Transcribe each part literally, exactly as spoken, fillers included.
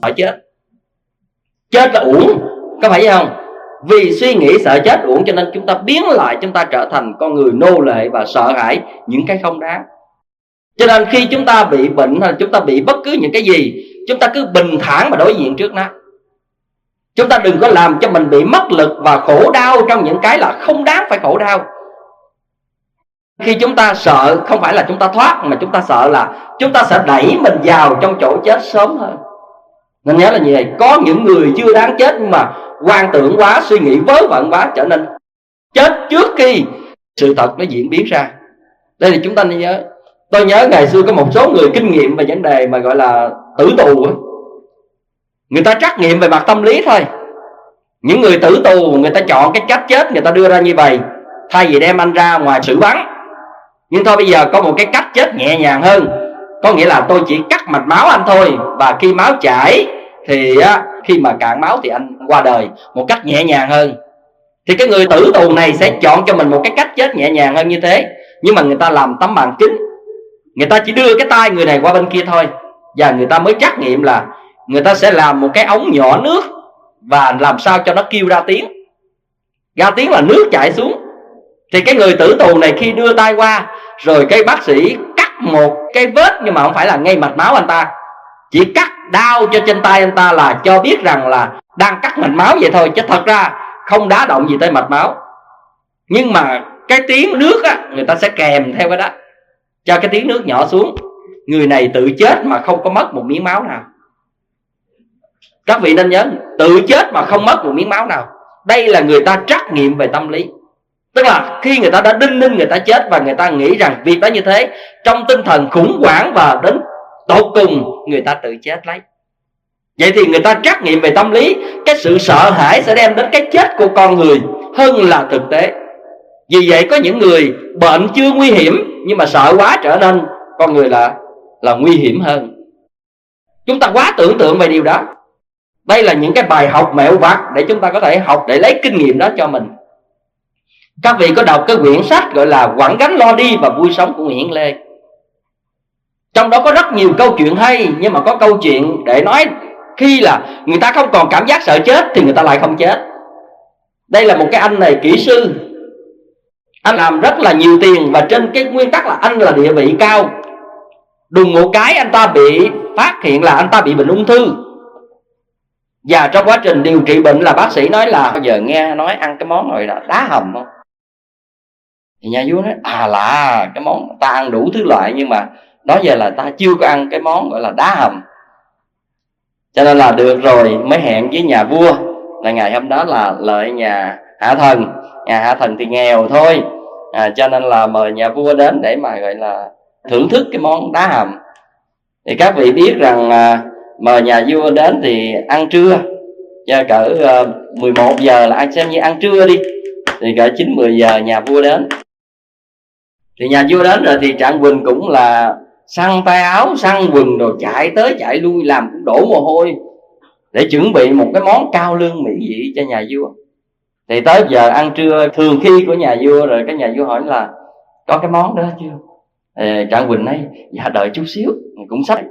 sợ chết. Chết là uổng, có phải không? Vì suy nghĩ sợ chết uổng cho nên chúng ta biến lại, chúng ta trở thành con người nô lệ và sợ hãi những cái không đáng. Cho nên khi chúng ta bị bệnh hay chúng ta bị bất cứ những cái gì, chúng ta cứ bình thản mà đối diện trước nó. Chúng ta đừng có làm cho mình bị mất lực và khổ đau trong những cái là không đáng phải khổ đau. Khi chúng ta sợ không phải là chúng ta thoát, mà chúng ta sợ là chúng ta sẽ đẩy mình vào trong chỗ chết sớm hơn. Nên nhớ là như vậy, có những người chưa đáng chết nhưng mà hoang tưởng quá, suy nghĩ vớ vẩn quá, trở nên chết trước khi sự thật nó diễn biến ra. Đây là chúng ta nên nhớ. Tôi nhớ ngày xưa có một số người kinh nghiệm về vấn đề mà gọi là tử tù. Người ta trắc nghiệm về mặt tâm lý thôi. Những người tử tù, người ta chọn cái cách chết, người ta đưa ra như vậy: thay vì đem anh ra ngoài xử bắn, nhưng thôi bây giờ có một cái cách chết nhẹ nhàng hơn. Có nghĩa là tôi chỉ cắt mạch máu anh thôi, và khi máu chảy thì á, khi mà cạn máu thì anh qua đời một cách nhẹ nhàng hơn. Thì cái người tử tù này sẽ chọn cho mình một cái cách chết nhẹ nhàng hơn như thế. Nhưng mà người ta làm tấm màn kính, người ta chỉ đưa cái tay người này qua bên kia thôi, và người ta mới trắc nghiệm là người ta sẽ làm một cái ống nhỏ nước và làm sao cho nó kêu ra tiếng. Ra tiếng là nước chảy xuống. Thì cái người tử tù này khi đưa tay qua, rồi cái bác sĩ cắt một cái vết, nhưng mà không phải là ngay mạch máu anh ta, chỉ cắt đau cho trên tay anh ta là cho biết rằng là đang cắt mạch máu vậy thôi, chứ thật ra không đá động gì tới mạch máu. Nhưng mà cái tiếng nước á, người ta sẽ kèm theo cái đó, cho cái tiếng nước nhỏ xuống. Người này tự chết mà không có mất một miếng máu nào. Các vị nên nhớ, tự chết mà không mất một miếng máu nào. Đây là người ta trắc nghiệm về tâm lý. Tức là khi người ta đã đinh ninh người ta chết, và người ta nghĩ rằng việc đó như thế, trong tinh thần khủng hoảng và đến tột cùng người ta tự chết lấy. Vậy thì người ta trắc nghiệm về tâm lý, cái sự sợ hãi sẽ đem đến cái chết của con người hơn là thực tế. Vì vậy có những người bệnh chưa nguy hiểm, nhưng mà sợ quá trở nên con người là, là nguy hiểm hơn. Chúng ta quá tưởng tượng về điều đó. Đây là những cái bài học mẹo vặt để chúng ta có thể học, để lấy kinh nghiệm đó cho mình. Các vị có đọc cái quyển sách gọi là Quẳng gánh lo đi và vui sống của Nguyễn Hiển Lê. Trong đó có rất nhiều câu chuyện hay, nhưng mà có câu chuyện để nói khi là người ta không còn cảm giác sợ chết thì người ta lại không chết. Đây là một cái anh này kỹ sư, anh làm rất là nhiều tiền, và trên cái nguyên tắc là anh là địa vị cao. Đùng một cái anh ta bị phát hiện là anh ta bị bệnh ung thư. Và trong quá trình điều trị bệnh là bác sĩ nói là bây giờ nghe nói ăn cái món này là đá hầm không? Thì nhà vua nói à là cái món ta ăn đủ thứ loại, nhưng mà đó giờ là ta chưa có ăn cái món gọi là đá hầm. Cho nên là được rồi, mới hẹn với nhà vua là ngày hôm đó là lợi nhà Hạ Thần. Nhà Hạ Thần thì nghèo thôi, à, cho nên là mời nhà vua đến để mà gọi là thưởng thức cái món đá hầm. Thì các vị biết rằng à, mời nhà vua đến thì ăn trưa, cho cỡ uh, mười một giờ là ăn, xem như ăn trưa đi. Thì cỡ chín mười giờ nhà vua đến. Thì nhà vua đến rồi thì Trạng Quỳnh cũng là săn tay áo, săn quần rồi chạy tới chạy lui, làm cũng đổ mồ hôi để chuẩn bị một cái món cao lương mỹ vị cho nhà vua. Thì tới giờ ăn trưa thường khi của nhà vua rồi, cái nhà vua hỏi là có cái món đó chưa? Thì Trạng Quỳnh nói dạ đợi chút xíu, cũng sắp.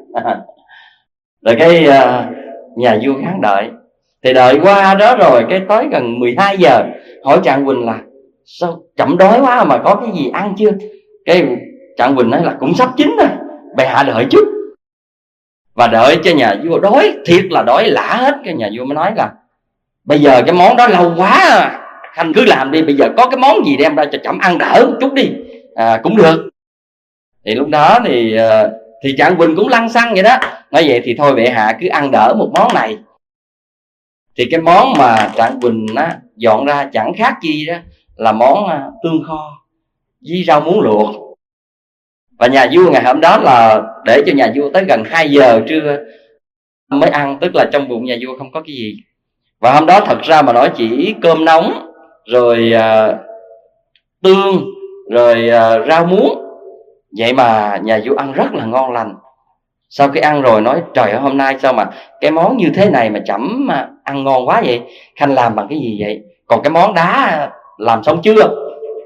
Rồi cái uh, nhà vua khán đợi. Thì đợi qua đó rồi cái tới gần mười hai giờ, hỏi Trạng Quỳnh là sao chậm đói quá mà có cái gì ăn chưa? Cái Trạng Quỳnh nói là cũng sắp chín rồi, bệ hạ đợi chút. Và đợi cho nhà vua đói, thiệt là đói lả hết. Cái nhà vua mới nói là bây giờ cái món đó lâu quá à, Khanh cứ làm đi, bây giờ có cái món gì đem ra cho chậm ăn đỡ một chút đi, à, cũng được. Thì lúc đó thì thì Trạng Quỳnh cũng lăng xăng vậy đó, nói vậy thì thôi bệ hạ cứ ăn đỡ một món này. Thì cái món mà Trạng Quỳnh á, dọn ra chẳng khác gì đó là món tương kho với rau muống luộc. Và nhà vua ngày hôm đó là để cho nhà vua tới gần hai giờ trưa mới ăn, tức là trong bụng nhà vua không có cái gì. Và hôm đó thật ra mà nói chỉ cơm nóng, rồi uh, tương, rồi uh, rau muống. Vậy mà nhà vua ăn rất là ngon lành. Sau khi ăn rồi nói trời ơi, hôm nay sao mà cái món như thế này mà chậm mà ăn ngon quá vậy? Khanh làm bằng cái gì vậy? Còn cái món đá làm xong chưa?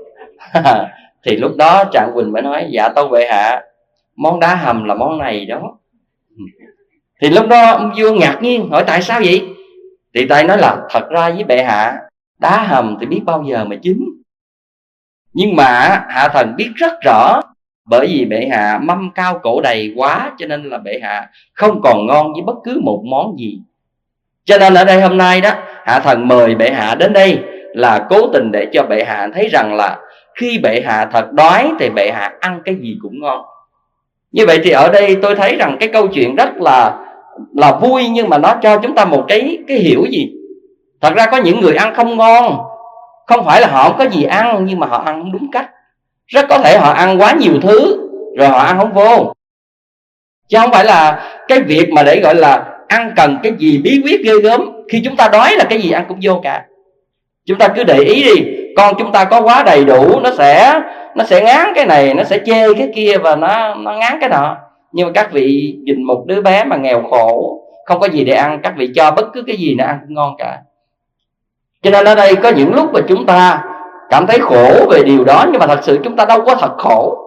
Thì lúc đó Trạng Quỳnh mới nói dạ tâu bệ hạ, món đá hầm là món này đó. Thì lúc đó ông vua ngạc nhiên hỏi tại sao vậy? Thì tay nói là thật ra với bệ hạ, đá hầm thì biết bao giờ mà chín, nhưng mà hạ thần biết rất rõ, bởi vì bệ hạ mâm cao cổ đầy quá, cho nên là bệ hạ không còn ngon với bất cứ một món gì. Cho nên ở đây hôm nay đó, hạ thần mời bệ hạ đến đây là cố tình để cho bệ hạ thấy rằng là khi bệ hạ thật đói thì bệ hạ ăn cái gì cũng ngon. Như vậy thì ở đây tôi thấy rằng cái câu chuyện rất là là vui, nhưng mà nó cho chúng ta một cái cái hiểu gì. Thật ra có những người ăn không ngon, không phải là họ không có gì ăn, nhưng mà họ ăn không đúng cách. Rất có thể họ ăn quá nhiều thứ rồi họ ăn không vô, chứ không phải là cái việc mà để gọi là ăn cần cái gì bí quyết ghê gớm. Khi chúng ta đói là cái gì ăn cũng vô cả. Chúng ta cứ để ý đi, con chúng ta có quá đầy đủ, nó sẽ nó sẽ ngán cái này, nó sẽ chê cái kia, và nó nó ngán cái nọ. Nhưng mà các vị nhìn một đứa bé mà nghèo khổ, không có gì để ăn, các vị cho bất cứ cái gì nó ăn cũng ngon cả. Cho nên ở đây có những lúc mà chúng ta cảm thấy khổ về điều đó, nhưng mà thật sự chúng ta đâu có thật khổ.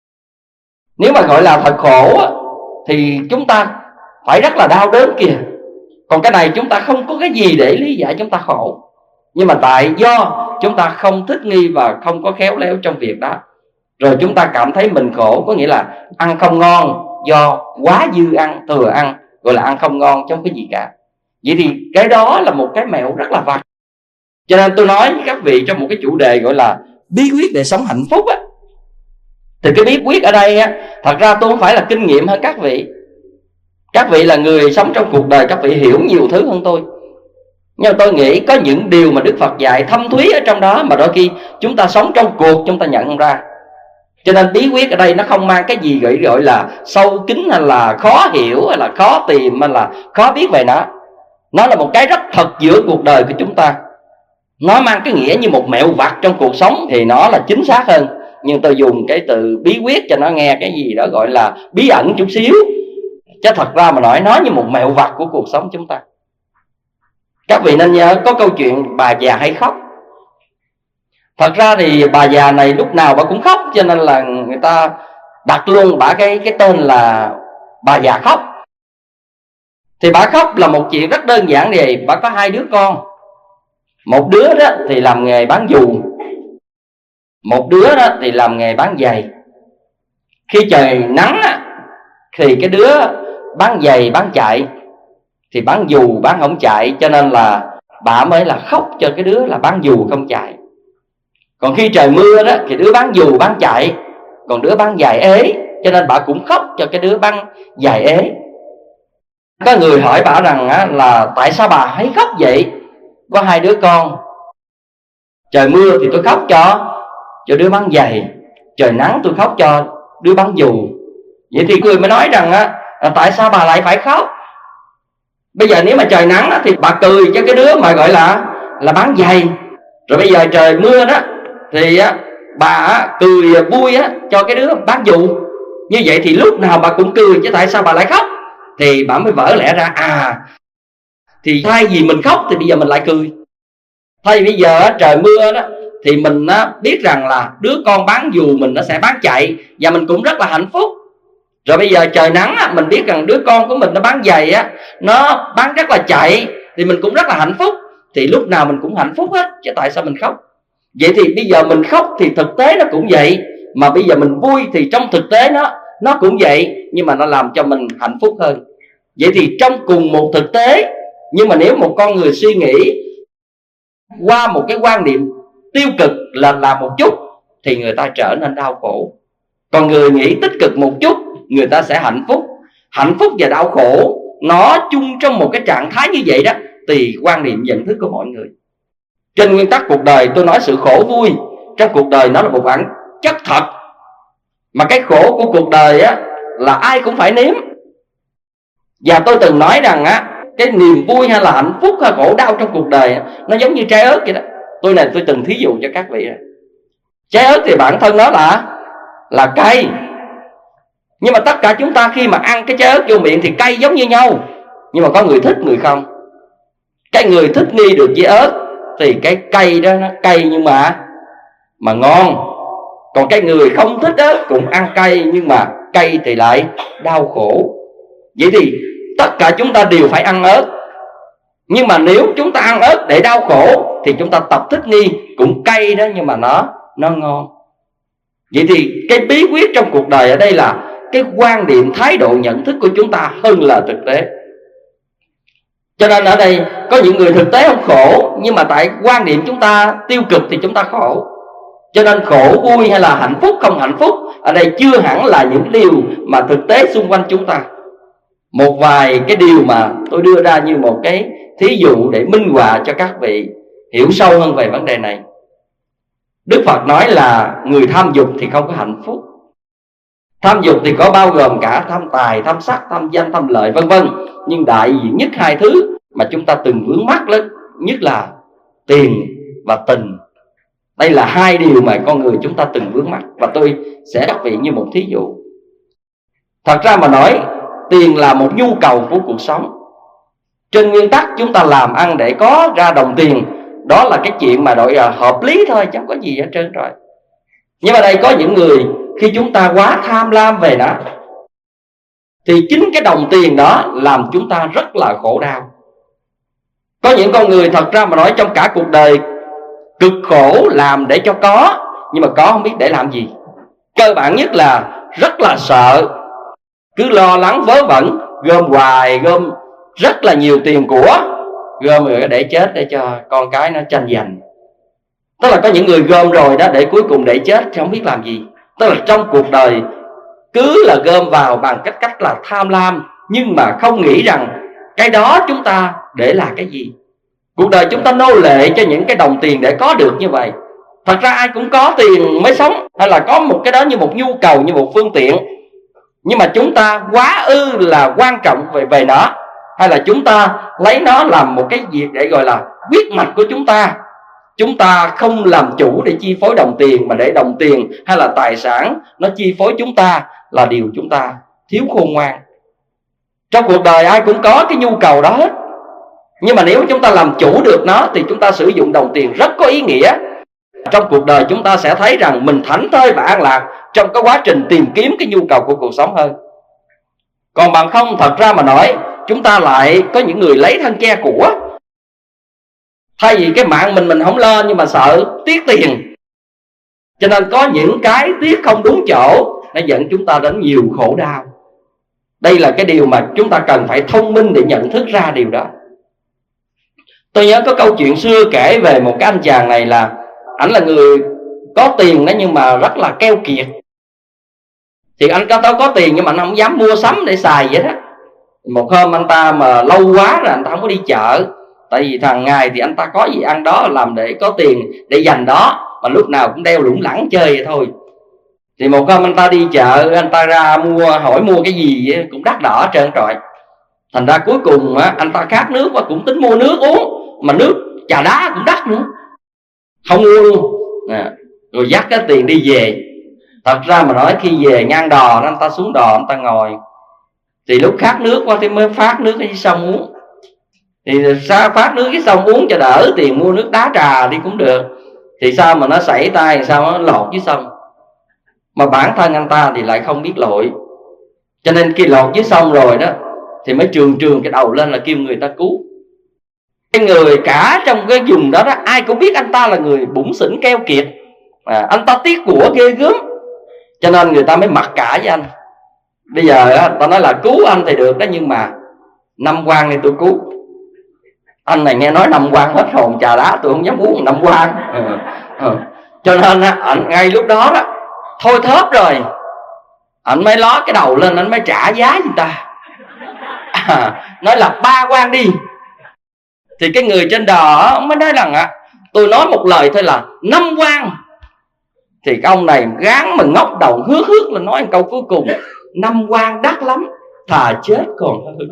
Nếu mà gọi là thật khổ thì chúng ta phải rất là đau đớn kìa. Còn cái này chúng ta không có cái gì để lý giải chúng ta khổ, nhưng mà tại do chúng ta không thích nghi và không có khéo léo trong việc đó, rồi chúng ta cảm thấy mình khổ. Có nghĩa là ăn không ngon do quá dư ăn, thừa ăn, gọi là ăn không ngon chứ không có gì cả. Vậy thì cái đó là một cái mẹo rất là vặt. Cho nên tôi nói với các vị trong một cái chủ đề gọi là bí quyết để sống hạnh phúc á, thì cái bí quyết ở đây á, thật ra tôi không phải là kinh nghiệm hơn các vị. Các vị là người sống trong cuộc đời, các vị hiểu nhiều thứ hơn tôi. Nhưng mà tôi nghĩ có những điều mà Đức Phật dạy thâm thúy ở trong đó, mà đôi khi chúng ta sống trong cuộc chúng ta nhận không ra. Cho nên bí quyết ở đây nó không mang cái gì gọi gọi là sâu kín, hay là khó hiểu, hay là khó tìm, hay là khó biết về nó. Nó là một cái rất thật giữa cuộc đời của chúng ta. Nó mang cái nghĩa như một mẹo vặt trong cuộc sống thì nó là chính xác hơn. Nhưng tôi dùng cái từ bí quyết cho nó nghe cái gì đó gọi là bí ẩn chút xíu, chứ thật ra mà nói nó như một mẹo vặt của cuộc sống chúng ta. Các vị nên nhớ có câu chuyện bà già hay khóc. Thật ra thì bà già này lúc nào bà cũng khóc, cho nên là người ta đặt luôn bà cái, cái tên là bà già khóc. Thì bà khóc là một chuyện rất đơn giản vậy. Bà có hai đứa con. Một đứa đó thì làm nghề bán dù, một đứa đó thì làm nghề bán giày. Khi trời nắng á, thì cái đứa bán giày bán chạy, thì bán dù bán không chạy, cho nên là bà mới là khóc cho cái đứa là bán dù không chạy. Còn khi trời mưa đó thì đứa bán dù bán chạy, còn đứa bán giày ế, cho nên bà cũng khóc cho cái đứa bán giày ế. Có người hỏi bà rằng á, là tại sao bà thấy khóc vậy? Có hai đứa con, trời mưa thì tôi khóc cho cho đứa bán giày, trời nắng tôi khóc cho đứa bán dù. Vậy thì người mới nói rằng á, là tại sao bà lại phải khóc? Bây giờ nếu mà trời nắng á, thì bà cười cho cái đứa mà gọi là là bán giày. Rồi bây giờ trời mưa đó thì á, bà á, cười vui á, cho cái đứa bán dù. Như vậy thì lúc nào bà cũng cười, chứ tại sao bà lại khóc? Thì bà mới vỡ lẽ ra, à thì thay vì mình khóc thì bây giờ mình lại cười. Thay bây giờ á, trời mưa đó thì mình á, biết rằng là đứa con bán dù mình nó sẽ bán chạy, và mình cũng rất là hạnh phúc. Rồi bây giờ trời nắng á, mình biết rằng đứa con của mình nó bán giày á, nó bán rất là chạy, thì mình cũng rất là hạnh phúc. Thì lúc nào mình cũng hạnh phúc hết, chứ tại sao mình khóc? Vậy thì bây giờ mình khóc thì thực tế nó cũng vậy, mà bây giờ mình vui thì trong thực tế nó nó cũng vậy, nhưng mà nó làm cho mình hạnh phúc hơn. Vậy thì trong cùng một thực tế, nhưng mà nếu một con người suy nghĩ qua một cái quan niệm tiêu cực là làm một chút, thì người ta trở nên đau khổ. Còn người nghĩ tích cực một chút, người ta sẽ hạnh phúc. Hạnh phúc và đau khổ nó chung trong một cái trạng thái như vậy đó, tùy quan niệm nhận thức của mọi người. Trên nguyên tắc cuộc đời, tôi nói sự khổ vui trong cuộc đời nó là một bản chất thật. Mà cái khổ của cuộc đời á, là ai cũng phải nếm. Và tôi từng nói rằng á, cái niềm vui hay là hạnh phúc hay khổ đau trong cuộc đời á, nó giống như trái ớt vậy đó. Tôi này tôi từng thí dụ cho các vị. Trái ớt thì bản thân nó là là cay, nhưng mà tất cả chúng ta khi mà ăn cái trái ớt vô miệng thì cay giống như nhau. Nhưng mà có người thích, người không. Cái người thích nghi được với ớt thì cái cay đó nó cay nhưng mà mà ngon. Còn cái người không thích ớt cũng ăn cay, nhưng mà cay thì lại đau khổ. Vậy thì tất cả chúng ta đều phải ăn ớt. Nhưng mà nếu chúng ta ăn ớt để đau khổ thì chúng ta tập thích nghi, cũng cay đó nhưng mà nó nó ngon. Vậy thì cái bí quyết trong cuộc đời ở đây là cái quan điểm, thái độ, nhận thức của chúng ta hơn là thực tế. Cho nên ở đây có những người thực tế không khổ, nhưng mà tại quan điểm chúng ta tiêu cực thì chúng ta khổ. Cho nên khổ vui hay là hạnh phúc không hạnh phúc ở đây chưa hẳn là những điều mà thực tế xung quanh chúng ta. Một vài cái điều mà tôi đưa ra như một cái thí dụ để minh họa cho các vị hiểu sâu hơn về vấn đề này. Đức Phật nói là người tham dục thì không có hạnh phúc. Tham dục thì có bao gồm cả tham tài, tham sắc, tham danh, tham lợi vân vân. Nhưng đại diện nhất hai thứ mà chúng ta từng vướng mắc lớn nhất là tiền và tình. Đây là hai điều mà con người chúng ta từng vướng mắc. Và tôi sẽ các vị như một thí dụ. Thật ra mà nói, tiền là một nhu cầu của cuộc sống. Trên nguyên tắc chúng ta làm ăn để có ra đồng tiền, đó là cái chuyện mà đội hợp lý thôi, chẳng có gì hết trơn rồi. Nhưng mà đây có những người khi chúng ta quá tham lam về nó, thì chính cái đồng tiền đó làm chúng ta rất là khổ đau. Có những con người thật ra mà nói trong cả cuộc đời cực khổ làm để cho có, nhưng mà có không biết để làm gì. Cơ bản nhất là rất là sợ, cứ lo lắng vớ vẩn, gom hoài, gom rất là nhiều tiền của, gom rồi để chết để cho con cái nó tranh giành. Tức là có những người gom rồi đó để cuối cùng để chết chứ không biết làm gì. Tức là trong cuộc đời cứ là gom vào bằng cách cách là tham lam, nhưng mà không nghĩ rằng cái đó chúng ta để là cái gì. Cuộc đời chúng ta nô lệ cho những cái đồng tiền để có được như vậy. Thật ra ai cũng có tiền mới sống, hay là có một cái đó như một nhu cầu, như một phương tiện. Nhưng mà chúng ta quá ư là quan trọng về, về nó, hay là chúng ta lấy nó làm một cái việc để gọi là huyết mạch của chúng ta. Chúng ta không làm chủ để chi phối đồng tiền, mà để đồng tiền hay là tài sản nó chi phối chúng ta, là điều chúng ta thiếu khôn ngoan. Trong cuộc đời ai cũng có cái nhu cầu đó hết. Nhưng mà nếu chúng ta làm chủ được nó thì chúng ta sử dụng đồng tiền rất có ý nghĩa. Trong cuộc đời chúng ta sẽ thấy rằng mình thảnh thơi và an lạc trong cái quá trình tìm kiếm cái nhu cầu của cuộc sống hơn. Còn bằng không, thật ra mà nói, chúng ta lại có những người lấy thân che của. Thay vì cái mạng mình mình không lo, nhưng mà sợ tiếc tiền, cho nên có những cái tiếc không đúng chỗ, nó dẫn chúng ta đến nhiều khổ đau. Đây là cái điều mà chúng ta cần phải thông minh để nhận thức ra điều đó. Tôi nhớ có câu chuyện xưa kể về một cái anh chàng này, là ảnh là người có tiền đó nhưng mà rất là keo kiệt. Thì anh có có tiền nhưng mà anh không dám mua sắm để xài vậy đó. Một hôm anh ta mà lâu quá rồi anh ta không có đi chợ, tại vì thằng ngày thì anh ta có gì ăn đó, làm để có tiền để dành đó, mà lúc nào cũng đeo lủng lẳng chơi vậy thôi. Thì một hôm anh ta đi chợ, anh ta ra mua, hỏi mua cái gì cũng đắt đỏ hết trơn trọi. Thành ra cuối cùng anh ta khát nước và cũng tính mua nước uống, mà nước trà đá cũng đắt nữa, không mua luôn à. Rồi dắt cái tiền đi về. Thật ra mà nói khi về ngang đò, anh ta xuống đò, anh ta ngồi, thì lúc khát nước quá thì mới phát nước cái sông uống. Thì sao phát nước cái sông uống cho đỡ tiền mua nước đá trà đi cũng được. Thì sao mà nó sảy tay, sao nó lọt dưới sông. Mà bản thân anh ta thì lại không biết lội, cho nên khi lọt dưới sông rồi đó thì mới trường trường cái đầu lên là kêu người ta cứu. Cái người cả trong cái vùng đó đó, ai cũng biết anh ta là người bủn xỉn keo kiệt à, anh ta tiếc của ghê gớm, cho nên người ta mới mặc cả với anh. Bây giờ á, ta nói là cứu anh thì được đó, nhưng mà năm quan thì tôi cứu. Anh này nghe nói năm quan hết hồn, trà đá tôi không dám uống năm quan à, à. Cho nên á, anh ngay lúc đó đó thôi thớp rồi, anh mới ló cái đầu lên, anh mới trả giá người ta à, nói là ba quan đi. Thì cái người trên đò mới nói rằng á, tôi nói một lời thôi là năm quan. Thì cái ông này gán mà ngóc đầu hước hước là nói một câu cuối cùng: năm quan đắt lắm, thà chết còn hơn.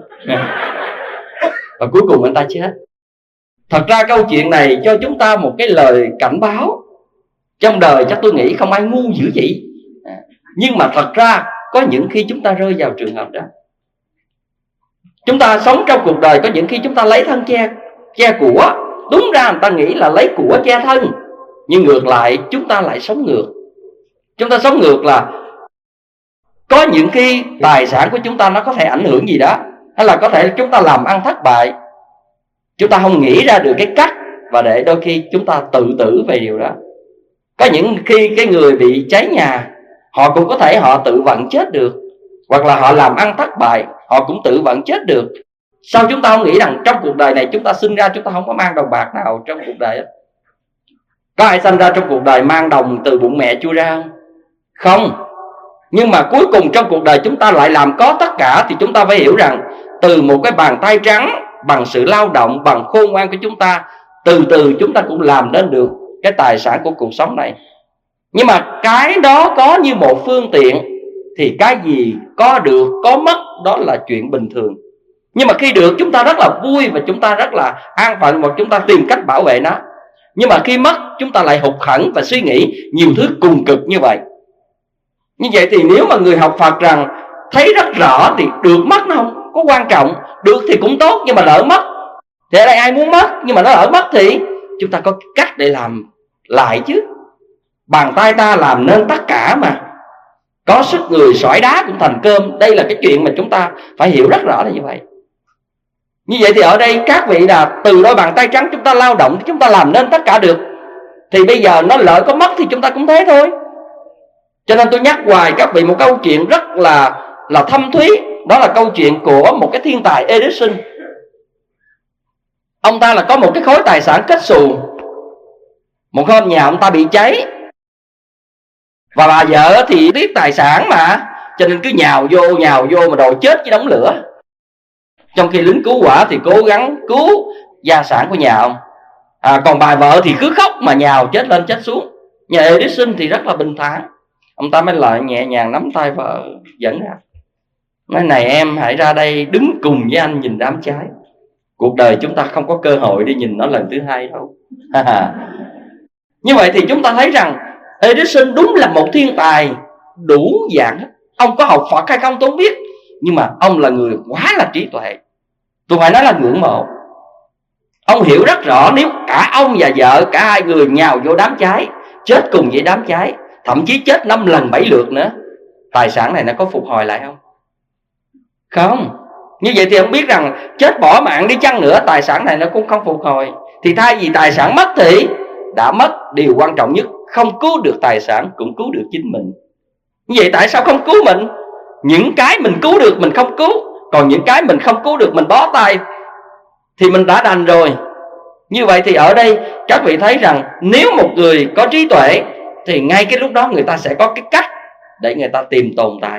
Và cuối cùng anh ta chết. Thật ra câu chuyện này cho chúng ta một cái lời cảnh báo. Trong đời chắc tôi nghĩ không ai ngu dữ vậy, nhưng mà thật ra có những khi chúng ta rơi vào trường hợp đó. Chúng ta sống trong cuộc đời, có những khi chúng ta lấy thân che che của. Đúng ra người ta nghĩ là lấy của che thân, nhưng ngược lại chúng ta lại sống ngược. Chúng ta sống ngược là có những khi tài sản của chúng ta nó có thể ảnh hưởng gì đó, hay là có thể chúng ta làm ăn thất bại, chúng ta không nghĩ ra được cái cách, và để đôi khi chúng ta tự tử về điều đó. Có những khi cái người bị cháy nhà, họ cũng có thể họ tự vận chết được, hoặc là họ làm ăn thất bại, họ cũng tự vận chết được. Sao chúng ta không nghĩ rằng trong cuộc đời này chúng ta sinh ra chúng ta không có mang đồng bạc nào trong cuộc đời? Có ai sinh ra trong cuộc đời mang đồng từ bụng mẹ chui ra không? Không. Nhưng mà cuối cùng trong cuộc đời chúng ta lại làm có tất cả, thì chúng ta phải hiểu rằng từ một cái bàn tay trắng, bằng sự lao động, bằng khôn ngoan của chúng ta, từ từ chúng ta cũng làm nên được cái tài sản của cuộc sống này. Nhưng mà cái đó có như một phương tiện, thì cái gì có được có mất đó là chuyện bình thường. Nhưng mà khi được chúng ta rất là vui, và chúng ta rất là an phận, và chúng ta tìm cách bảo vệ nó. Nhưng mà khi mất chúng ta lại hụt hẫng và suy nghĩ nhiều thứ cùng cực như vậy. Như vậy thì nếu mà người học Phật rằng thấy rất rõ thì được mất nó không có quan trọng, được thì cũng tốt, nhưng mà lỡ mất thì ở đây ai muốn mất, nhưng mà nó lỡ mất thì chúng ta có cách để làm lại chứ. Bàn tay ta làm nên tất cả mà, có sức người sỏi đá cũng thành cơm. Đây là cái chuyện mà chúng ta phải hiểu rất rõ là như vậy. Như vậy thì ở đây các vị là từ đôi bàn tay trắng chúng ta lao động, chúng ta làm nên tất cả được. Thì bây giờ nó lỡ có mất thì chúng ta cũng thế thôi. Cho nên tôi nhắc hoài các vị một câu chuyện rất là là thâm thúy. Đó là câu chuyện của một cái thiên tài Edison. Ông ta là có một cái khối tài sản kết xù. Một hôm nhà ông ta bị cháy, và bà vợ thì tiếc tài sản mà, cho nên cứ nhào vô nhào vô mà đồ chết với đống lửa. Trong khi lính cứu hỏa thì cố gắng cứu gia sản của nhà ông, à, còn bà vợ thì cứ khóc mà nhào chết lên chết xuống. Nhà Edison thì rất là bình thản. Ông ta mới lại nhẹ nhàng nắm tay vợ dẫn ra, nói này em hãy ra đây đứng cùng với anh nhìn đám cháy. Cuộc đời chúng ta không có cơ hội để nhìn nó lần thứ hai đâu. Như vậy thì chúng ta thấy rằng Edison đúng là một thiên tài đủ dạng. Ông có học Phật hay không tôi không biết, nhưng mà ông là người quá là trí tuệ. Tôi phải nói là ngưỡng mộ. Ông hiểu rất rõ nếu cả ông và vợ, cả hai người nhào vô đám cháy, chết cùng với đám cháy, thậm chí chết năm lần bảy lượt nữa, tài sản này nó có phục hồi lại không? Không. Như vậy thì ông biết rằng chết bỏ mạng đi chăng nữa, tài sản này nó cũng không phục hồi. Thì thay vì tài sản mất thì đã mất, điều quan trọng nhất không cứu được tài sản cũng cứu được chính mình. Như vậy tại sao không cứu mình? Những cái mình cứu được mình không cứu, còn những cái mình không cứu được mình bó tay thì mình đã đành rồi. Như vậy thì ở đây các vị thấy rằng nếu một người có trí tuệ thì ngay cái lúc đó người ta sẽ có cái cách để người ta tìm tồn tại.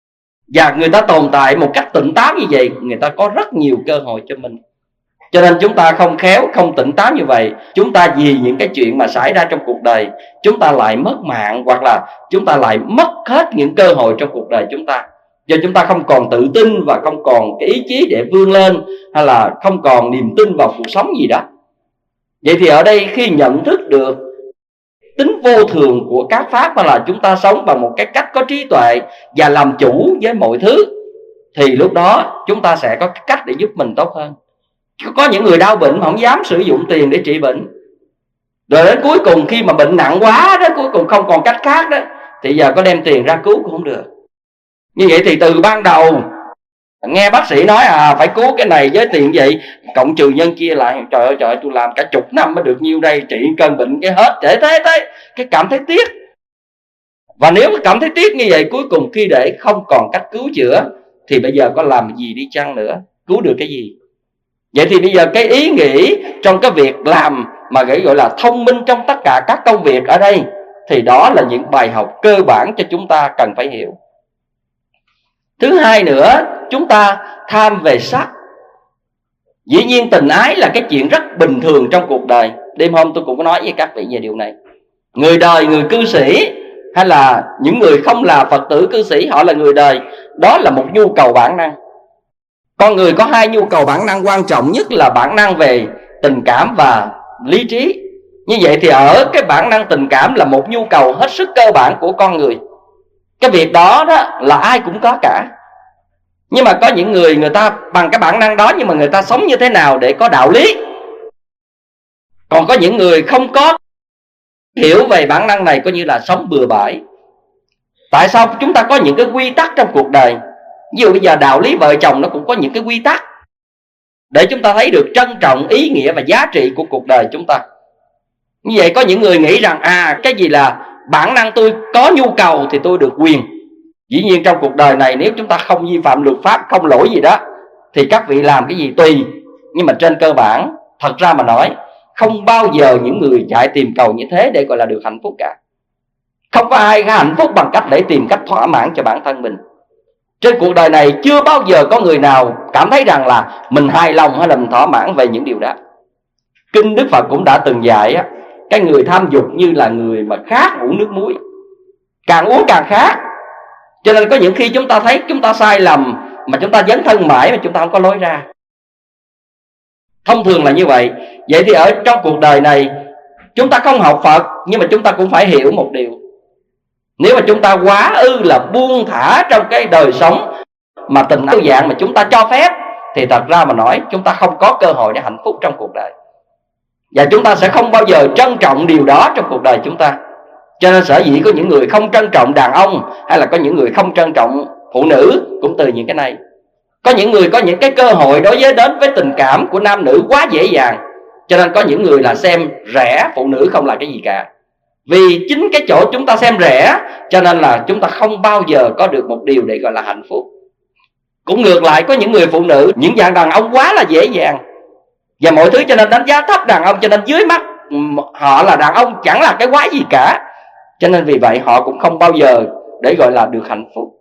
Và người ta tồn tại một cách tỉnh táo như vậy, người ta có rất nhiều cơ hội cho mình. Cho nên chúng ta không khéo, không tỉnh táo như vậy, chúng ta vì những cái chuyện mà xảy ra trong cuộc đời, chúng ta lại mất mạng, hoặc là chúng ta lại mất hết những cơ hội trong cuộc đời chúng ta. Do chúng ta không còn tự tin và không còn cái ý chí để vươn lên, hay là không còn niềm tin vào cuộc sống gì đó. Vậy thì ở đây khi nhận thức được tính vô thường của các pháp, hoặc là chúng ta sống bằng một cái cách có trí tuệ và làm chủ với mọi thứ, thì lúc đó chúng ta sẽ có cái cách để giúp mình tốt hơn. Có những người đau bệnh mà không dám sử dụng tiền để trị bệnh, rồi đến cuối cùng khi mà bệnh nặng quá đó, cuối cùng không còn cách khác đó, thì giờ có đem tiền ra cứu cũng không được. Như vậy thì từ ban đầu nghe bác sĩ nói à phải cứu cái này với tiền vậy, cộng trừ nhân chia lại, trời ơi trời ơi, tôi làm cả chục năm mới được nhiêu đây, trị cơn bệnh cái hết, trễ thế thế, cái cảm thấy tiếc. Và nếu cảm thấy tiếc như vậy, cuối cùng khi để không còn cách cứu chữa, thì bây giờ có làm gì đi chăng nữa, cứu được cái gì? Vậy thì bây giờ cái ý nghĩ trong cái việc làm mà gọi là thông minh trong tất cả các công việc ở đây, thì đó là những bài học cơ bản cho chúng ta cần phải hiểu. Thứ hai nữa, chúng ta tham về sắc. Dĩ nhiên tình ái là cái chuyện rất bình thường trong cuộc đời. Đêm hôm tôi cũng có nói với các vị về điều này. Người đời, người cư sĩ, hay là những người không là Phật tử cư sĩ, họ là người đời, đó là một nhu cầu bản năng. Con người có hai nhu cầu bản năng quan trọng nhất là bản năng về tình cảm và lý trí. Như vậy thì ở cái bản năng tình cảm là một nhu cầu hết sức cơ bản của con người. Cái việc đó, đó là ai cũng có cả. Nhưng mà có những người, người ta bằng cái bản năng đó, nhưng mà người ta sống như thế nào để có đạo lý. Còn có những người không có hiểu về bản năng này, coi như là sống bừa bãi. Tại sao chúng ta có những cái quy tắc trong cuộc đời? Ví dụ bây giờ đạo lý vợ chồng nó cũng có những cái quy tắc để chúng ta thấy được trân trọng ý nghĩa và giá trị của cuộc đời chúng ta. Như vậy có những người nghĩ rằng à cái gì là bản năng tôi có nhu cầu thì tôi được quyền. Dĩ nhiên trong cuộc đời này nếu chúng ta không vi phạm luật pháp, không lỗi gì đó thì các vị làm cái gì tùy. Nhưng mà trên cơ bản, thật ra mà nói, không bao giờ những người chạy tìm cầu như thế để gọi là được hạnh phúc cả. Không có ai có hạnh phúc bằng cách để tìm cách thỏa mãn cho bản thân mình. Trên cuộc đời này chưa bao giờ có người nào cảm thấy rằng là mình hài lòng hay là mình thỏa mãn về những điều đó. Kinh Đức Phật cũng đã từng dạy á, cái người tham dục như là người mà khát uống nước muối, càng uống càng khát. Cho nên có những khi chúng ta thấy chúng ta sai lầm mà chúng ta dấn thân mãi mà chúng ta không có lối ra. Thông thường là như vậy. Vậy thì ở trong cuộc đời này chúng ta không học Phật, nhưng mà chúng ta cũng phải hiểu một điều. Nếu mà chúng ta quá ư là buông thả trong cái đời sống mà tình ái dạng mà chúng ta cho phép, thì thật ra mà nói chúng ta không có cơ hội để hạnh phúc trong cuộc đời. Và chúng ta sẽ không bao giờ trân trọng điều đó trong cuộc đời chúng ta. Cho nên sở dĩ có những người không trân trọng đàn ông, hay là có những người không trân trọng phụ nữ, cũng từ những cái này. Có những người có những cái cơ hội đối với đến với tình cảm của nam nữ quá dễ dàng, cho nên có những người là xem rẻ phụ nữ không là cái gì cả. Vì chính cái chỗ chúng ta xem rẻ, cho nên là chúng ta không bao giờ có được một điều để gọi là hạnh phúc. Cũng ngược lại, có những người phụ nữ, những dạng đàn ông quá là dễ dàng và mọi thứ, cho nên đánh giá thấp đàn ông, cho nên dưới mắt họ là đàn ông chẳng là cái quái gì cả. Cho nên vì vậy họ cũng không bao giờ để gọi là được hạnh phúc.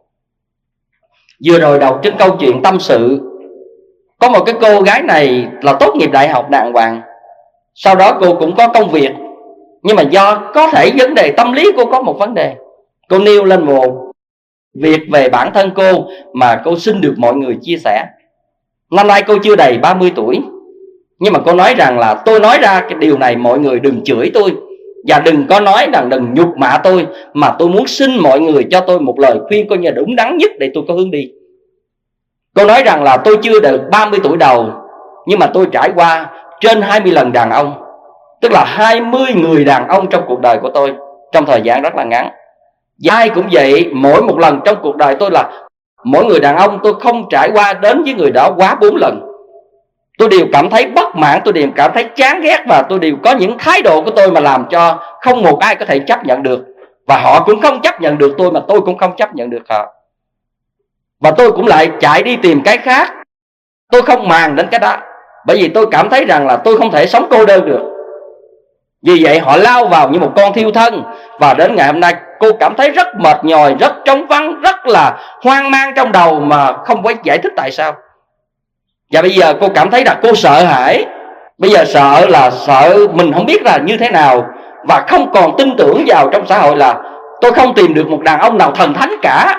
Vừa rồi đọc trên câu chuyện tâm sự, có một cái cô gái này là tốt nghiệp đại học đàng hoàng, sau đó cô cũng có công việc, nhưng mà do có thể vấn đề tâm lý cô có một vấn đề, cô nêu lên một việc về bản thân cô mà cô xin được mọi người chia sẻ. Năm nay cô chưa đầy ba mươi tuổi, nhưng mà cô nói rằng là tôi nói ra cái điều này mọi người đừng chửi tôi, và đừng có nói rằng đừng nhục mạ tôi, mà tôi muốn xin mọi người cho tôi một lời khuyên coi như là đúng đắn nhất để tôi có hướng đi. Cô nói rằng là tôi chưa được ba mươi tuổi đầu, nhưng mà tôi trải qua trên hai mươi lần đàn ông, tức là hai mươi người đàn ông trong cuộc đời của tôi trong thời gian rất là ngắn. Và ai cũng vậy, mỗi một lần trong cuộc đời tôi là mỗi người đàn ông tôi không trải qua đến với người đó quá bốn lần. Tôi đều cảm thấy bất mãn, tôi đều cảm thấy chán ghét, và tôi đều có những thái độ của tôi mà làm cho không một ai có thể chấp nhận được. Và họ cũng không chấp nhận được tôi, mà tôi cũng không chấp nhận được họ. Và tôi cũng lại chạy đi tìm cái khác. Tôi không màng đến cái đó, bởi vì tôi cảm thấy rằng là tôi không thể sống cô đơn được. Vì vậy họ lao vào như một con thiêu thân. Và đến ngày hôm nay cô cảm thấy rất mệt nhòi, rất trống vắng, rất là hoang mang trong đầu mà không có giải thích tại sao. Và bây giờ cô cảm thấy là cô sợ hãi. Bây giờ sợ là sợ mình không biết là như thế nào, và không còn tin tưởng vào trong xã hội là tôi không tìm được một đàn ông nào thần thánh cả.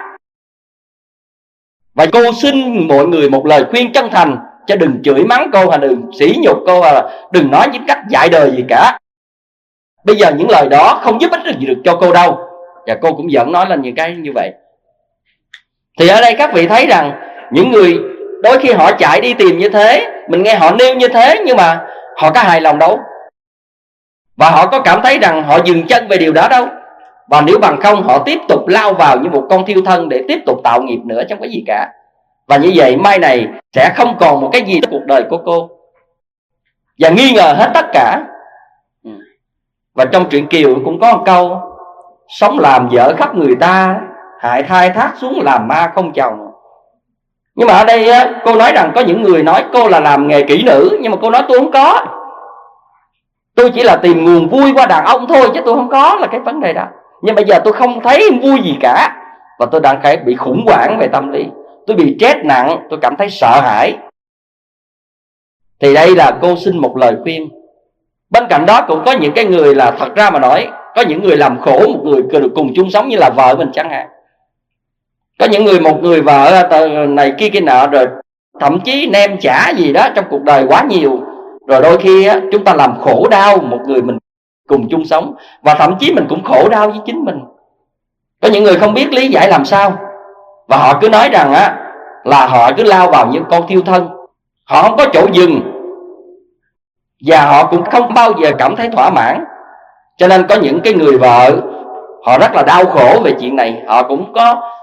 Và cô xin mọi người một lời khuyên chân thành, cho đừng chửi mắng cô, hay đừng sỉ nhục cô, hay là đừng nói những cách dạy đời gì cả. Bây giờ những lời đó không giúp ích được gì được cho cô đâu. Và cô cũng vẫn nói lên những cái như vậy. Thì ở đây các vị thấy rằng những người đôi khi họ chạy đi tìm như thế, mình nghe họ nêu như thế, nhưng mà họ có hài lòng đâu, và họ có cảm thấy rằng họ dừng chân về điều đó đâu. Và nếu bằng không họ tiếp tục lao vào như một con thiêu thân để tiếp tục tạo nghiệp nữa, chẳng có gì cả. Và như vậy mai này sẽ không còn một cái gì trong cuộc đời của cô, và nghi ngờ hết tất cả. Và trong truyện Kiều cũng có một câu: sống làm vợ khắp người ta, hại thai thác xuống làm ma không chồng. Nhưng mà ở đây cô nói rằng có những người nói cô là làm nghề kỹ nữ, nhưng mà cô nói tôi không có. Tôi chỉ là tìm nguồn vui qua đàn ông thôi, chứ tôi không có là cái vấn đề đó. Nhưng bây giờ tôi không thấy vui gì cả, và tôi đang phải bị khủng hoảng về tâm lý. Tôi bị stress nặng, tôi cảm thấy sợ hãi. Thì đây là cô xin một lời khuyên. Bên cạnh đó cũng có những cái người là thật ra mà nói, có những người làm khổ một người được cùng chung sống, như là vợ mình chẳng hạn. Có những người, một người vợ này kia kia nọ, rồi thậm chí nem chả gì đó trong cuộc đời quá nhiều. Rồi đôi khi á, chúng ta làm khổ đau một người mình cùng chung sống, và thậm chí mình cũng khổ đau với chính mình. Có những người không biết lý giải làm sao, và họ cứ nói rằng á, là họ cứ lao vào những con thiêu thân. Họ không có chỗ dừng, và họ cũng không bao giờ cảm thấy thỏa mãn. Cho nên có những cái người vợ họ rất là đau khổ về chuyện này. Họ cũng có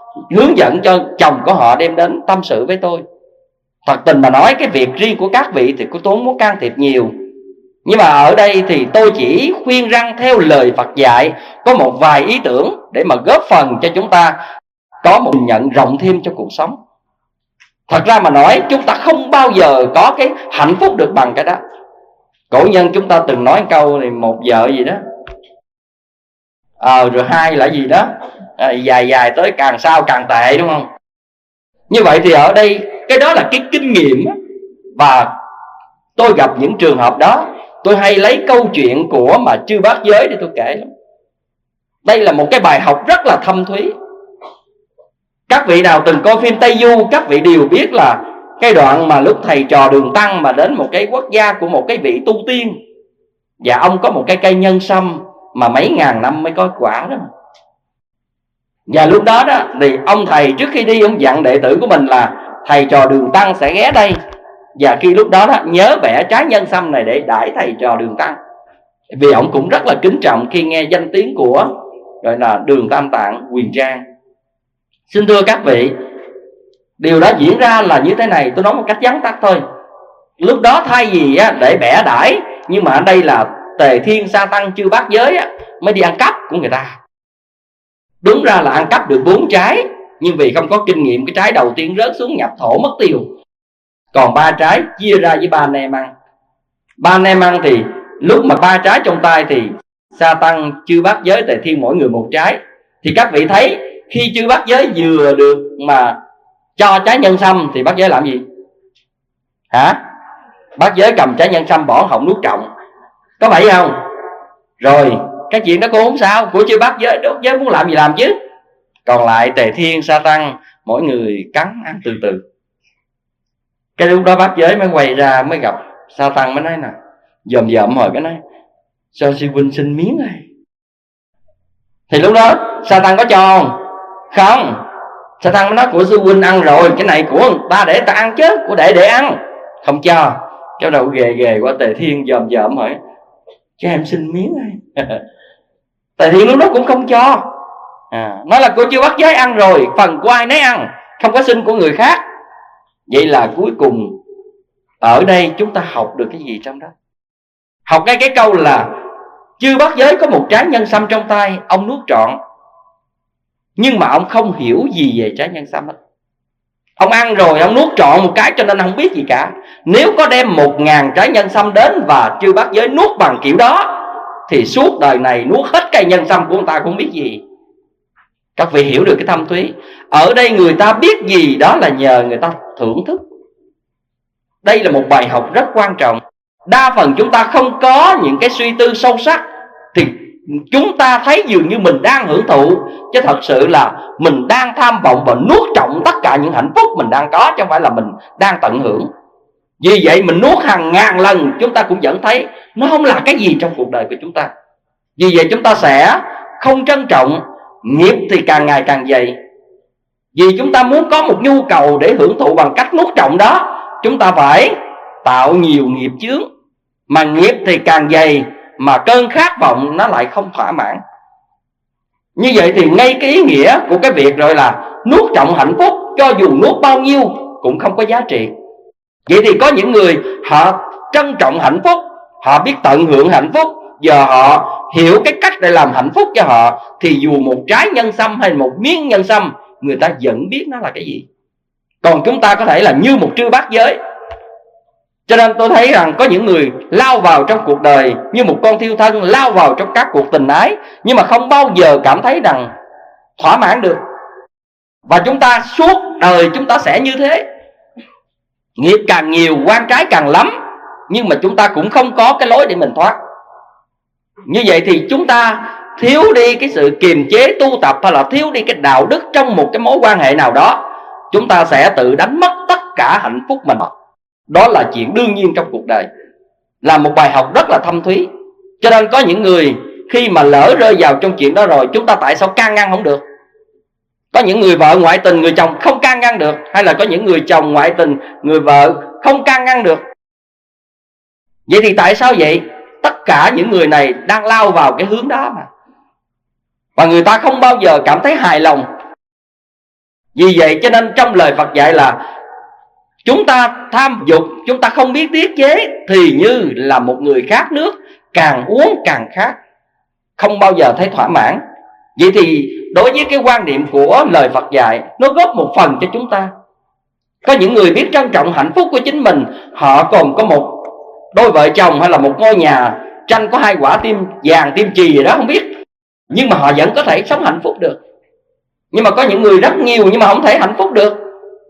hướng dẫn cho chồng của họ đem đến tâm sự với tôi. Thật tình mà nói, cái việc riêng của các vị thì tôi không muốn can thiệp nhiều, nhưng mà ở đây thì tôi chỉ khuyên răn theo lời Phật dạy, có một vài ý tưởng để mà góp phần cho chúng ta có một nhìn nhận rộng thêm cho cuộc sống. Thật ra mà nói, chúng ta không bao giờ có cái hạnh phúc được bằng cái đó. Cổ nhân chúng ta từng nói câu này, một vợ gì đó, ờ rồi hai là gì đó, à, dài dài tới càng sau càng tệ, đúng không? Như vậy thì ở đây cái đó là cái kinh nghiệm. Và tôi gặp những trường hợp đó, tôi hay lấy câu chuyện của mà chư bát giới để tôi kể lắm. Đây là một cái bài học rất là thâm thúy. Các vị nào từng coi phim Tây Du, các vị đều biết là cái đoạn mà lúc thầy trò Đường Tăng mà đến một cái quốc gia của một cái vị tu tiên, và ông có một cái cây nhân sâm mà mấy ngàn năm mới có quả đó. Và lúc đó đó thì ông thầy trước khi đi, ông dặn đệ tử của mình là thầy trò Đường Tăng sẽ ghé đây, và khi lúc đó, đó nhớ bẻ trái nhân sâm này để đãi thầy trò Đường Tăng. Vì ông cũng rất là kính trọng khi nghe danh tiếng của gọi là Đường Tam Tạng Huyền Trang. Xin thưa các vị, điều đó diễn ra là như thế này, tôi nói một cách vắn tắt thôi. Lúc đó thay vì á, để bẻ đãi, nhưng mà ở đây là Tề Thiên Sa Tăng chư bát giới á, mới đi ăn cắp của người ta. Đúng ra là ăn cắp được bốn trái, nhưng vì không có kinh nghiệm, cái trái đầu tiên rớt xuống nhập thổ mất tiêu. Còn ba trái chia ra với ba anh em ăn. Ba anh em ăn thì lúc mà ba trái trong tay thì Sa Tăng chư bát giới Tề Thiên mỗi người một trái. Thì các vị thấy khi chư bát giới vừa được mà cho trái nhân sâm thì bát giới làm gì? Hả? Bát giới cầm trái nhân sâm bỏ họng nuốt trọng, có phải không? Rồi cái chuyện đó cô không sao, của chư bát giới, đốt giới muốn làm gì làm chứ. Còn lại Tề Thiên Sa Tăng mỗi người cắn ăn từ từ. Cái lúc đó bát giới mới quay ra, mới gặp Sa Tăng mới nói nè, dòm dòm hồi cái nói sao sư huynh xin miếng này. Thì lúc đó Sa Tăng có cho không? Không. Sa Tăng mới nói của sư huynh ăn rồi, cái này của ta để ta ăn chứ, của đệ để ăn. Không cho. Cái đầu ghề ghề qua Tề Thiên dòm dòm hỏi cho em xin miếng này. Tề Thiên lúc đó cũng không cho, à, nói là cô chưa bắt giới ăn rồi, phần của ai nấy ăn, không có xin của người khác. Vậy là cuối cùng ở đây chúng ta học được cái gì trong đó? Học ngay cái câu là chư bát giới có một trái nhân sâm trong tay, ông nuốt trọn, nhưng mà ông không hiểu gì về trái nhân sâm hết. Ông ăn rồi ông nuốt trọn một cái cho nên không biết gì cả. Nếu có đem một ngàn trái nhân sâm đến và chư bát giới nuốt bằng kiểu đó thì suốt đời này nuốt hết cây nhân sâm của ông ta cũng không biết gì. Các vị hiểu được cái thâm thúy. Ở đây người ta biết gì đó là nhờ người ta thưởng thức. Đây là một bài học rất quan trọng. Đa phần chúng ta không có những cái suy tư sâu sắc thì chúng ta thấy dường như mình đang hưởng thụ, chứ thật sự là mình đang tham vọng và nuốt trọn tất cả những hạnh phúc mình đang có, chứ không phải là mình đang tận hưởng. Vì vậy mình nuốt hàng ngàn lần chúng ta cũng vẫn thấy nó không là cái gì trong cuộc đời của chúng ta. Vì vậy chúng ta sẽ không trân trọng, nghiệp thì càng ngày càng dày. Vì chúng ta muốn có một nhu cầu để hưởng thụ bằng cách nuốt trọn đó, chúng ta phải tạo nhiều nghiệp chướng. Mà nghiệp thì càng dày mà cơn khát vọng nó lại không thỏa mãn. Như vậy thì ngay cái ý nghĩa của cái việc rồi là nuốt trọn hạnh phúc, cho dù nuốt bao nhiêu cũng không có giá trị. Vậy thì có những người họ trân trọng hạnh phúc, họ biết tận hưởng hạnh phúc, giờ họ hiểu cái cách để làm hạnh phúc cho họ, thì dù một trái nhân sâm hay một miếng nhân sâm người ta vẫn biết nó là cái gì. Còn chúng ta có thể là như một chư bát giới. Cho nên tôi thấy rằng có những người lao vào trong cuộc đời như một con thiêu thân, lao vào trong các cuộc tình ái, nhưng mà không bao giờ cảm thấy rằng thỏa mãn được. Và chúng ta suốt đời chúng ta sẽ như thế. Nghiệp càng nhiều, oan trái càng lắm, nhưng mà chúng ta cũng không có cái lối để mình thoát. Như vậy thì chúng ta thiếu đi cái sự kiềm chế tu tập, hay là thiếu đi cái đạo đức trong một cái mối quan hệ nào đó, chúng ta sẽ tự đánh mất tất cả hạnh phúc mình. Đó là chuyện đương nhiên trong cuộc đời, là một bài học rất là thâm thúy. Cho nên có những người khi mà lỡ rơi vào trong chuyện đó rồi, chúng ta tại sao can ngăn không được? Có những người vợ ngoại tình, người chồng không can ngăn được. Hay là có những người chồng ngoại tình, người vợ không can ngăn được. Vậy thì tại sao vậy? Tất cả những người này đang lao vào cái hướng đó mà, và người ta không bao giờ cảm thấy hài lòng. Vì vậy cho nên trong lời Phật dạy là chúng ta tham dục, chúng ta không biết tiết chế, thì như là một người khát nước, càng uống càng khát, không bao giờ thấy thỏa mãn. Vậy thì đối với cái quan niệm của lời Phật dạy, nó góp một phần cho chúng ta. Có những người biết trân trọng hạnh phúc của chính mình, họ còn có một đôi vợ chồng hay là một ngôi nhà tranh có hai quả tim vàng, tim chì gì đó không biết, nhưng mà họ vẫn có thể sống hạnh phúc được. Nhưng mà có những người rất nhiều nhưng mà không thể hạnh phúc được.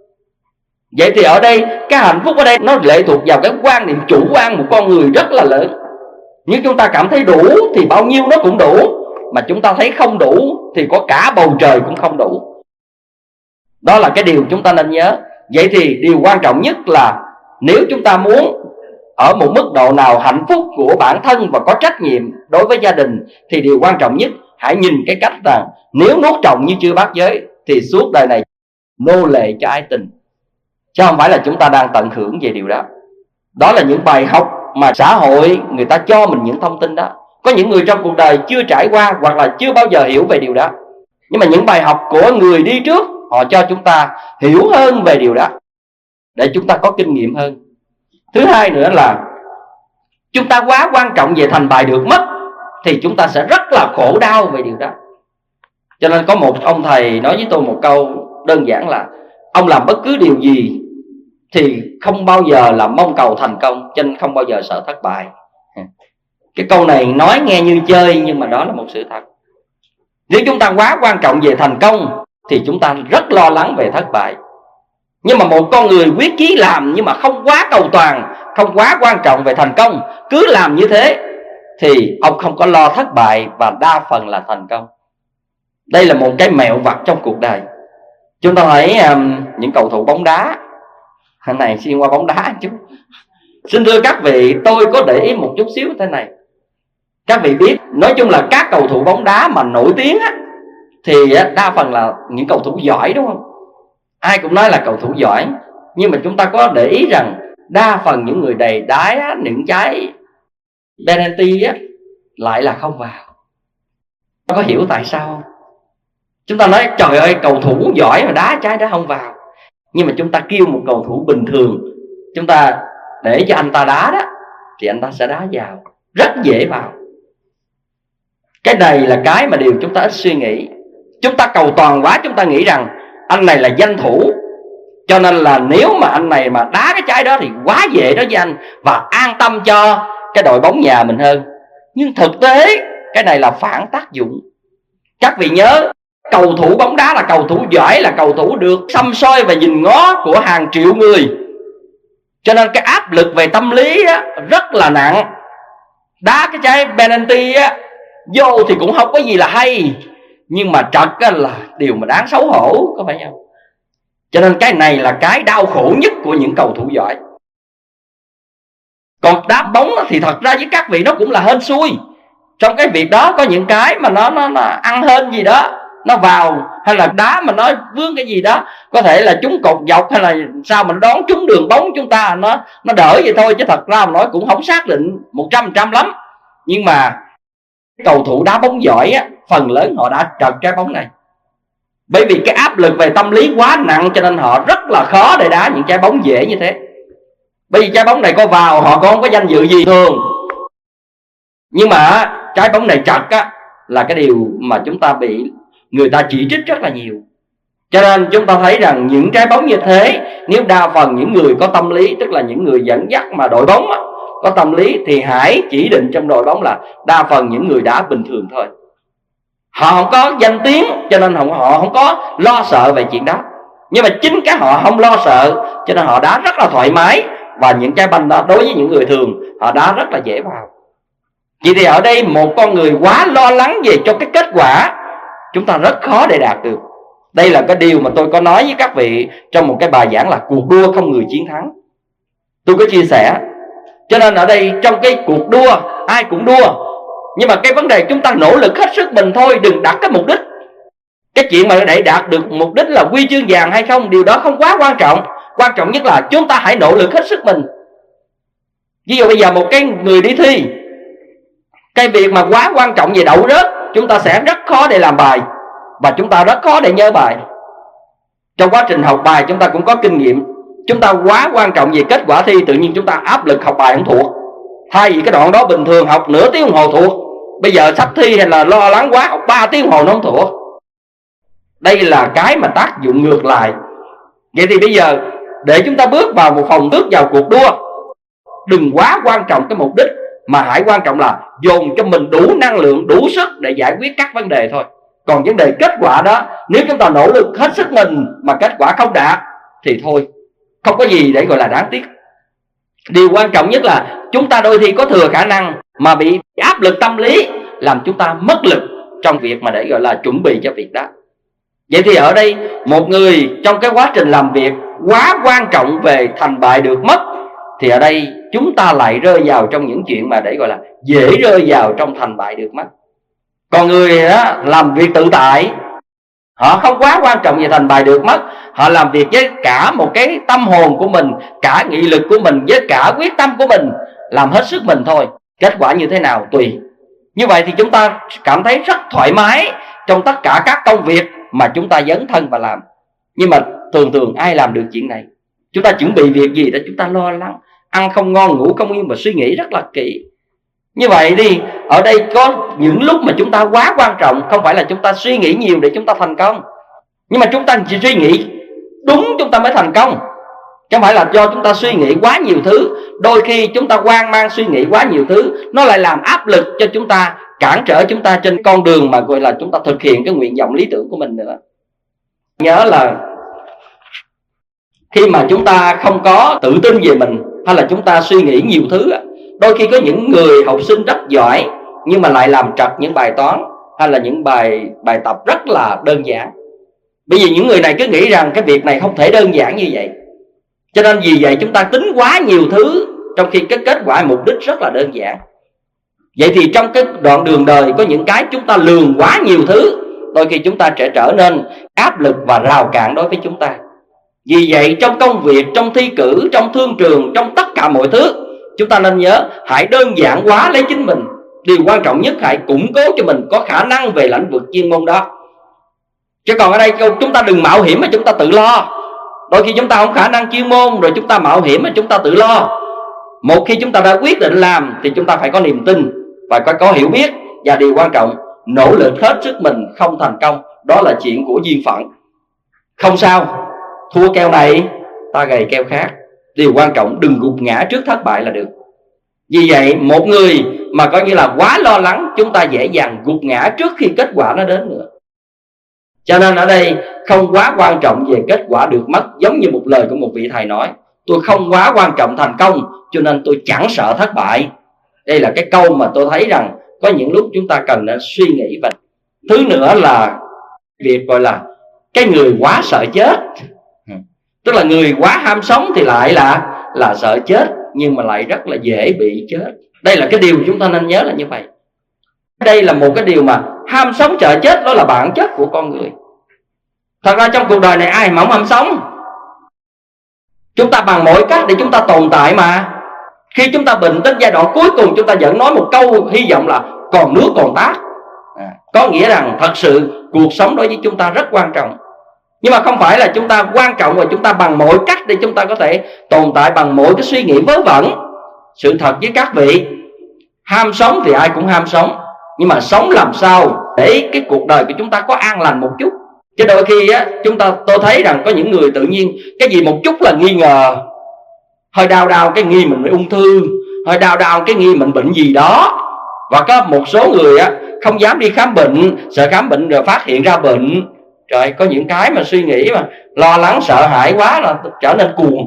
Vậy thì ở đây cái hạnh phúc ở đây nó lệ thuộc vào cái quan niệm chủ quan một con người rất là lớn. Nếu chúng ta cảm thấy đủ thì bao nhiêu nó cũng đủ, mà chúng ta thấy không đủ thì có cả bầu trời cũng không đủ. Đó là cái điều chúng ta nên nhớ. Vậy thì điều quan trọng nhất là nếu chúng ta muốn ở một mức độ nào hạnh phúc của bản thân và có trách nhiệm đối với gia đình, thì điều quan trọng nhất hãy nhìn cái cách rằng nếu nuốt trồng như chưa bát giới thì suốt đời này nô lệ cho ái tình, chứ không phải là chúng ta đang tận hưởng về điều đó. Đó là những bài học mà xã hội người ta cho mình những thông tin đó. Có những người trong cuộc đời chưa trải qua hoặc là chưa bao giờ hiểu về điều đó, nhưng mà những bài học của người đi trước họ cho chúng ta hiểu hơn về điều đó, để chúng ta có kinh nghiệm hơn. Thứ hai nữa là chúng ta quá quan trọng về thành bài được mất thì chúng ta sẽ rất là khổ đau về điều đó. Cho nên có một ông thầy nói với tôi một câu đơn giản là ông làm bất cứ điều gì thì không bao giờ là mong cầu thành công, cho nên không bao giờ sợ thất bại. Cái câu này nói nghe như chơi nhưng mà đó là một sự thật. Nếu chúng ta quá quan trọng về thành công thì chúng ta rất lo lắng về thất bại. Nhưng mà một con người quyết chí làm nhưng mà không quá cầu toàn, không quá quan trọng về thành công, cứ làm như thế thì ông không có lo thất bại và đa phần là thành công. Đây là một cái mẹo vặt trong cuộc đời. Chúng ta thấy um, những cầu thủ bóng đá. Hôm này xuyên qua bóng đá chút. Xin thưa các vị, tôi có để ý một chút xíu thế này. Các vị biết, nói chung là các cầu thủ bóng đá mà nổi tiếng á, thì đa phần là những cầu thủ giỏi, đúng không? Ai cũng nói là cầu thủ giỏi. Nhưng mà chúng ta có để ý rằng đa phần những người đầy đái á, những trái penalty á, lại là không vào. Có hiểu tại sao không? Chúng ta nói trời ơi cầu thủ giỏi mà đá trái đó không vào. Nhưng mà chúng ta kêu một cầu thủ bình thường, chúng ta để cho anh ta đá đó, thì anh ta sẽ đá vào, rất dễ vào. Cái này là cái mà điều chúng ta ít suy nghĩ. Chúng ta cầu toàn quá, chúng ta nghĩ rằng anh này là danh thủ, cho nên là nếu mà anh này mà đá cái trái đó thì quá dễ đối với anh, và an tâm cho cái đội bóng nhà mình hơn. Nhưng thực tế cái này là phản tác dụng. Các vị nhớ, cầu thủ bóng đá là cầu thủ giỏi, là cầu thủ được xăm soi và nhìn ngó của hàng triệu người, cho nên cái áp lực về tâm lý á, rất là nặng. Đá cái trái penalty á, vô thì cũng không có gì là hay, nhưng mà trật á, là điều mà đáng xấu hổ, có phải không? Cho nên cái này là cái đau khổ nhất của những cầu thủ giỏi. Còn đá bóng thì thật ra với các vị nó cũng là hên xui. Trong cái việc đó có những cái mà nó, nó, nó ăn hên gì đó, nó vào, hay là đá mà nó vướng cái gì đó, có thể là trúng cột dọc hay là sao mà nó đón trúng đường bóng chúng ta, nó nó đỡ vậy thôi, chứ thật ra mà nói cũng không xác định một trăm phần trăm lắm. Nhưng mà cầu thủ đá bóng giỏi á, phần lớn họ đã trật trái bóng này, bởi vì cái áp lực về tâm lý quá nặng, cho nên họ rất là khó để đá những trái bóng dễ như thế. Bởi vì trái bóng này có vào họ cũng không có danh dự gì thường, nhưng mà trái bóng này trật á, là cái điều mà chúng ta bị người ta chỉ trích rất là nhiều. Cho nên chúng ta thấy rằng những trái bóng như thế, nếu đa phần những người có tâm lý, tức là những người dẫn dắt mà đội bóng á, có tâm lý, thì hãy chỉ định trong đội bóng là đa phần những người đá bình thường thôi. Họ không có danh tiếng, cho nên họ không có lo sợ về chuyện đó. Nhưng mà chính cái họ không lo sợ, cho nên họ đá rất là thoải mái, và những trái banh đó đối với những người thường họ đá rất là dễ vào. Vậy thì ở đây một con người quá lo lắng về cho cái kết quả, chúng ta rất khó để đạt được. Đây là cái điều mà tôi có nói với các vị trong một cái bài giảng là cuộc đua không người chiến thắng. Tôi có chia sẻ. Cho nên ở đây trong cái cuộc đua ai cũng đua, nhưng mà cái vấn đề chúng ta nỗ lực hết sức mình thôi, đừng đặt cái mục đích. Cái chuyện mà để đạt được mục đích là huy chương vàng hay không, điều đó không quá quan trọng. Quan trọng nhất là chúng ta hãy nỗ lực hết sức mình. Ví dụ bây giờ một cái người đi thi, cái việc mà quá quan trọng về đậu rớt, chúng ta sẽ rất khó để làm bài, và chúng ta rất khó để nhớ bài. Trong quá trình học bài chúng ta cũng có kinh nghiệm. Chúng ta quá quan trọng về kết quả thi, tự nhiên chúng ta áp lực học bài không thuộc. Thay vì cái đoạn đó bình thường học nửa tiếng đồng hồ thuộc, bây giờ sắp thi hay là lo lắng quá học ba tiếng đồng hồ nó không thuộc. Đây là cái mà tác dụng ngược lại. Vậy thì bây giờ để chúng ta bước vào một phòng, bước vào cuộc đua, đừng quá quan trọng cái mục đích, mà hãy quan trọng là dồn cho mình đủ năng lượng, đủ sức để giải quyết các vấn đề thôi. Còn vấn đề kết quả đó, nếu chúng ta nỗ lực hết sức mình mà kết quả không đạt thì thôi, không có gì để gọi là đáng tiếc. Điều quan trọng nhất là chúng ta đôi khi có thừa khả năng mà bị áp lực tâm lý làm chúng ta mất lực trong việc mà để gọi là chuẩn bị cho việc đó. Vậy thì ở đây một người trong cái quá trình làm việc quá quan trọng về thành bại được mất, thì ở đây chúng ta lại rơi vào trong những chuyện mà để gọi là dễ rơi vào trong thành bại được mất. Còn người đó làm việc tự tại, họ không quá quan trọng về thành bại được mất, họ làm việc với cả một cái tâm hồn của mình, cả nghị lực của mình, với cả quyết tâm của mình, làm hết sức mình thôi. Kết quả như thế nào tùy. Như vậy thì chúng ta cảm thấy rất thoải mái trong tất cả các công việc mà chúng ta dấn thân và làm. Nhưng mà thường thường ai làm được chuyện này? Chúng ta chuẩn bị việc gì đó chúng ta lo lắng, ăn không ngon ngủ không yên và suy nghĩ rất là kỹ. Như vậy đi, ở đây có những lúc mà chúng ta quá quan trọng, không phải là chúng ta suy nghĩ nhiều để chúng ta thành công, nhưng mà chúng ta chỉ suy nghĩ đúng chúng ta mới thành công. Chứ không phải là do chúng ta suy nghĩ quá nhiều thứ. Đôi khi chúng ta hoang mang suy nghĩ quá nhiều thứ, nó lại làm áp lực cho chúng ta, cản trở chúng ta trên con đường mà gọi là chúng ta thực hiện cái nguyện vọng lý tưởng của mình nữa. Nhớ là khi mà chúng ta không có tự tin về mình, hay là chúng ta suy nghĩ nhiều thứ, đôi khi có những người học sinh rất giỏi nhưng mà lại làm trật những bài toán hay là những bài bài tập rất là đơn giản. Bởi vì những người này cứ nghĩ rằng cái việc này không thể đơn giản như vậy, cho nên vì vậy chúng ta tính quá nhiều thứ, trong khi cái kết quả mục đích rất là đơn giản. Vậy thì trong cái đoạn đường đời có những cái chúng ta lường quá nhiều thứ, đôi khi chúng ta sẽ trở nên áp lực và rào cản đối với chúng ta. Vì vậy trong công việc, trong thi cử, trong thương trường, trong tất cả mọi thứ, chúng ta nên nhớ hãy đơn giản hóa lấy chính mình. Điều quan trọng nhất hãy củng cố cho mình có khả năng về lĩnh vực chuyên môn đó. Chứ còn ở đây chúng ta đừng mạo hiểm mà chúng ta tự lo. Đôi khi chúng ta không khả năng chuyên môn rồi chúng ta mạo hiểm mà chúng ta tự lo. Một khi chúng ta đã quyết định làm thì chúng ta phải có niềm tin và phải có hiểu biết. Và điều quan trọng, nỗ lực hết sức mình không thành công, đó là chuyện của duyên phận. Không sao, thua keo này ta gầy keo khác. Điều quan trọng đừng gục ngã trước thất bại là được. Vì vậy một người mà coi như là quá lo lắng, chúng ta dễ dàng gục ngã trước khi kết quả nó đến nữa. Cho nên ở đây không quá quan trọng về kết quả được mất. Giống như một lời của một vị thầy nói, tôi không quá quan trọng thành công cho nên tôi chẳng sợ thất bại. Đây là cái câu mà tôi thấy rằng có những lúc chúng ta cần nên suy nghĩ vậy. Thứ nữa là việc gọi là cái người quá sợ chết. Tức là người quá ham sống thì lại là là sợ chết, nhưng mà lại rất là dễ bị chết. Đây là cái điều chúng ta nên nhớ là như vậy. Đây là một cái điều mà ham sống sợ chết, đó là bản chất của con người. Thật ra trong cuộc đời này ai mà không ham sống. Chúng ta bằng mọi cách để chúng ta tồn tại mà. Khi chúng ta bệnh đến giai đoạn cuối cùng, chúng ta vẫn nói một câu hy vọng là còn nước còn tát. à, Có nghĩa rằng thật sự cuộc sống đối với chúng ta rất quan trọng. Nhưng mà không phải là chúng ta quan trọng và chúng ta bằng mọi cách để chúng ta có thể tồn tại bằng mọi cái suy nghĩ vớ vẩn. Sự thật với các vị, ham sống thì ai cũng ham sống, nhưng mà sống làm sao để cái cuộc đời của chúng ta có an lành một chút. Chứ đôi khi á, chúng ta tôi thấy rằng có những người tự nhiên cái gì một chút là nghi ngờ, hơi đau đau cái nghi mình bị ung thư, hơi đau đau cái nghi mình bệnh gì đó. Và có một số người á không dám đi khám bệnh, sợ khám bệnh rồi phát hiện ra bệnh. Trời, có những cái mà suy nghĩ mà lo lắng sợ hãi quá là trở nên cuồng.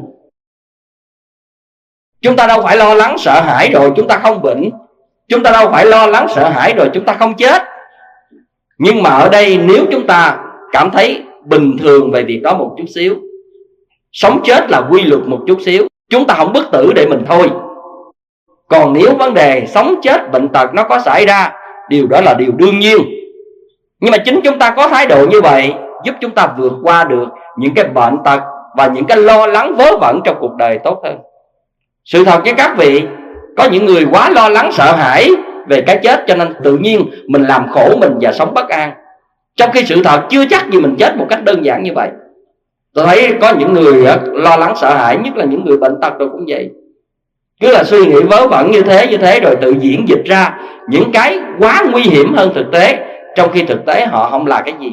Chúng ta đâu phải lo lắng sợ hãi rồi chúng ta không bệnh, chúng ta đâu phải lo lắng sợ hãi rồi chúng ta không chết. Nhưng mà ở đây nếu chúng ta cảm thấy bình thường về việc đó một chút xíu, sống chết là quy luật một chút xíu, chúng ta không bất tử để mình thôi. Còn nếu vấn đề sống chết bệnh tật nó có xảy ra, điều đó là điều đương nhiên. Nhưng mà chính chúng ta có thái độ như vậy giúp chúng ta vượt qua được những cái bệnh tật và những cái lo lắng vớ vẩn trong cuộc đời tốt hơn. Sự thật với các vị, có những người quá lo lắng sợ hãi về cái chết, cho nên tự nhiên mình làm khổ mình và sống bất an. Trong khi sự thật chưa chắc gì mình chết một cách đơn giản như vậy. Tôi thấy có những người lo lắng sợ hãi, nhất là những người bệnh tật rồi cũng vậy, cứ là suy nghĩ vớ vẩn như thế như thế rồi tự diễn dịch ra những cái quá nguy hiểm hơn thực tế, trong khi thực tế họ không là cái gì.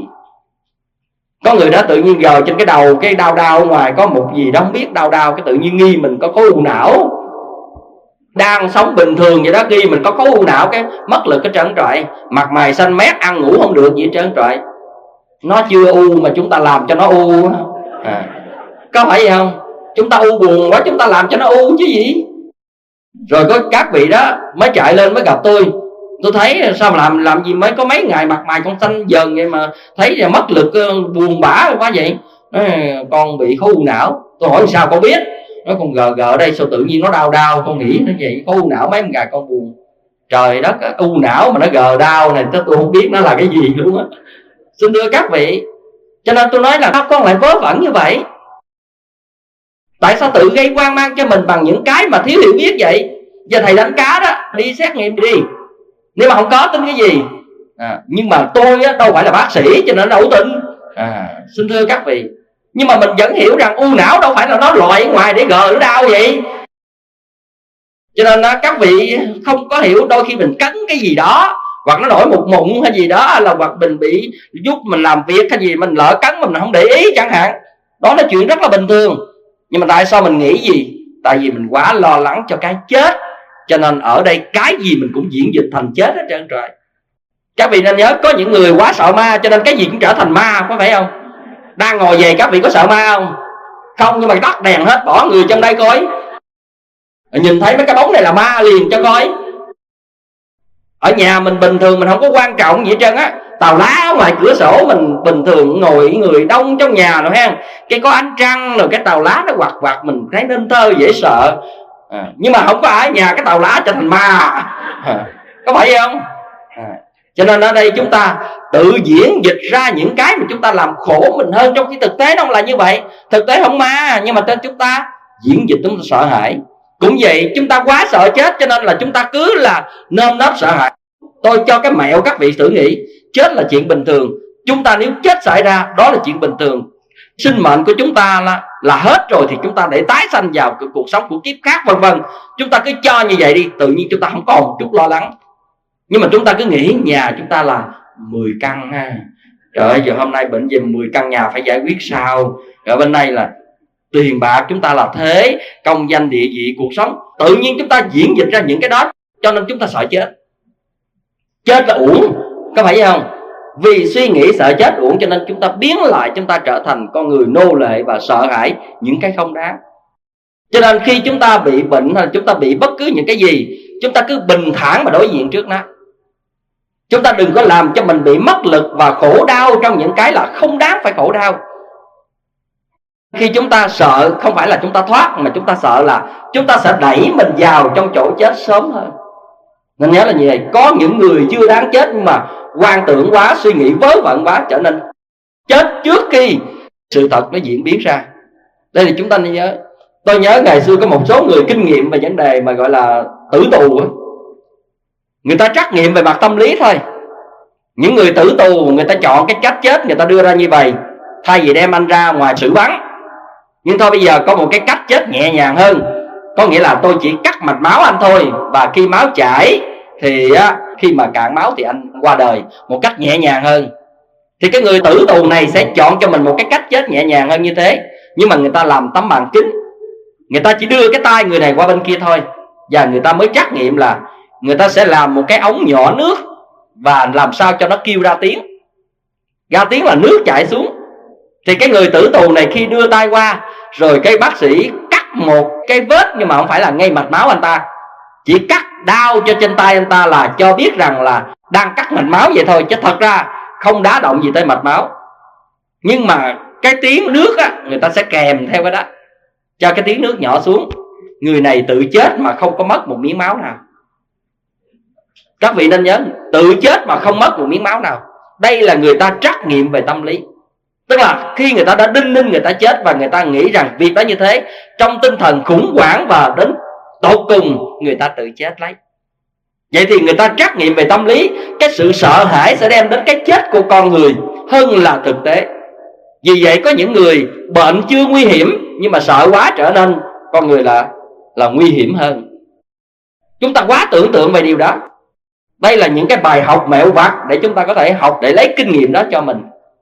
Có người đã tự nhiên gờ trên cái đầu cái đau đau ngoài có một gì đó không biết đau đau, cái tự nhiên nghi mình có khối u não, đang sống bình thường vậy đó, nghi mình có khối u não, cái mất lực cái trơn trọi, mặt mày xanh mét, ăn ngủ không được gì trơn trọi. Nó chưa u mà chúng ta làm cho nó u à. Có phải vậy không? Chúng ta u buồn quá chúng ta làm cho nó u chứ gì. Rồi có các vị đó mới chạy lên mới gặp tôi, tôi thấy sao mà làm làm gì mới có mấy ngày mặt mày con xanh dần vậy mà thấy là mất lực, buồn bã quá vậy. Nói, con bị khối u não. Tôi hỏi sao con biết? Nói con gờ gờ đây sao tự nhiên nó đau đau, con nghĩ nó vậy, khối u não mấy ngày con buồn. Trời đất, u não mà nó gờ đau này tôi không biết nó là cái gì luôn á. Xin thưa các vị, cho nên tôi nói là sao con lại vớ vẩn như vậy? Tại sao tự gây hoang mang cho mình bằng những cái mà thiếu hiểu biết vậy? Giờ thầy đánh cá đó, đi xét nghiệm đi, nếu mà không có tính cái gì à, nhưng mà tôi á, đâu phải là bác sĩ cho nên đâu tin à, xin thưa các vị. Nhưng mà mình vẫn hiểu rằng u não đâu phải là nó loại ở ngoài để gờ nó đau vậy. Cho nên á, các vị không có hiểu, đôi khi mình cấn cái gì đó hoặc nó nổi một mụn hay gì đó, là hoặc mình bị giúp mình làm việc hay gì mình lỡ cấn mình không để ý chẳng hạn, đó là chuyện rất là bình thường. Nhưng mà tại sao mình nghĩ gì? Tại vì mình quá lo lắng cho cái chết, cho nên ở đây cái gì mình cũng diễn dịch thành chết hết trơn trời. Các vị nên nhớ, có những người quá sợ ma cho nên cái gì cũng trở thành ma, có phải không? Đang ngồi về các vị có sợ ma không? Không, nhưng mà tắt đèn hết, bỏ người trong đây coi, nhìn thấy mấy cái bóng này là ma liền cho coi. Ở nhà mình bình thường mình không có quan trọng gì hết trơn á, tàu lá ở ngoài cửa sổ mình bình thường ngồi người đông trong nhà rồi ha, cái có ánh trăng rồi cái tàu lá nó quạt quạt mình thấy nên thơ dễ sợ à, nhưng mà không có ở nhà cái tàu lá trở thành ma à, có phải không à, cho nên ở đây chúng ta tự diễn dịch ra những cái mà chúng ta làm khổ mình hơn, trong khi thực tế nó không là như vậy. Thực tế không ma, nhưng mà trên chúng ta diễn dịch chúng ta sợ hãi. Cũng vậy, chúng ta quá sợ chết cho nên là chúng ta cứ là nơm nớp sợ hãi. Tôi cho cái mẹo các vị thử nghĩ, chết là chuyện bình thường. Chúng ta nếu chết xảy ra đó là chuyện bình thường. Sinh mệnh của chúng ta là, là hết rồi thì chúng ta để tái sanh vào cuộc sống của kiếp khác vân vân. Chúng ta cứ cho như vậy đi, tự nhiên chúng ta không còn một chút lo lắng. Nhưng mà chúng ta cứ nghĩ nhà chúng ta là mười căn ha, trời ơi giờ hôm nay bệnh về mười căn nhà phải giải quyết sao. Ở bên đây là tiền bạc chúng ta là thế, công danh địa vị cuộc sống, tự nhiên chúng ta diễn dịch ra những cái đó, cho nên chúng ta sợ chết. Chết là uổng, có phải không? Vì suy nghĩ sợ chết uổng cho nên chúng ta biến lại, chúng ta trở thành con người nô lệ và sợ hãi những cái không đáng. Cho nên khi chúng ta bị bệnh hay chúng ta bị bất cứ những cái gì, chúng ta cứ bình thản mà đối diện trước nó. Chúng ta đừng có làm cho mình bị mất lực và khổ đau trong những cái là không đáng phải khổ đau. Khi chúng ta sợ không phải là chúng ta thoát, mà chúng ta sợ là chúng ta sẽ đẩy mình vào trong chỗ chết sớm hơn. Nên nhớ là như vậy, có những người chưa đáng chết nhưng mà quan tưởng quá, suy nghĩ vớ vẩn quá, trở nên chết trước khi sự thật nó diễn biến ra. Đây là chúng ta nên nhớ. Tôi nhớ ngày xưa có một số người kinh nghiệm về vấn đề mà gọi là tử tù ấy. Người ta trắc nghiệm về mặt tâm lý thôi. Những người tử tù người ta chọn cái cách chết, người ta đưa ra như vậy: thay vì đem anh ra ngoài xử bắn, nhưng thôi bây giờ có một cái cách chết nhẹ nhàng hơn. Có nghĩa là tôi chỉ cắt mạch máu anh thôi, và khi máu chảy thì á, khi mà cạn máu thì anh qua đời một cách nhẹ nhàng hơn. Thì cái người tử tù này sẽ chọn cho mình một cái cách chết nhẹ nhàng hơn như thế. Nhưng mà người ta làm tấm màn kính, người ta chỉ đưa cái tay người này qua bên kia thôi, và người ta mới trắc nghiệm là người ta sẽ làm một cái ống nhỏ nước và làm sao cho nó kêu ra tiếng. Ra tiếng là nước chảy xuống. Thì cái người tử tù này khi đưa tay qua, rồi cái bác sĩ cắt một cái vết, nhưng mà không phải là ngay mạch máu anh ta, chỉ cắt đau cho trên tay anh ta là cho biết rằng là đang cắt mạch máu vậy thôi, chứ thật ra không đá động gì tới mạch máu. Nhưng mà cái tiếng nước á, người ta sẽ kèm theo cái đó, cho cái tiếng nước nhỏ xuống. Người này tự chết mà không có mất một miếng máu nào. Các vị nên nhớ, tự chết mà không mất một miếng máu nào. Đây là người ta trắc nghiệm về tâm lý. Tức là khi người ta đã đinh ninh người ta chết, và người ta nghĩ rằng việc đó như thế, trong tinh thần khủng hoảng và đến tột cùng người ta tự chết lấy. Vậy thì người ta trắc nghiệm về tâm lý, cái sự sợ hãi sẽ đem đến cái chết của con người hơn là thực tế. Vì vậy có những người bệnh chưa nguy hiểm nhưng mà sợ quá trở nên con người là là nguy hiểm hơn. Chúng ta quá tưởng tượng về điều đó. Đây là những cái bài học mẹo vặt để chúng ta có thể học để lấy kinh nghiệm đó cho mình.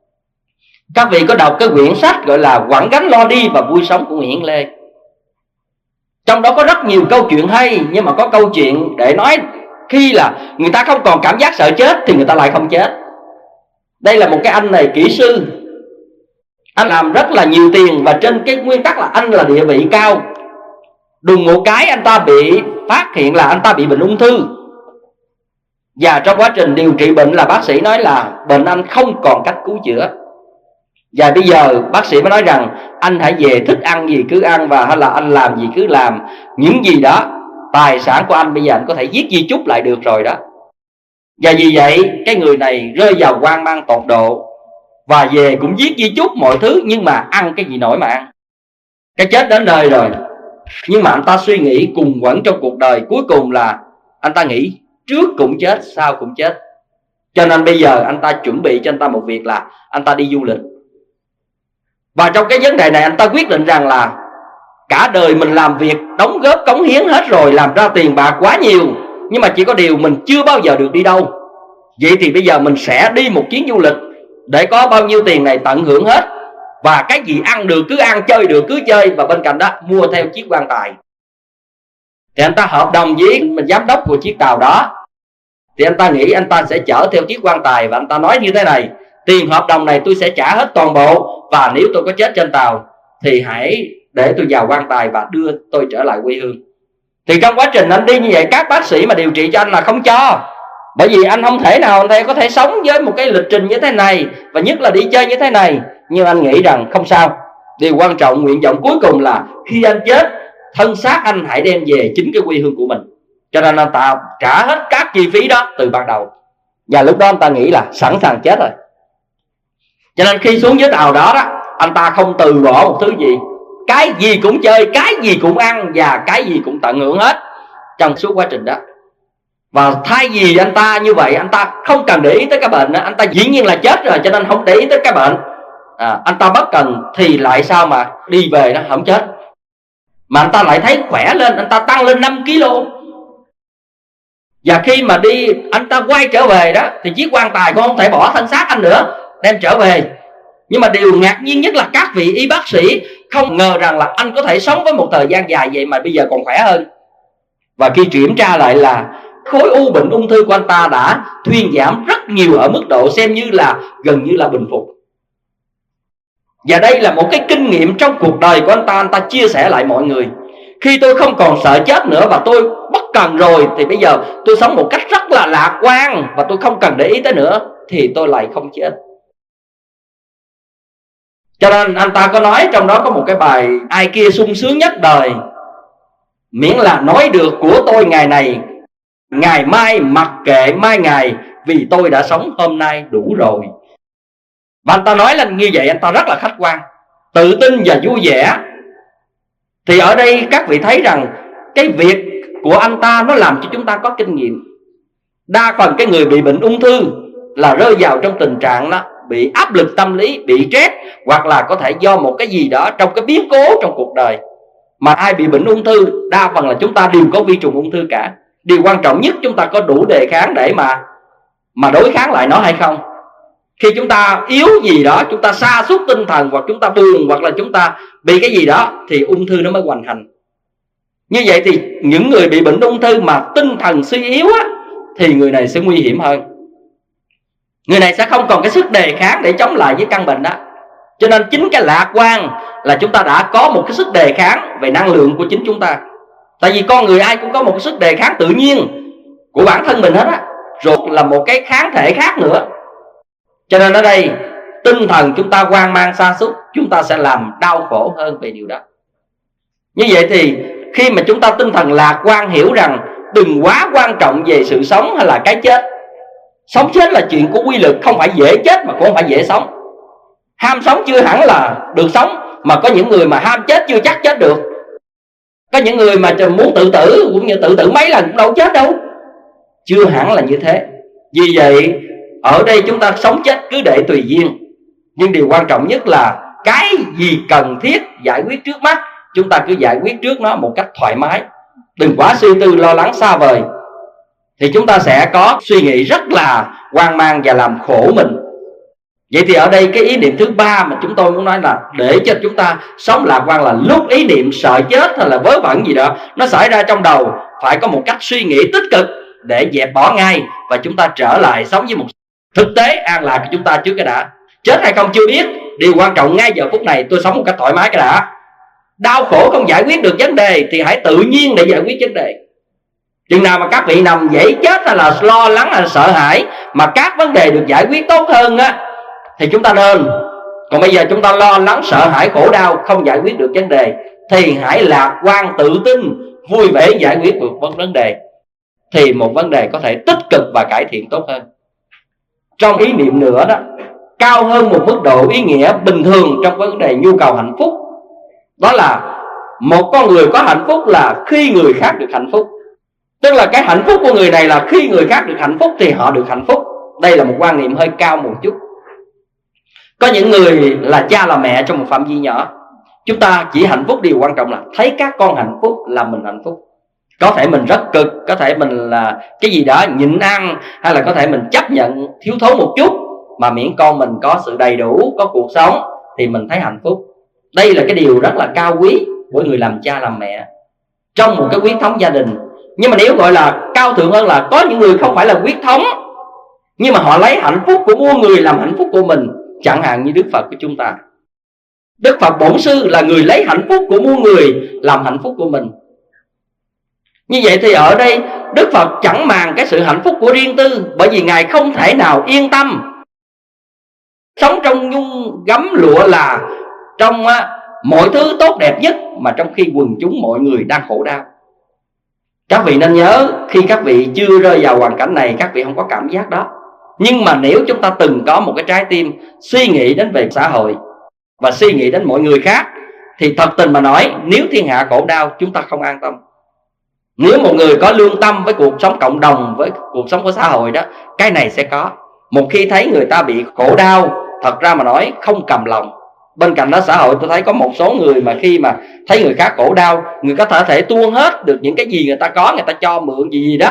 Các vị có đọc cái quyển sách gọi là Quẳng gánh lo đi và vui sống của Nguyễn Hiển Lê. Trong đó có rất nhiều câu chuyện hay, nhưng mà có câu chuyện để nói khi là người ta không còn cảm giác sợ chết thì người ta lại không chết. Đây là một cái anh này kỹ sư, anh làm rất là nhiều tiền và trên cái nguyên tắc là anh là địa vị cao. Đùng một cái anh ta bị phát hiện là anh ta bị bệnh ung thư. Và trong quá trình điều trị bệnh là bác sĩ nói là bệnh anh không còn cách cứu chữa. Và bây giờ bác sĩ mới nói rằng anh hãy về, thích ăn gì cứ ăn, và hay là anh làm gì cứ làm. Những gì đó, tài sản của anh bây giờ anh có thể viết di chúc lại được rồi đó. Và vì vậy cái người này rơi vào hoang mang tột độ, và về cũng viết di chúc mọi thứ, nhưng mà ăn cái gì nổi mà ăn. Cái chết đến nơi rồi, nhưng mà anh ta suy nghĩ cùng quẩn trong cuộc đời. Cuối cùng là anh ta nghĩ trước cũng chết, sau cũng chết. Cho nên bây giờ anh ta chuẩn bị cho anh ta một việc là anh ta đi du lịch. Và trong cái vấn đề này anh ta quyết định rằng là cả đời mình làm việc đóng góp cống hiến hết rồi, làm ra tiền bạc quá nhiều, nhưng mà chỉ có điều mình chưa bao giờ được đi đâu. Vậy thì bây giờ mình sẽ đi một chuyến du lịch để có bao nhiêu tiền này tận hưởng hết, và cái gì ăn được cứ ăn, chơi được cứ chơi, và bên cạnh đó mua theo chiếc quan tài. Thì anh ta hợp đồng với mình giám đốc của chiếc tàu đó. Thì anh ta nghĩ anh ta sẽ chở theo chiếc quan tài, và anh ta nói như thế này: tiền hợp đồng này tôi sẽ trả hết toàn bộ, và nếu tôi có chết trên tàu thì hãy để tôi vào quan tài và đưa tôi trở lại quê hương. Thì trong quá trình anh đi như vậy, các bác sĩ mà điều trị cho anh là không cho. Bởi vì anh không thể nào anh có thể sống với một cái lịch trình như thế này, và nhất là đi chơi như thế này. Nhưng anh nghĩ rằng không sao. Điều quan trọng, nguyện vọng cuối cùng là khi anh chết, thân xác anh hãy đem về chính cái quê hương của mình. Cho nên anh ta trả hết các chi phí đó từ ban đầu. Và lúc đó anh ta nghĩ là sẵn sàng chết rồi. Cho nên khi xuống dưới tàu đó, đó anh ta không từ bỏ một thứ gì. Cái gì cũng chơi, cái gì cũng ăn, và cái gì cũng tận hưởng hết trong suốt quá trình đó. Và thay vì anh ta như vậy, anh ta không cần để ý tới cái bệnh đó. Anh ta dĩ nhiên là chết rồi, cho nên không để ý tới cái bệnh. à, Anh ta bất cần thì lại sao mà đi về nó không chết, mà anh ta lại thấy khỏe lên. Anh ta tăng lên năm ki lô. Và khi mà đi, anh ta quay trở về đó, thì chiếc quan tài cũng không thể bỏ thân xác anh nữa, đem trở về. Nhưng mà điều ngạc nhiên nhất là các vị y bác sĩ không ngờ rằng là anh có thể sống với một thời gian dài vậy mà bây giờ còn khỏe hơn. Và khi kiểm tra lại là khối u bệnh ung thư của anh ta đã thuyên giảm rất nhiều, ở mức độ xem như là gần như là bình phục. Và đây là một cái kinh nghiệm trong cuộc đời của anh ta. Anh ta chia sẻ lại mọi người: khi tôi không còn sợ chết nữa và tôi bất cần rồi, thì bây giờ tôi sống một cách rất là lạc quan, và tôi không cần để ý tới nữa, thì tôi lại không chết. Cho nên anh ta có nói trong đó có một cái bài: ai kia sung sướng nhất đời, miễn là nói được của tôi ngày này, ngày mai mặc kệ mai ngày, vì tôi đã sống hôm nay đủ rồi. Và anh ta nói lên như vậy, anh ta rất là khách quan, tự tin và vui vẻ. Thì ở đây các vị thấy rằng cái việc của anh ta nó làm cho chúng ta có kinh nghiệm. Đa phần cái người bị bệnh ung thư là rơi vào trong tình trạng đó, bị áp lực tâm lý, bị stress, hoặc là có thể do một cái gì đó trong cái biến cố trong cuộc đời. Mà ai bị bệnh ung thư, đa phần là chúng ta đều có vi trùng ung thư cả. Điều quan trọng nhất chúng ta có đủ đề kháng để mà mà đối kháng lại nó hay không. Khi chúng ta yếu gì đó, chúng ta sa sút tinh thần, hoặc chúng ta buồn, hoặc là chúng ta bị cái gì đó, thì ung thư nó mới hoành hành. Như vậy thì những người bị bệnh ung thư mà tinh thần suy yếu á, thì người này sẽ nguy hiểm hơn. Người này sẽ không còn cái sức đề kháng để chống lại với căn bệnh đó. Cho nên chính cái lạc quan là chúng ta đã có một cái sức đề kháng về năng lượng của chính chúng ta. Tại vì con người ai cũng có một cái sức đề kháng tự nhiên của bản thân mình hết á, rồi là một cái kháng thể khác nữa. Cho nên ở đây tinh thần chúng ta hoang mang sa sút, chúng ta sẽ làm đau khổ hơn về điều đó. Như vậy thì khi mà chúng ta tinh thần lạc quan, hiểu rằng đừng quá quan trọng về sự sống hay là cái chết. Sống chết là chuyện của quy luật, không phải dễ chết mà cũng không phải dễ sống. Ham sống chưa hẳn là được sống, mà có những người mà ham chết chưa chắc chết được. Có những người mà muốn tự tử cũng như tự tử mấy lần cũng đâu chết đâu. Chưa hẳn là như thế. Vì vậy ở đây chúng ta sống chết cứ để tùy duyên. Nhưng điều quan trọng nhất là cái gì cần thiết giải quyết trước mắt, chúng ta cứ giải quyết trước nó một cách thoải mái, đừng quá suy tư lo lắng xa vời, thì chúng ta sẽ có suy nghĩ rất là hoang mang và làm khổ mình. Vậy thì ở đây cái ý niệm thứ ba mà chúng tôi muốn nói là để cho chúng ta sống lạc quan là lúc ý niệm sợ chết hay là vớ vẩn gì đó nó xảy ra trong đầu, phải có một cách suy nghĩ tích cực để dẹp bỏ ngay, và chúng ta trở lại sống với một thực tế an lạc của chúng ta trước cái đã. Chết hay không chưa biết, điều quan trọng ngay giờ phút này tôi sống một cách thoải mái cái đã. Đau khổ không giải quyết được vấn đề thì hãy tự nhiên để giải quyết vấn đề. Chừng nào mà các vị nằm dễ chết hay là lo lắng hay là sợ hãi mà các vấn đề được giải quyết tốt hơn á, thì chúng ta nên. Còn bây giờ chúng ta lo lắng sợ hãi khổ đau không giải quyết được vấn đề, thì hãy lạc quan tự tin vui vẻ giải quyết được vấn đề, thì một vấn đề có thể tích cực và cải thiện tốt hơn. Trong ý niệm nữa đó, cao hơn một mức độ ý nghĩa bình thường trong vấn đề nhu cầu hạnh phúc, đó là một con người có hạnh phúc là khi người khác được hạnh phúc. Tức là cái hạnh phúc của người này là khi người khác được hạnh phúc thì họ được hạnh phúc. Đây là một quan niệm hơi cao một chút. Có những người là cha là mẹ trong một phạm vi nhỏ, chúng ta chỉ hạnh phúc, điều quan trọng là thấy các con hạnh phúc là mình hạnh phúc. Có thể mình rất cực, có thể mình là cái gì đó nhịn ăn, hay là có thể mình chấp nhận thiếu thốn một chút, mà miễn con mình có sự đầy đủ, có cuộc sống thì mình thấy hạnh phúc. Đây là cái điều rất là cao quý của người làm cha làm mẹ trong một cái huyết thống gia đình. Nhưng mà nếu gọi là cao thượng hơn là có những người không phải là huyết thống, nhưng mà họ lấy hạnh phúc của muôn người làm hạnh phúc của mình, chẳng hạn như Đức Phật của chúng ta. Đức Phật Bổn Sư là người lấy hạnh phúc của muôn người làm hạnh phúc của mình. Như vậy thì ở đây Đức Phật chẳng màng cái sự hạnh phúc của riêng tư, bởi vì Ngài không thể nào yên tâm sống trong nhung gấm lụa là trong mọi thứ tốt đẹp nhất, mà trong khi quần chúng mọi người đang khổ đau. Các vị nên nhớ, khi các vị chưa rơi vào hoàn cảnh này, các vị không có cảm giác đó. Nhưng mà nếu chúng ta từng có một cái trái tim suy nghĩ đến về xã hội và suy nghĩ đến mọi người khác, thì thật tình mà nói, nếu thiên hạ khổ đau, chúng ta không an tâm. Nếu một người có lương tâm với cuộc sống cộng đồng, với cuộc sống của xã hội đó, cái này sẽ có. Một khi thấy người ta bị khổ đau, thật ra mà nói không cầm lòng. Bên cạnh đó xã hội tôi thấy có một số người mà khi mà thấy người khác khổ đau, người có thể thể tuôn hết được những cái gì người ta có, người ta cho mượn gì gì đó,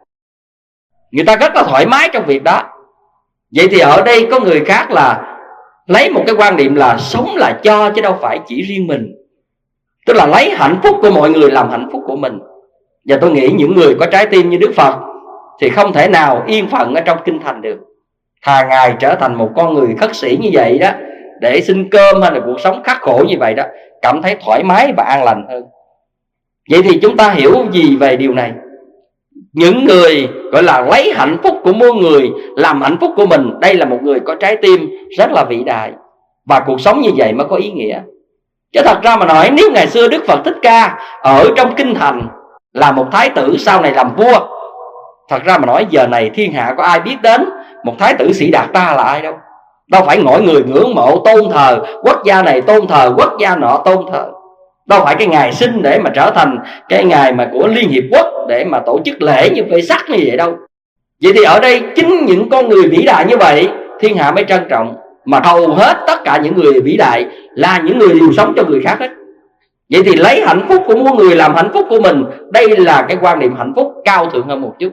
người ta rất là thoải mái trong việc đó. Vậy thì ở đây có người khác là lấy một cái quan niệm là sống là cho chứ đâu phải chỉ riêng mình, tức là lấy hạnh phúc của mọi người làm hạnh phúc của mình. Và tôi nghĩ những người có trái tim như Đức Phật thì không thể nào yên phận ở trong kinh thành được. Thà Ngài trở thành một con người khất sĩ như vậy đó, để xin cơm hay là cuộc sống khắc khổ như vậy đó, cảm thấy thoải mái và an lành hơn. Vậy thì chúng ta hiểu gì về điều này? Những người gọi là lấy hạnh phúc của muôn người làm hạnh phúc của mình, đây là một người có trái tim rất là vĩ đại, và cuộc sống như vậy mới có ý nghĩa. Chứ thật ra mà nói, nếu ngày xưa Đức Phật Thích Ca ở trong kinh thành là một thái tử, sau này làm vua, thật ra mà nói giờ này thiên hạ có ai biết đến một thái tử Sĩ Đạt Ta là ai đâu. Đâu phải mọi người ngưỡng mộ tôn thờ quốc gia này, tôn thờ quốc gia nọ, tôn thờ. Đâu phải cái ngày sinh để mà trở thành cái ngày mà của Liên Hiệp Quốc để mà tổ chức lễ như Phê Sắc như vậy đâu. Vậy thì ở đây chính những con người vĩ đại như vậy thiên hạ mới trân trọng. Mà hầu hết tất cả những người vĩ đại là những người đều sống cho người khác hết. Vậy thì lấy hạnh phúc của muôn người làm hạnh phúc của mình, đây là cái quan niệm hạnh phúc cao thượng hơn một chút.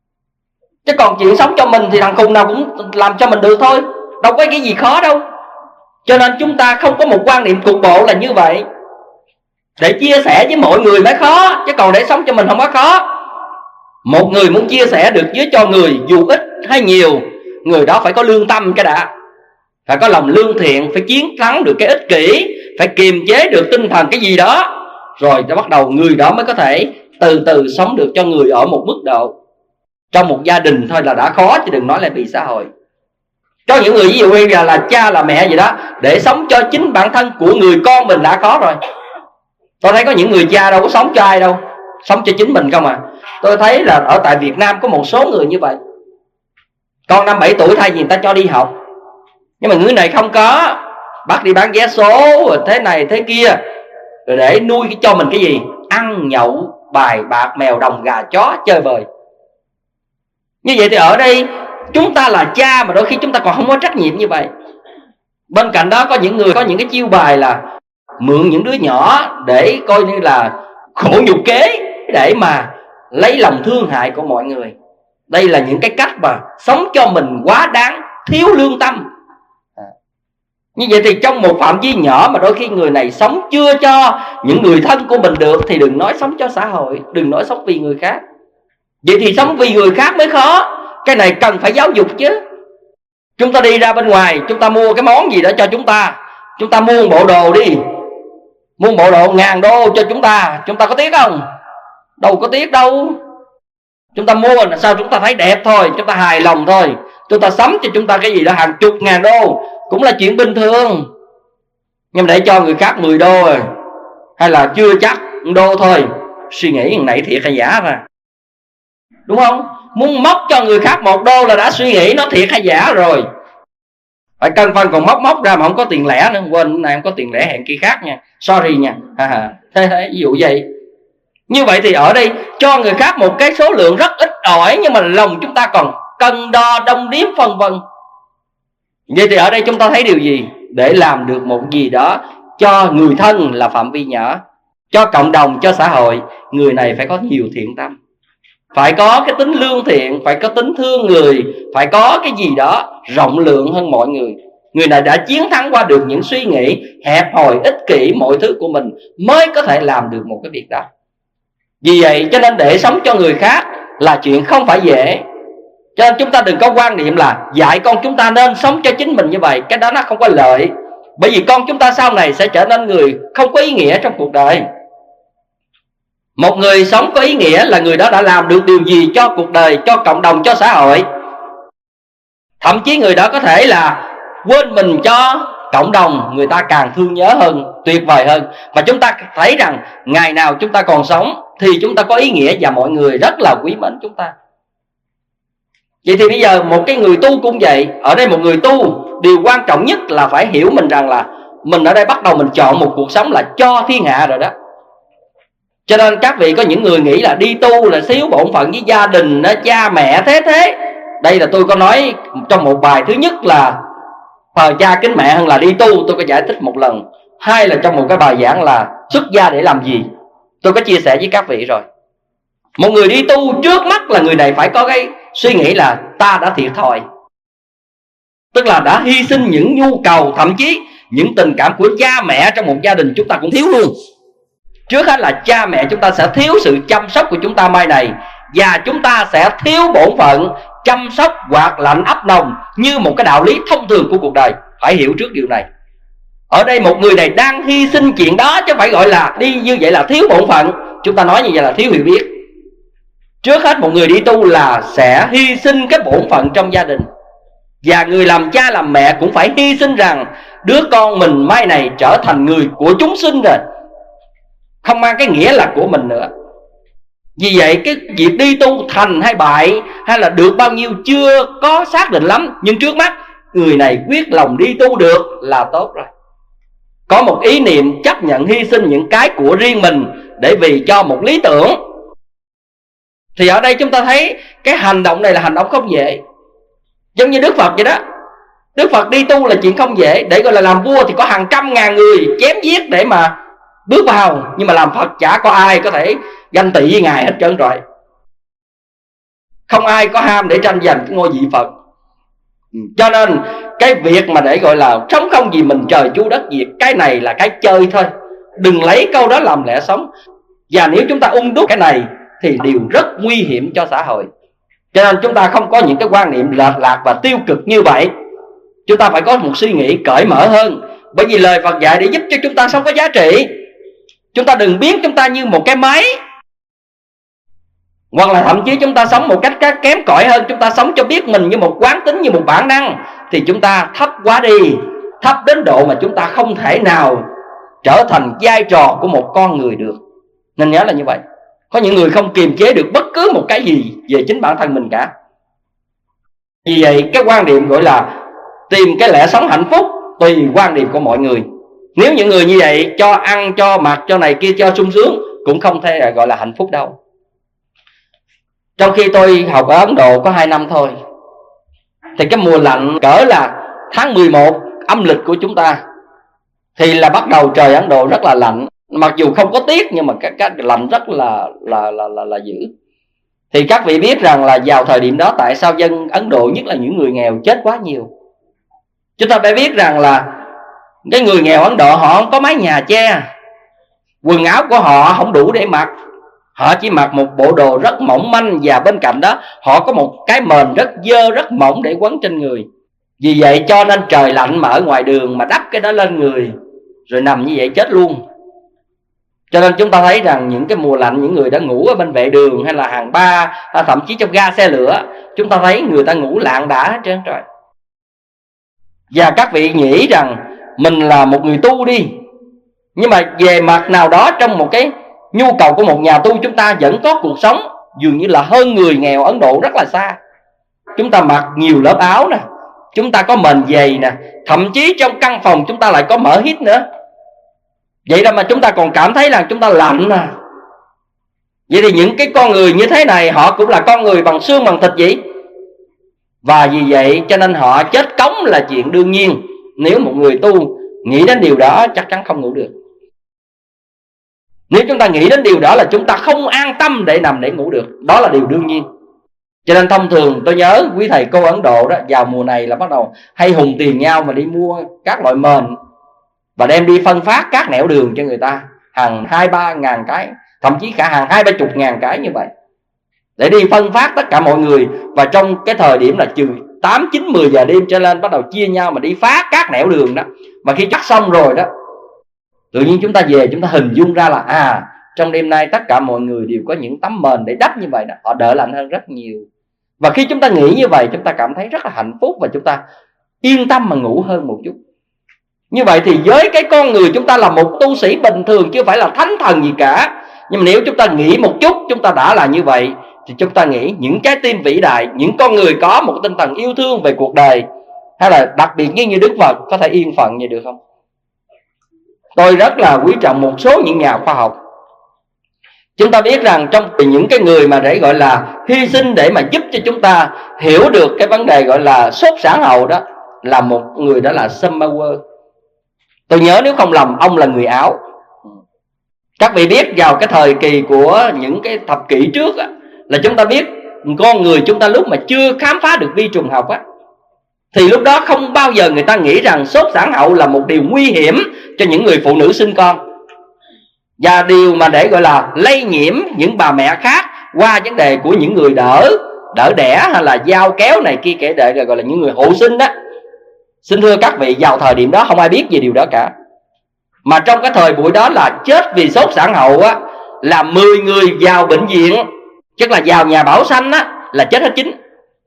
Chứ còn chuyện sống cho mình thì thằng khùng nào cũng làm cho mình được thôi, đâu có cái gì khó đâu. Cho nên chúng ta không có một quan niệm cục bộ là như vậy. Để chia sẻ với mọi người mới khó, chứ còn để sống cho mình không có khó. Một người muốn chia sẻ được với cho người, dù ít hay nhiều, người đó phải có lương tâm cái đã, phải có lòng lương thiện, phải chiến thắng được cái ích kỷ, phải kiềm chế được tinh thần cái gì đó, rồi đã bắt đầu người đó mới có thể từ từ sống được cho người ở một mức độ. Trong một gia đình thôi là đã khó, chứ đừng nói là vì xã hội. Có những người ví dụ như là, là cha là mẹ gì đó, để sống cho chính bản thân của người con mình đã khó rồi. Tôi thấy có những người cha đâu có sống cho ai đâu, sống cho chính mình không à. Tôi thấy là ở tại Việt Nam có một số người như vậy. Con năm bảy tuổi thay vì người ta cho đi học, nhưng mà người này không có, bắt đi bán vé số rồi thế này thế kia, rồi để nuôi cho mình cái gì? Ăn nhậu bài bạc, mèo đồng gà chó chơi bời. Như vậy thì ở đây chúng ta là cha mà đôi khi chúng ta còn không có trách nhiệm như vậy. Bên cạnh đó có những người có những cái chiêu bài là mượn những đứa nhỏ để coi như là khổ nhục kế, để mà lấy lòng thương hại của mọi người. Đây là những cái cách mà sống cho mình quá đáng, thiếu lương tâm. Như vậy thì trong một phạm vi nhỏ mà đôi khi người này sống chưa cho những người thân của mình được, thì đừng nói sống cho xã hội, đừng nói sống vì người khác. Vậy thì sống vì người khác mới khó. Cái này cần phải giáo dục chứ. Chúng ta đi ra bên ngoài, chúng ta mua cái món gì đó cho chúng ta, chúng ta mua một bộ đồ đi, mua một bộ đồ ngàn đô cho chúng ta, chúng ta có tiếc không? Đâu có tiếc đâu. Chúng ta mua là sao chúng ta thấy đẹp thôi, chúng ta hài lòng thôi. Chúng ta sắm cho chúng ta cái gì đó hàng chục ngàn đô cũng là chuyện bình thường. Nhưng mà để cho người khác mười đô rồi, hay là chưa chắc một đô thôi, suy nghĩ thằng này thiệt hay giả ra, đúng không? Muốn móc cho người khác một đô là đã suy nghĩ nó thiệt hay giả rồi. Phải cân phân còn móc móc ra mà không có tiền lẻ nữa. Quên, này không có tiền lẻ, hẹn kia khác nha, sorry nha. À, thế thế ví dụ vậy. Như vậy thì ở đây cho người khác một cái số lượng rất ít ỏi, nhưng mà lòng chúng ta còn cân đo đong đếm phân vân. Vậy thì ở đây chúng ta thấy điều gì? Để làm được một gì đó cho người thân là phạm vi nhỏ, cho cộng đồng, cho xã hội, người này phải có nhiều thiện tâm, phải có cái tính lương thiện, phải có tính thương người, phải có cái gì đó rộng lượng hơn mọi người. Người này đã chiến thắng qua được những suy nghĩ hẹp hòi, ích kỷ, mọi thứ của mình, mới có thể làm được một cái việc đó. Vì vậy cho nên để sống cho người khác là chuyện không phải dễ. Cho nên chúng ta đừng có quan niệm là dạy con chúng ta nên sống cho chính mình như vậy. Cái đó nó không có lợi. Bởi vì con chúng ta sau này sẽ trở nên người không có ý nghĩa trong cuộc đời. Một người sống có ý nghĩa là người đó đã làm được điều gì cho cuộc đời, cho cộng đồng, cho xã hội. Thậm chí người đó có thể là quên mình cho cộng đồng, người ta càng thương nhớ hơn, tuyệt vời hơn. Mà chúng ta thấy rằng ngày nào chúng ta còn sống thì chúng ta có ý nghĩa, và mọi người rất là quý mến chúng ta. Vậy thì bây giờ một cái người tu cũng vậy. Ở đây một người tu, điều quan trọng nhất là phải hiểu mình rằng là mình ở đây bắt đầu mình chọn một cuộc sống là cho thiên hạ rồi đó. Cho nên các vị có những người nghĩ là đi tu là thiếu bổn phận với gia đình, cha mẹ thế thế. Đây là tôi có nói trong một bài, thứ nhất là thờ cha kính mẹ hơn là đi tu, tôi có giải thích một lần. Hai là trong một cái bài giảng là xuất gia để làm gì, tôi có chia sẻ với các vị rồi. Một người đi tu trước mắt là người này phải có cái suy nghĩ là ta đã thiệt thòi, tức là đã hy sinh những nhu cầu, thậm chí những tình cảm của cha mẹ trong một gia đình chúng ta cũng thiếu luôn. Trước hết là cha mẹ chúng ta sẽ thiếu sự chăm sóc của chúng ta mai này, và chúng ta sẽ thiếu bổn phận chăm sóc quạt lạnh ấp nồng như một cái đạo lý thông thường của cuộc đời. Phải hiểu trước điều này. Ở đây một người này đang hy sinh chuyện đó, chứ phải gọi là đi như vậy là thiếu bổn phận. Chúng ta nói như vậy là thiếu hiểu biết. Trước hết một người đi tu là sẽ hy sinh cái bổn phận trong gia đình, và người làm cha làm mẹ cũng phải hy sinh rằng đứa con mình mai này trở thành người của chúng sinh rồi, không mang cái nghĩa là của mình nữa. Vì vậy cái việc đi tu thành hay bại, hay là được bao nhiêu chưa có xác định lắm, nhưng trước mắt người này quyết lòng đi tu được là tốt rồi. Có một ý niệm chấp nhận hy sinh những cái của riêng mình để vì cho một lý tưởng. Thì ở đây chúng ta thấy cái hành động này là hành động không dễ. Giống như Đức Phật vậy đó. Đức Phật đi tu là chuyện không dễ. Để gọi là làm vua thì có hàng trăm ngàn người chém giết để mà bước vào. Nhưng mà làm Phật chả có ai có thể ganh tị với Ngài hết trơn rồi. Không ai có ham để tranh giành cái ngôi vị Phật. Cho nên cái việc mà để gọi là sống không vì mình trời chu đất diệt, cái này là cái chơi thôi. Đừng lấy câu đó làm lẽ sống. Và nếu chúng ta ung đúc cái này thì điều rất nguy hiểm cho xã hội. Cho nên chúng ta không có những cái quan niệm lệch lạc và tiêu cực như vậy. Chúng ta phải có một suy nghĩ cởi mở hơn. Bởi vì lời Phật dạy để giúp cho chúng ta sống có giá trị. Chúng ta đừng biến chúng ta như một cái máy, hoặc là thậm chí chúng ta sống một cách kém cỏi hơn. Chúng ta sống cho biết mình như một quán tính, như một bản năng, thì chúng ta thấp quá đi, thấp đến độ mà chúng ta không thể nào trở thành vai trò của một con người được. Nên nhớ là như vậy. Có những người không kiềm chế được bất cứ một cái gì về chính bản thân mình cả. Vì vậy cái quan điểm gọi là tìm cái lẽ sống hạnh phúc tùy quan điểm của mọi người. Nếu những người như vậy cho ăn, cho mặc, cho này kia, cho sung sướng, cũng không thể gọi là hạnh phúc đâu. Trong khi tôi học ở Ấn Độ có hai năm thôi, thì cái mùa lạnh cỡ là tháng mười một âm lịch của chúng ta thì là bắt đầu trời Ấn Độ rất là lạnh, mặc dù không có tiết nhưng mà cái, cái lạnh rất là là, là là là dữ. Thì các vị biết rằng là vào thời điểm đó tại sao dân Ấn Độ, nhất là những người nghèo, chết quá nhiều. Chúng ta phải biết rằng là cái người nghèo Ấn Độ họ không có mái nhà che, quần áo của họ không đủ để mặc, họ chỉ mặc một bộ đồ rất mỏng manh, và bên cạnh đó họ có một cái mền rất dơ rất mỏng để quấn trên người. Vì vậy cho nên trời lạnh mà ở ngoài đường mà đắp cái đó lên người rồi nằm như vậy chết luôn. Cho nên chúng ta thấy rằng những cái mùa lạnh, những người đã ngủ ở bên vệ đường hay là hàng ba, hay thậm chí trong ga xe lửa, chúng ta thấy người ta ngủ lạng đã hết trơn trời. Và các vị nghĩ rằng mình là một người tu đi, nhưng mà về mặt nào đó trong một cái nhu cầu của một nhà tu, chúng ta vẫn có cuộc sống dường như là hơn người nghèo Ấn Độ rất là xa. Chúng ta mặc nhiều lớp áo nè, chúng ta có mền dày nè, thậm chí trong căn phòng chúng ta lại có mở hít nữa. Vậy đó mà chúng ta còn cảm thấy là chúng ta lạnh à. Vậy thì những cái con người như thế này họ cũng là con người bằng xương bằng thịt vậy. Và vì vậy cho nên họ chết cống là chuyện đương nhiên. Nếu một người tu nghĩ đến điều đó chắc chắn không ngủ được. Nếu chúng ta nghĩ đến điều đó là chúng ta không an tâm để nằm để ngủ được. Đó là điều đương nhiên. Cho nên thông thường tôi nhớ quý thầy cô Ấn Độ đó, vào mùa này là bắt đầu hay hùng tiền nhau mà đi mua các loại mền và đem đi phân phát các nẻo đường cho người ta, hàng hai ba ngàn cái, thậm chí cả hàng hai ba chục ngàn cái như vậy, để đi phân phát tất cả mọi người. Và trong cái thời điểm là trừ tám, chín, mười giờ đêm trở lên bắt đầu chia nhau mà đi phát các nẻo đường đó. Mà khi cắt xong rồi đó, tự nhiên chúng ta về chúng ta hình dung ra là à, trong đêm nay tất cả mọi người đều có những tấm mền để đắp như vậy đó, họ đỡ lạnh hơn rất nhiều. Và khi chúng ta nghĩ như vậy, chúng ta cảm thấy rất là hạnh phúc và chúng ta yên tâm mà ngủ hơn một chút. Như vậy thì với cái con người chúng ta là một tu sĩ bình thường, chứ không phải là thánh thần gì cả. Nhưng mà nếu chúng ta nghĩ một chút, chúng ta đã là như vậy, thì chúng ta nghĩ những trái tim vĩ đại, những con người có một tinh thần yêu thương về cuộc đời, hay là đặc biệt như, như Đức Phật, có thể yên phận như được không? Tôi rất là quý trọng một số những nhà khoa học. Chúng ta biết rằng trong những cái người mà để gọi là hy sinh để mà giúp cho chúng ta hiểu được cái vấn đề gọi là sốt sản hậu đó, là một người đó là Schopenhauer. Tôi nhớ nếu không lầm ông là người Áo. Các vị biết vào cái thời kỳ của những cái thập kỷ trước á, là chúng ta biết con người chúng ta lúc mà chưa khám phá được vi trùng học á, thì lúc đó không bao giờ người ta nghĩ rằng sốt sản hậu là một điều nguy hiểm cho những người phụ nữ sinh con, và điều mà để gọi là lây nhiễm những bà mẹ khác qua vấn đề của những người đỡ đỡ đẻ hay là dao kéo này kia kể đệ, gọi là những người hộ sinh đó. Xin thưa các vị, vào thời điểm đó không ai biết về điều đó cả. Mà trong cái thời buổi đó là chết vì sốt sản hậu á, là mười người vào bệnh viện, tức là vào nhà bảo sanh á, là chết hết chín.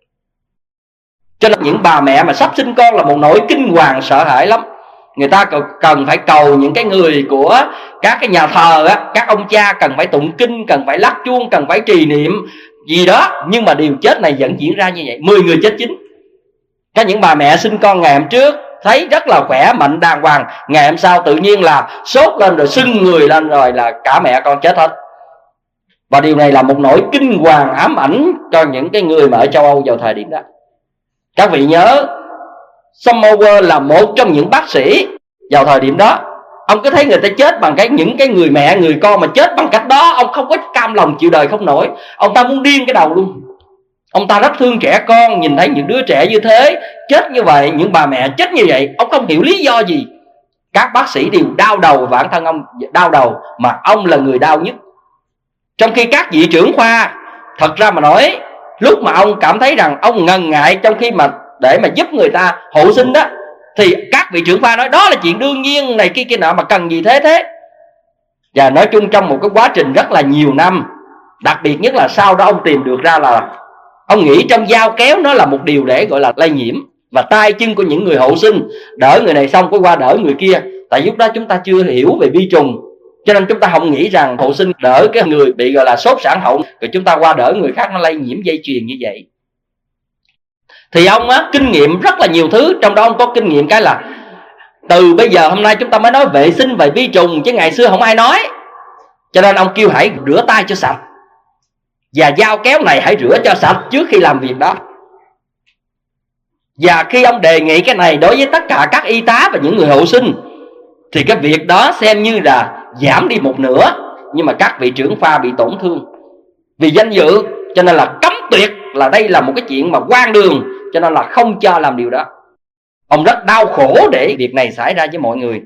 Cho nên những bà mẹ mà sắp sinh con là một nỗi kinh hoàng sợ hãi lắm. Người ta cần phải cầu những cái người của các cái nhà thờ á, các ông cha cần phải tụng kinh, cần phải lắc chuông, cần phải trì niệm gì đó. Nhưng mà điều chết này vẫn diễn ra như vậy, mười người chết chín. Có những bà mẹ sinh con ngày hôm trước thấy rất là khỏe mạnh đàng hoàng, ngày hôm sau tự nhiên là sốt lên rồi sưng người lên rồi là cả mẹ con chết hết. Và điều này là một nỗi kinh hoàng ám ảnh cho những cái người mà ở châu Âu vào thời điểm đó. Các vị nhớ Schopenhauer là một trong những bác sĩ vào thời điểm đó. Ông cứ thấy người ta chết bằng cái những cái người mẹ người con mà chết bằng cách đó, ông không có cam lòng chịu đời không nổi. Ông ta muốn điên cái đầu luôn. Ông ta rất thương trẻ con, nhìn thấy những đứa trẻ như thế chết như vậy, những bà mẹ chết như vậy, ông không hiểu lý do gì. Các bác sĩ đều đau đầu, bản thân ông đau đầu, mà ông là người đau nhất. Trong khi các vị trưởng khoa, thật ra mà nói, lúc mà ông cảm thấy rằng ông ngần ngại trong khi mà để mà giúp người ta hộ sinh đó, thì các vị trưởng khoa nói đó là chuyện đương nhiên này kia kia nọ, mà cần gì thế thế. Và nói chung trong một cái quá trình rất là nhiều năm, đặc biệt nhất là sau đó ông tìm được ra là ông nghĩ trong dao kéo nó là một điều để gọi là lây nhiễm, và tay chân của những người hộ sinh đỡ người này xong có qua đỡ người kia. Tại lúc đó chúng ta chưa hiểu về vi trùng, cho nên chúng ta không nghĩ rằng hộ sinh đỡ cái người bị gọi là sốt sản hậu, rồi chúng ta qua đỡ người khác nó lây nhiễm dây chuyền như vậy. Thì ông á, kinh nghiệm rất là nhiều thứ, trong đó ông có kinh nghiệm cái là từ bây giờ hôm nay chúng ta mới nói vệ sinh về vi trùng, chứ ngày xưa không ai nói. Cho nên ông kêu hãy rửa tay cho sạch, và dao kéo này hãy rửa cho sạch trước khi làm việc đó. Và khi ông đề nghị cái này đối với tất cả các y tá và những người hộ sinh thì cái việc đó xem như là giảm đi một nửa. Nhưng mà các vị trưởng khoa bị tổn thương vì danh dự, cho nên là cấm tuyệt, là đây là một cái chuyện mà hoang đường, cho nên là không cho làm điều đó. Ông rất đau khổ để việc này xảy ra với mọi người.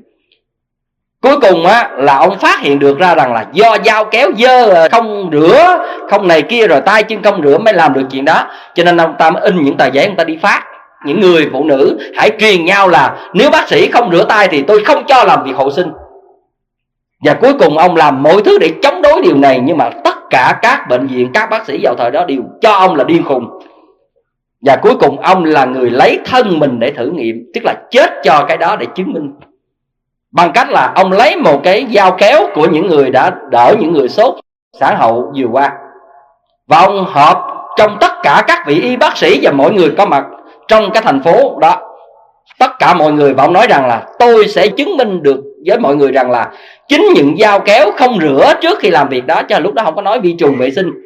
Cuối cùng á, là ông phát hiện được ra rằng là do dao kéo dơ, không rửa, không này kia, rồi tay chân không rửa mới làm được chuyện đó. Cho nên ông ta mới in những tờ giấy, ông ta đi phát. Những người phụ nữ hãy truyền nhau là nếu bác sĩ không rửa tay thì tôi không cho làm việc hộ sinh. Và cuối cùng ông làm mọi thứ để chống đối điều này. Nhưng mà tất cả các bệnh viện, các bác sĩ vào thời đó đều cho ông là điên khùng. Và cuối cùng ông là người lấy thân mình để thử nghiệm, tức là chết cho cái đó để chứng minh. Bằng cách là ông lấy một cái dao kéo của những người đã đỡ những người sốt sản hậu vừa qua, và ông họp trong tất cả các vị y bác sĩ và mọi người có mặt trong cái thành phố đó, tất cả mọi người, và ông nói rằng là tôi sẽ chứng minh được với mọi người rằng là chính những dao kéo không rửa trước khi làm việc đó, chứ lúc đó không có nói vi trùng vệ sinh,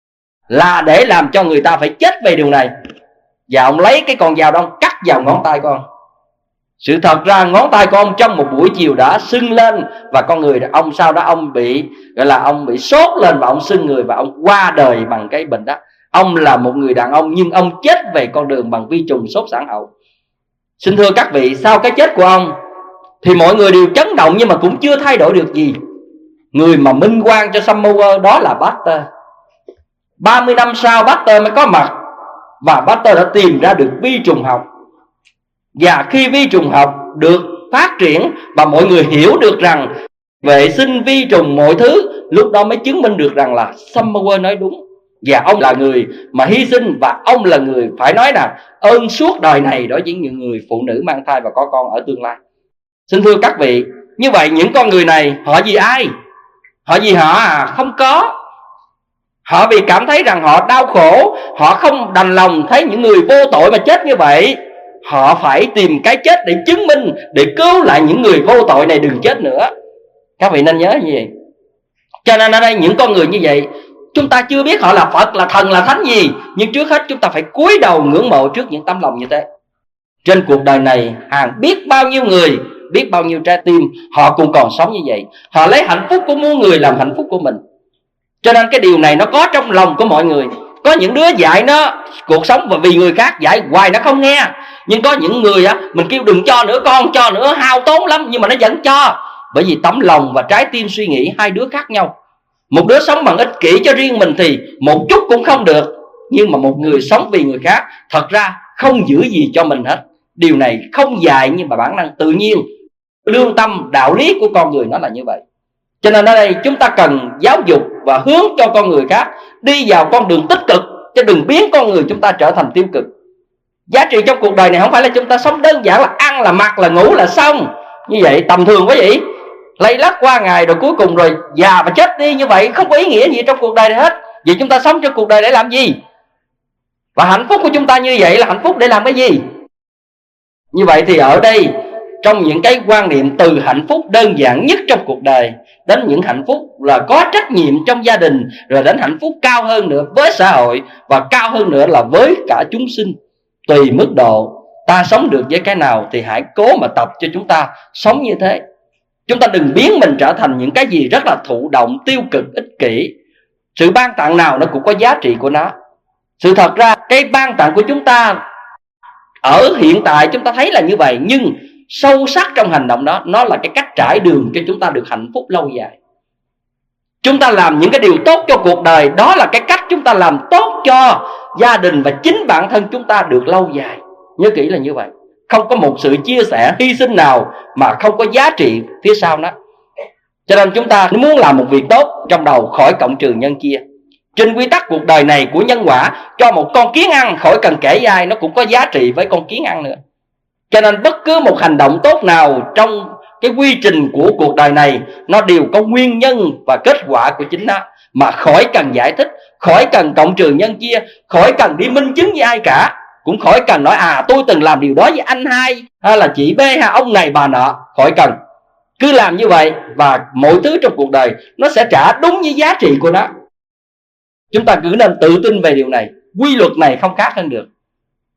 là để làm cho người ta phải chết về điều này. Và ông lấy cái con dao đó ông cắt vào ngón tay con. Sự thật ra ngón tay của ông trong một buổi chiều đã sưng lên, và con người ông sau đó ông bị gọi là ông bị sốt lên và ông sưng người, và ông qua đời bằng cái bệnh đó. Ông là một người đàn ông nhưng ông chết về con đường bằng vi trùng sốt sản hậu. Xin thưa các vị, sau cái chết của ông thì mọi người đều chấn động, nhưng mà cũng chưa thay đổi được gì. Người mà minh oan cho Samuel đó là Pasteur. ba mươi năm sau Pasteur mới có mặt, và Pasteur đã tìm ra được vi trùng học. Và khi vi trùng học được phát triển và mọi người hiểu được rằng vệ sinh vi trùng mọi thứ, lúc đó mới chứng minh được rằng là Samuel nói đúng. Và ông là người mà hy sinh, và ông là người phải nói là ơn suốt đời này đối với những người phụ nữ mang thai và có con ở tương lai. Xin thưa các vị, như vậy những con người này họ vì ai? Họ vì họ à? Không có. Họ vì cảm thấy rằng họ đau khổ, họ không đành lòng thấy những người vô tội mà chết như vậy. Họ phải tìm cái chết để chứng minh, để cứu lại những người vô tội này đừng chết nữa. Các vị nên nhớ như vậy. Cho nên ở đây những con người như vậy, chúng ta chưa biết họ là Phật, là thần, là thánh gì, nhưng trước hết chúng ta phải cúi đầu ngưỡng mộ trước những tấm lòng như thế. Trên cuộc đời này hàng biết bao nhiêu người, biết bao nhiêu trái tim, họ cũng còn sống như vậy. Họ lấy hạnh phúc của muôn người làm hạnh phúc của mình. Cho nên cái điều này nó có trong lòng của mọi người. Có những đứa dạy nó cuộc sống và vì người khác, dạy hoài nó không nghe. Nhưng có những người á, mình kêu đừng cho nữa, con cho nữa, hao tốn lắm, nhưng mà nó vẫn cho. Bởi vì tấm lòng và trái tim suy nghĩ hai đứa khác nhau. Một đứa sống bằng ích kỷ cho riêng mình thì một chút cũng không được. Nhưng mà một người sống vì người khác, thật ra không giữ gì cho mình hết. Điều này không dạy, nhưng mà bản năng tự nhiên, lương tâm, đạo lý của con người nó là như vậy. Cho nên ở đây chúng ta cần giáo dục và hướng cho con người khác đi vào con đường tích cực, chứ đừng biến con người chúng ta trở thành tiêu cực. Giá trị trong cuộc đời này không phải là chúng ta sống đơn giản là ăn, là mặc, là ngủ, là xong. Như vậy tầm thường quá vậy. Lây lắc qua ngày rồi cuối cùng rồi già và chết đi, như vậy không có ý nghĩa gì trong cuộc đời này hết. Vậy chúng ta sống trong cuộc đời để làm gì? Và hạnh phúc của chúng ta như vậy là hạnh phúc để làm cái gì? Như vậy thì ở đây, trong những cái quan niệm từ hạnh phúc đơn giản nhất trong cuộc đời đến những hạnh phúc là có trách nhiệm trong gia đình, rồi đến hạnh phúc cao hơn nữa với xã hội, và cao hơn nữa là với cả chúng sinh. Tùy mức độ ta sống được với cái nào thì hãy cố mà tập cho chúng ta sống như thế. Chúng ta đừng biến mình trở thành những cái gì rất là thụ động, tiêu cực, ích kỷ. Sự ban tặng nào nó cũng có giá trị của nó. Sự thật ra cái ban tặng của chúng ta ở hiện tại chúng ta thấy là như vậy, nhưng sâu sắc trong hành động đó, nó là cái cách trải đường cho chúng ta được hạnh phúc lâu dài. Chúng ta làm những cái điều tốt cho cuộc đời, đó là cái cách chúng ta làm tốt cho gia đình và chính bản thân chúng ta được lâu dài. Nhớ kỹ là như vậy. Không có một sự chia sẻ, hy sinh nào mà không có giá trị phía sau đó. Cho nên chúng ta muốn làm một việc tốt, trong đầu khỏi cộng trừ nhân chia. Trên quy tắc cuộc đời này của nhân quả, cho một con kiến ăn khỏi cần kể với ai, nó cũng có giá trị với con kiến ăn nữa. Cho nên bất cứ một hành động tốt nào trong cái quy trình của cuộc đời này, nó đều có nguyên nhân và kết quả của chính nó, mà khỏi cần giải thích, khỏi cần cộng trừ nhân chia, khỏi cần đi minh chứng với ai cả. Cũng khỏi cần nói à tôi từng làm điều đó với anh hai, hay là chị B, hay ông này bà nọ. Khỏi cần. Cứ làm như vậy và mọi thứ trong cuộc đời nó sẽ trả đúng với giá trị của nó. Chúng ta cứ nên tự tin về điều này. Quy luật này không khác hơn được.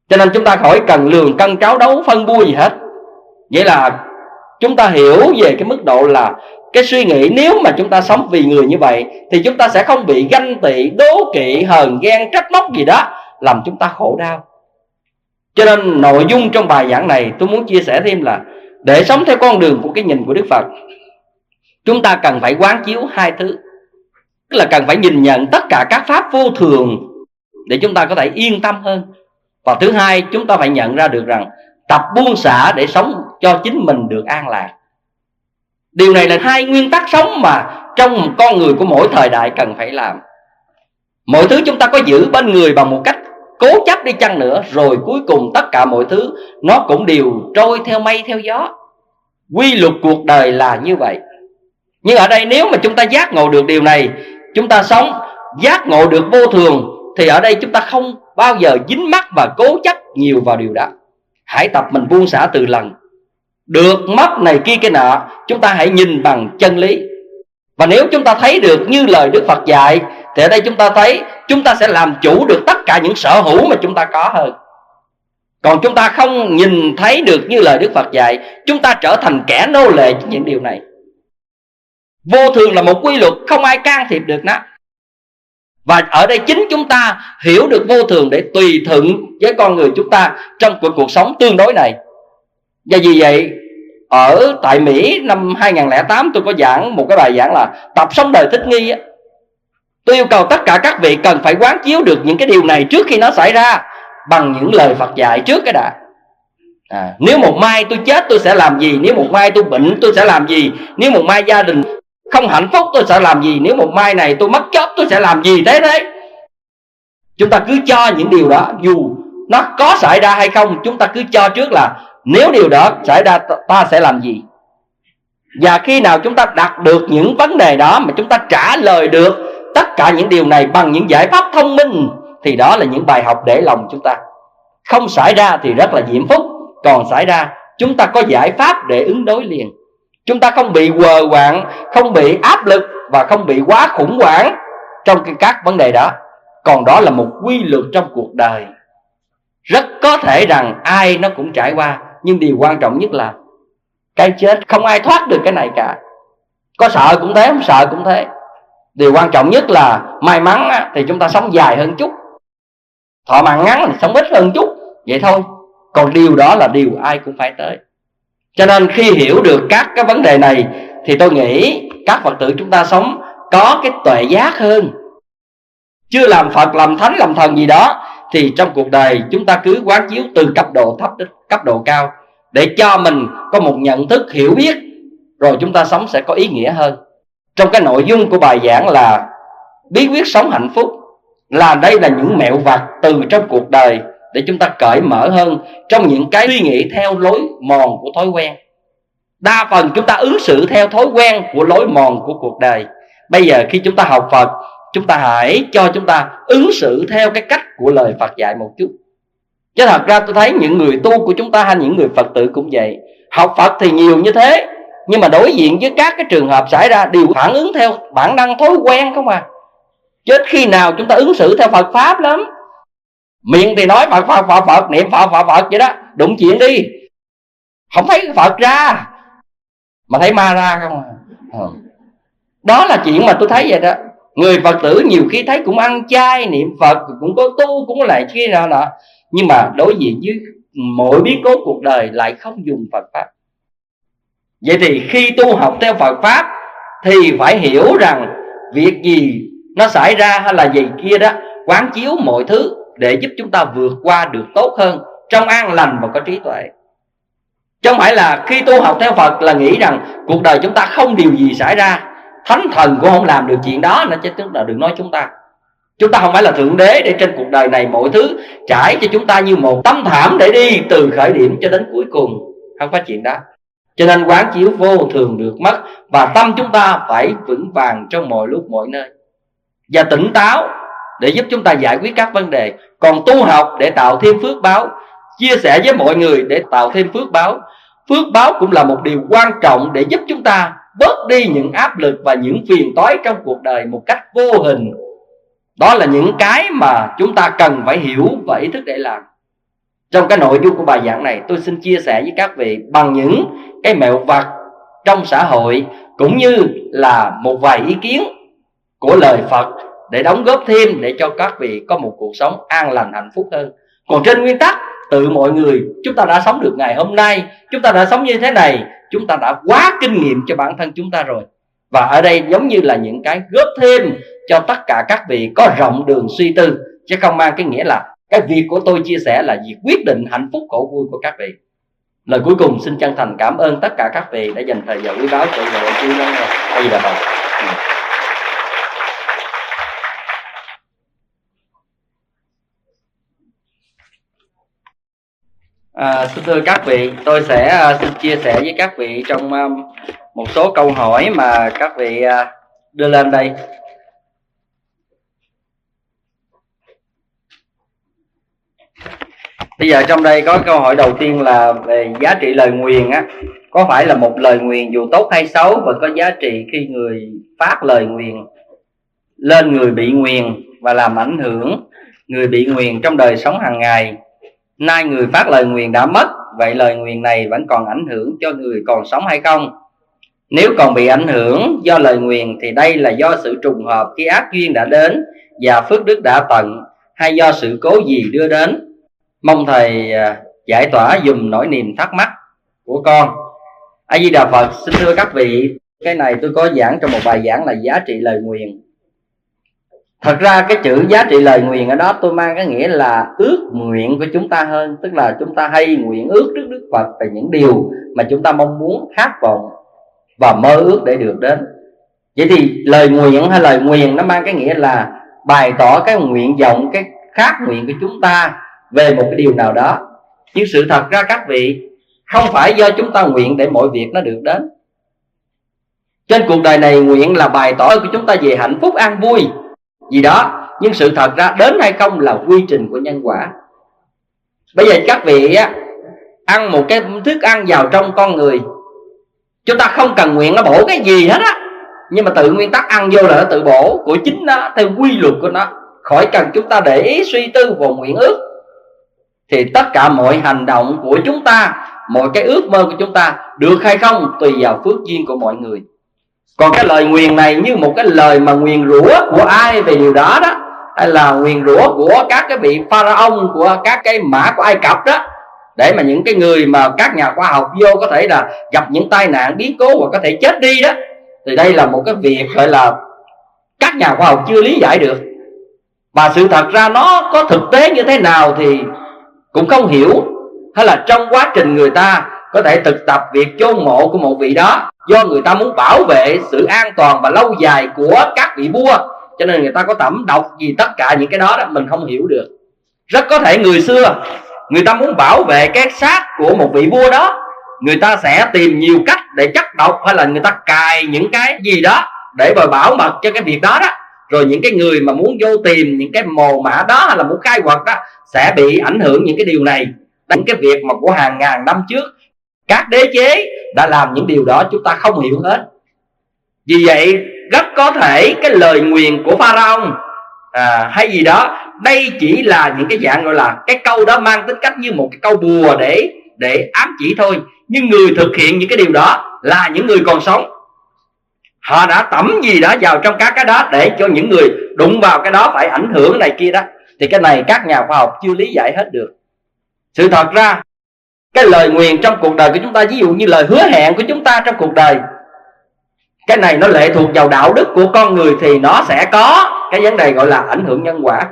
Cho nên chúng ta khỏi cần lường cân tráo đấu phân bua gì hết. Vậy là chúng ta hiểu về cái mức độ là cái suy nghĩ nếu mà chúng ta sống vì người như vậy thì chúng ta sẽ không bị ganh tị, đố kỵ, hờn ghen, trách móc gì đó làm chúng ta khổ đau. Cho nên nội dung trong bài giảng này tôi muốn chia sẻ thêm là để sống theo con đường của cái nhìn của Đức Phật, chúng ta cần phải quán chiếu hai thứ. Tức là cần phải nhìn nhận tất cả các pháp vô thường để chúng ta có thể yên tâm hơn. Và thứ hai, chúng ta phải nhận ra được rằng tập buông xả để sống cho chính mình được an lạc. Điều này là hai nguyên tắc sống mà trong một con người của mỗi thời đại cần phải làm. Mọi thứ chúng ta có giữ bên người bằng một cách cố chấp đi chăng nữa, rồi cuối cùng tất cả mọi thứ nó cũng đều trôi theo mây theo gió. Quy luật cuộc đời là như vậy. Nhưng ở đây nếu mà chúng ta giác ngộ được điều này, chúng ta sống giác ngộ được vô thường, thì ở đây chúng ta không bao giờ dính mắc và cố chấp nhiều vào điều đó. Hãy tập mình buông xả từ lần. Được mất này kia cái nọ, chúng ta hãy nhìn bằng chân lý. Và nếu chúng ta thấy được như lời Đức Phật dạy, thì ở đây chúng ta thấy chúng ta sẽ làm chủ được tất cả những sở hữu mà chúng ta có hơn. Còn chúng ta không nhìn thấy được như lời Đức Phật dạy, chúng ta trở thành kẻ nô lệ cho những điều này. Vô thường là một quy luật, không ai can thiệp được nó. Và ở đây chính chúng ta hiểu được vô thường để tùy thuận với con người chúng ta trong cuộc, cuộc sống tương đối này. Và vì vậy ở tại Mỹ năm hai không không tám tôi có giảng một cái bài giảng là tập sống đời thích nghi á. Tôi yêu cầu tất cả các vị cần phải quán chiếu được những cái điều này trước khi nó xảy ra bằng những lời Phật dạy trước cái đã. À, nếu một mai tôi chết tôi sẽ làm gì? Nếu một mai tôi bệnh tôi sẽ làm gì? Nếu một mai gia đình không hạnh phúc tôi sẽ làm gì? Nếu một mai này tôi mất job tôi sẽ làm gì? Thế đấy. Chúng ta cứ cho những điều đó, dù nó có xảy ra hay không, chúng ta cứ cho trước là nếu điều đó xảy ra ta sẽ làm gì. Và khi nào chúng ta đặt được những vấn đề đó mà chúng ta trả lời được tất cả những điều này bằng những giải pháp thông minh, thì đó là những bài học để lòng chúng ta. Không xảy ra thì rất là diễm phúc, còn xảy ra chúng ta có giải pháp để ứng đối liền. Chúng ta không bị quờ quạng, không bị áp lực và không bị quá khủng hoảng trong các vấn đề đó. Còn đó là một quy luật trong cuộc đời. Rất có thể rằng ai nó cũng trải qua, nhưng điều quan trọng nhất là cái chết, không ai thoát được cái này cả. Có sợ cũng thế, không sợ cũng thế. Điều quan trọng nhất là may mắn thì chúng ta sống dài hơn chút, thọ mạng ngắn thì sống ít hơn chút, vậy thôi. Còn điều đó là điều ai cũng phải tới. Cho nên khi hiểu được các cái vấn đề này thì tôi nghĩ các Phật tử chúng ta sống có cái tuệ giác hơn. Chưa làm Phật, làm Thánh, làm Thần gì đó, thì trong cuộc đời chúng ta cứ quán chiếu từ cấp độ thấp đến cấp độ cao, để cho mình có một nhận thức hiểu biết, rồi chúng ta sống sẽ có ý nghĩa hơn. Trong cái nội dung của bài giảng là bí quyết sống hạnh phúc, là đây là những mẹo vặt từ trong cuộc đời để chúng ta cởi mở hơn trong những cái suy nghĩ theo lối mòn của thói quen. Đa phần chúng ta ứng xử theo thói quen của lối mòn của cuộc đời. Bây giờ khi chúng ta học Phật, chúng ta hãy cho chúng ta ứng xử theo cái cách của lời Phật dạy một chút. Chứ thật ra tôi thấy những người tu của chúng ta hay những người Phật tử cũng vậy. Học Phật thì nhiều như thế, nhưng mà đối diện với các cái trường hợp xảy ra đều phản ứng theo bản năng thói quen không à. Chứ khi nào chúng ta ứng xử theo Phật Pháp lắm. Miệng thì nói Phật Phật Phật Phật, niệm Phật Phật Phật vậy đó, đụng chuyện đi không thấy Phật ra mà thấy ma ra không à. Đó là chuyện mà tôi thấy vậy đó. Người Phật tử nhiều khi thấy cũng ăn chay, niệm Phật, cũng có tu, cũng có lại kia nọ nọ, nhưng mà đối diện với mỗi biến cố cuộc đời lại không dùng Phật Pháp. Vậy thì khi tu học theo Phật Pháp thì phải hiểu rằng việc gì nó xảy ra hay là gì kia đó, quán chiếu mọi thứ để giúp chúng ta vượt qua được tốt hơn, trong an lành và có trí tuệ. Chứ không phải là khi tu học theo Phật là nghĩ rằng cuộc đời chúng ta không điều gì xảy ra, Thánh Thần cũng không làm được chuyện đó nữa. Chứ tức là đừng nói chúng ta Chúng ta không phải là Thượng Đế để trên cuộc đời này mọi thứ trải cho chúng ta như một tấm thảm để đi từ khởi điểm cho đến cuối cùng. Không có chuyện đó. Cho nên quán chiếu vô thường được mất, và tâm chúng ta phải vững vàng trong mọi lúc mọi nơi, và tỉnh táo để giúp chúng ta giải quyết các vấn đề. Còn tu học để tạo thêm phước báo, chia sẻ với mọi người để tạo thêm phước báo. Phước báo cũng là một điều quan trọng để giúp chúng ta bớt đi những áp lực và những phiền toái trong cuộc đời một cách vô hình. Đó là những cái mà chúng ta cần phải hiểu và ý thức để làm. Trong cái nội dung của bài giảng này, tôi xin chia sẻ với các vị bằng những cái mẹo vặt trong xã hội, cũng như là một vài ý kiến của lời Phật để đóng góp thêm để cho các vị có một cuộc sống an lành hạnh phúc hơn. Còn trên nguyên tắc, tự mọi người chúng ta đã sống được ngày hôm nay, chúng ta đã sống như thế này, chúng ta đã quá kinh nghiệm cho bản thân chúng ta rồi. Và ở đây giống như là những cái góp thêm cho tất cả các vị có rộng đường suy tư, chứ không mang cái nghĩa là cái việc của tôi chia sẻ là việc quyết định hạnh phúc khổ vui của các vị. Lời cuối cùng xin chân thành cảm ơn tất cả các vị đã dành thời giờ quý báu cho người chú lắng nghe. Đây là Phật. À, xin thưa các vị, tôi sẽ uh, xin chia sẻ với các vị trong um, một số câu hỏi mà các vị uh, đưa lên đây. Bây giờ trong đây có câu hỏi đầu tiên là về giá trị lời nguyền á, có phải là một lời nguyền dù tốt hay xấu và có giá trị khi người phát lời nguyền lên người bị nguyền và làm ảnh hưởng người bị nguyền trong đời sống hàng ngày? Nay người phát lời nguyền đã mất, vậy lời nguyền này vẫn còn ảnh hưởng cho người còn sống hay không? Nếu còn bị ảnh hưởng do lời nguyền thì đây là do sự trùng hợp khi ác duyên đã đến và phước đức đã tận, hay do sự cố gì đưa đến? Mong thầy giải tỏa dùm nỗi niềm thắc mắc của con. A Di Đà Phật. Xin thưa các vị, cái này tôi có giảng trong một bài giảng là giá trị lời nguyền. Thật ra cái chữ giá trị lời nguyền ở đó tôi mang cái nghĩa là ước nguyện của chúng ta hơn. Tức là chúng ta hay nguyện ước trước Đức Phật về những điều mà chúng ta mong muốn, khát vọng và mơ ước để được đến. Vậy thì lời nguyện hay lời nguyền nó mang cái nghĩa là bày tỏ cái nguyện vọng, cái khát nguyện của chúng ta về một cái điều nào đó. Nhưng sự thật ra các vị, không phải do chúng ta nguyện để mọi việc nó được đến. Trên cuộc đời này nguyện là bày tỏ của chúng ta về hạnh phúc an vui gì đó, nhưng sự thật ra đến hay không là quy trình của nhân quả. Bây giờ các vị á, ăn một cái thức ăn vào trong con người, chúng ta không cần nguyện nó bổ cái gì hết á, nhưng mà tự nguyên tắc ăn vô là nó tự bổ của chính nó theo quy luật của nó, khỏi cần chúng ta để ý suy tư vào nguyện ước. Thì tất cả mọi hành động của chúng ta, mọi cái ước mơ của chúng ta được hay không tùy vào phước duyên của mọi người. Còn cái lời nguyền này như một cái lời mà nguyền rủa của ai về điều đó đó, hay là nguyền rủa của các cái vị pharaoh, của các cái mã của Ai Cập đó, để mà những cái người mà các nhà khoa học vô có thể là gặp những tai nạn biến cố và có thể chết đi đó. Thì đây là một cái việc gọi là các nhà khoa học chưa lý giải được. Và sự thật ra nó có thực tế như thế nào thì cũng không hiểu. Hay là trong quá trình người ta có thể thực tập việc chôn mộ của một vị đó, do người ta muốn bảo vệ sự an toàn và lâu dài của các vị vua, cho nên người ta có tẩm độc gì tất cả những cái đó đó mình không hiểu được. Rất có thể người xưa người ta muốn bảo vệ cái xác của một vị vua đó, người ta sẽ tìm nhiều cách để chất độc, hay là người ta cài những cái gì đó để mà bảo mật cho cái việc đó đó. Rồi những cái người mà muốn vô tìm những cái mồ mả đó, hay là muốn khai quật đó, sẽ bị ảnh hưởng những cái điều này. Những cái việc mà của hàng ngàn năm trước các đế chế đã làm những điều đó chúng ta không hiểu hết. Vì vậy rất có thể cái lời nguyền của Pharaoh à, hay gì đó, đây chỉ là những cái dạng gọi là cái câu đó mang tính cách như một cái câu bùa để để ám chỉ thôi. Nhưng người thực hiện những cái điều đó là những người còn sống. Họ đã tẩm gì đó vào trong các cái đó để cho những người đụng vào cái đó phải ảnh hưởng này kia đó. Thì cái này các nhà khoa học chưa lý giải hết được. Sự thật ra cái lời nguyền trong cuộc đời của chúng ta, ví dụ như lời hứa hẹn của chúng ta trong cuộc đời, cái này nó lệ thuộc vào đạo đức của con người, thì nó sẽ có cái vấn đề gọi là ảnh hưởng nhân quả.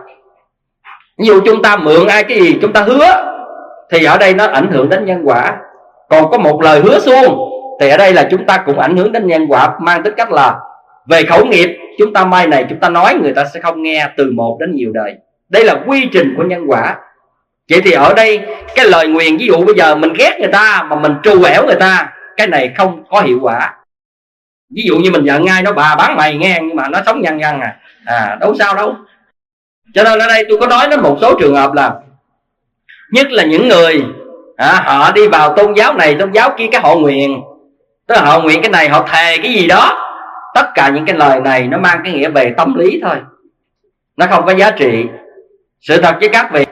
Ví dụ chúng ta mượn ai cái gì chúng ta hứa, thì ở đây nó ảnh hưởng đến nhân quả. Còn có một lời hứa suông, thì ở đây là chúng ta cũng ảnh hưởng đến nhân quả, mang tính cách là về khẩu nghiệp. Chúng ta mai này chúng ta nói người ta sẽ không nghe từ một đến nhiều đời. Đây là quy trình của nhân quả. Vậy thì ở đây cái lời nguyền, ví dụ bây giờ mình ghét người ta mà mình trù ẻo người ta, cái này không có hiệu quả. Ví dụ như mình giận ngay nó bà bán mày nghe, nhưng mà nó sống nhăn nhăn à, à đâu sao đâu. Cho nên ở đây tôi có nói đến một số trường hợp là, nhất là những người à, họ đi vào tôn giáo này tôn giáo kia, cái họ nguyện, tức là họ nguyện cái này, họ thề cái gì đó. Tất cả những cái lời này nó mang cái nghĩa về tâm lý thôi, nó không có giá trị. Sự thật với các vị,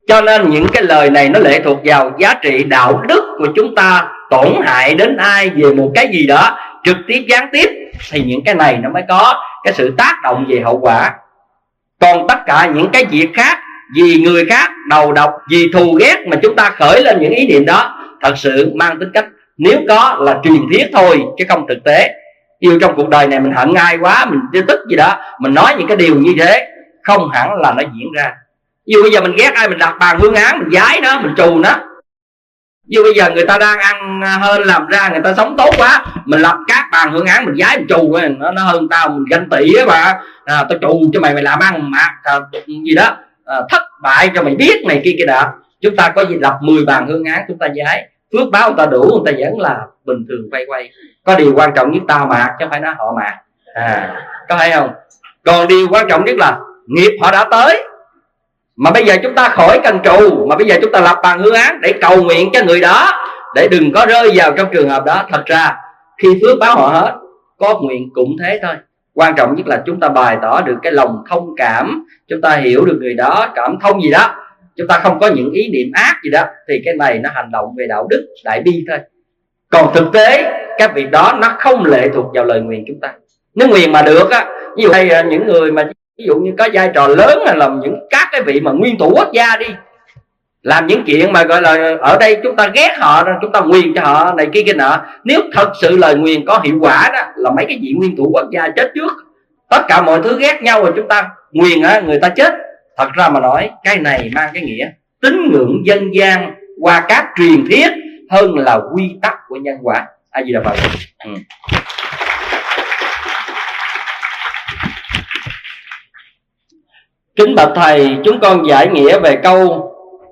Cho nên những cái lời này nó lệ thuộc vào giá trị đạo đức của chúng ta tổn hại đến ai về một cái gì đó trực tiếp gián tiếp, thì những cái này nó mới có cái sự tác động về hậu quả. Còn tất cả những cái việc khác, vì người khác, đầu độc, vì thù ghét mà chúng ta khởi lên những ý niệm đó, thật sự mang tính cách nếu có là truyền thuyết thôi chứ không thực tế. Yêu trong cuộc đời này mình hận ai quá, mình tức gì đó, mình nói những cái điều như thế không hẳn là nó diễn ra. Dù bây giờ mình ghét ai, mình đặt bàn hương án, mình giái nó, mình trù nó. Dù bây giờ người ta đang ăn hơn làm ra, người ta sống tốt quá, mình lập các bàn hương án, mình giái, mình trù nó, nó hơn tao, mình ganh tị á mà, à, tao trù cho mày, mày làm ăn mà à, gì đó à, thất bại cho mày biết này kia kia đó. Chúng ta có gì lập mười bàn hương án chúng ta giái, phước báo người ta đủ, người ta vẫn là bình thường quay quay. Có điều quan trọng nhất tao mạt chứ không phải nói họ mạt, à, có thấy không? Còn điều quan trọng nhất là nghiệp họ đã tới. Mà bây giờ chúng ta khỏi cần trù, mà bây giờ chúng ta lập bàn hương án để cầu nguyện cho người đó, để đừng có rơi vào trong trường hợp đó. Thật ra khi phước báo họ hết, có nguyện cũng thế thôi. Quan trọng nhất là chúng ta bày tỏ được cái lòng thông cảm, chúng ta hiểu được người đó, cảm thông gì đó, chúng ta không có những ý niệm ác gì đó, thì cái này nó hành động về đạo đức đại bi thôi. Còn thực tế các việc đó nó không lệ thuộc vào lời nguyền chúng ta. Nếu nguyền mà được á, ví dụ đây những người mà ví dụ như có vai trò lớn, hay là những các cái vị mà nguyên thủ quốc gia đi, làm những chuyện mà gọi là ở đây chúng ta ghét họ, chúng ta nguyền cho họ này kia kia nọ, nếu thật sự lời nguyền có hiệu quả đó, là mấy cái vị nguyên thủ quốc gia chết trước, tất cả mọi thứ ghét nhau rồi chúng ta nguyền á, người ta chết. Thật ra mà nói cái này mang cái nghĩa tín ngưỡng dân gian qua các truyền thuyết hơn là quy tắc của nhân quả. A Di Đà Phật. ừ. Kính bạch thầy, chúng con giải nghĩa về câu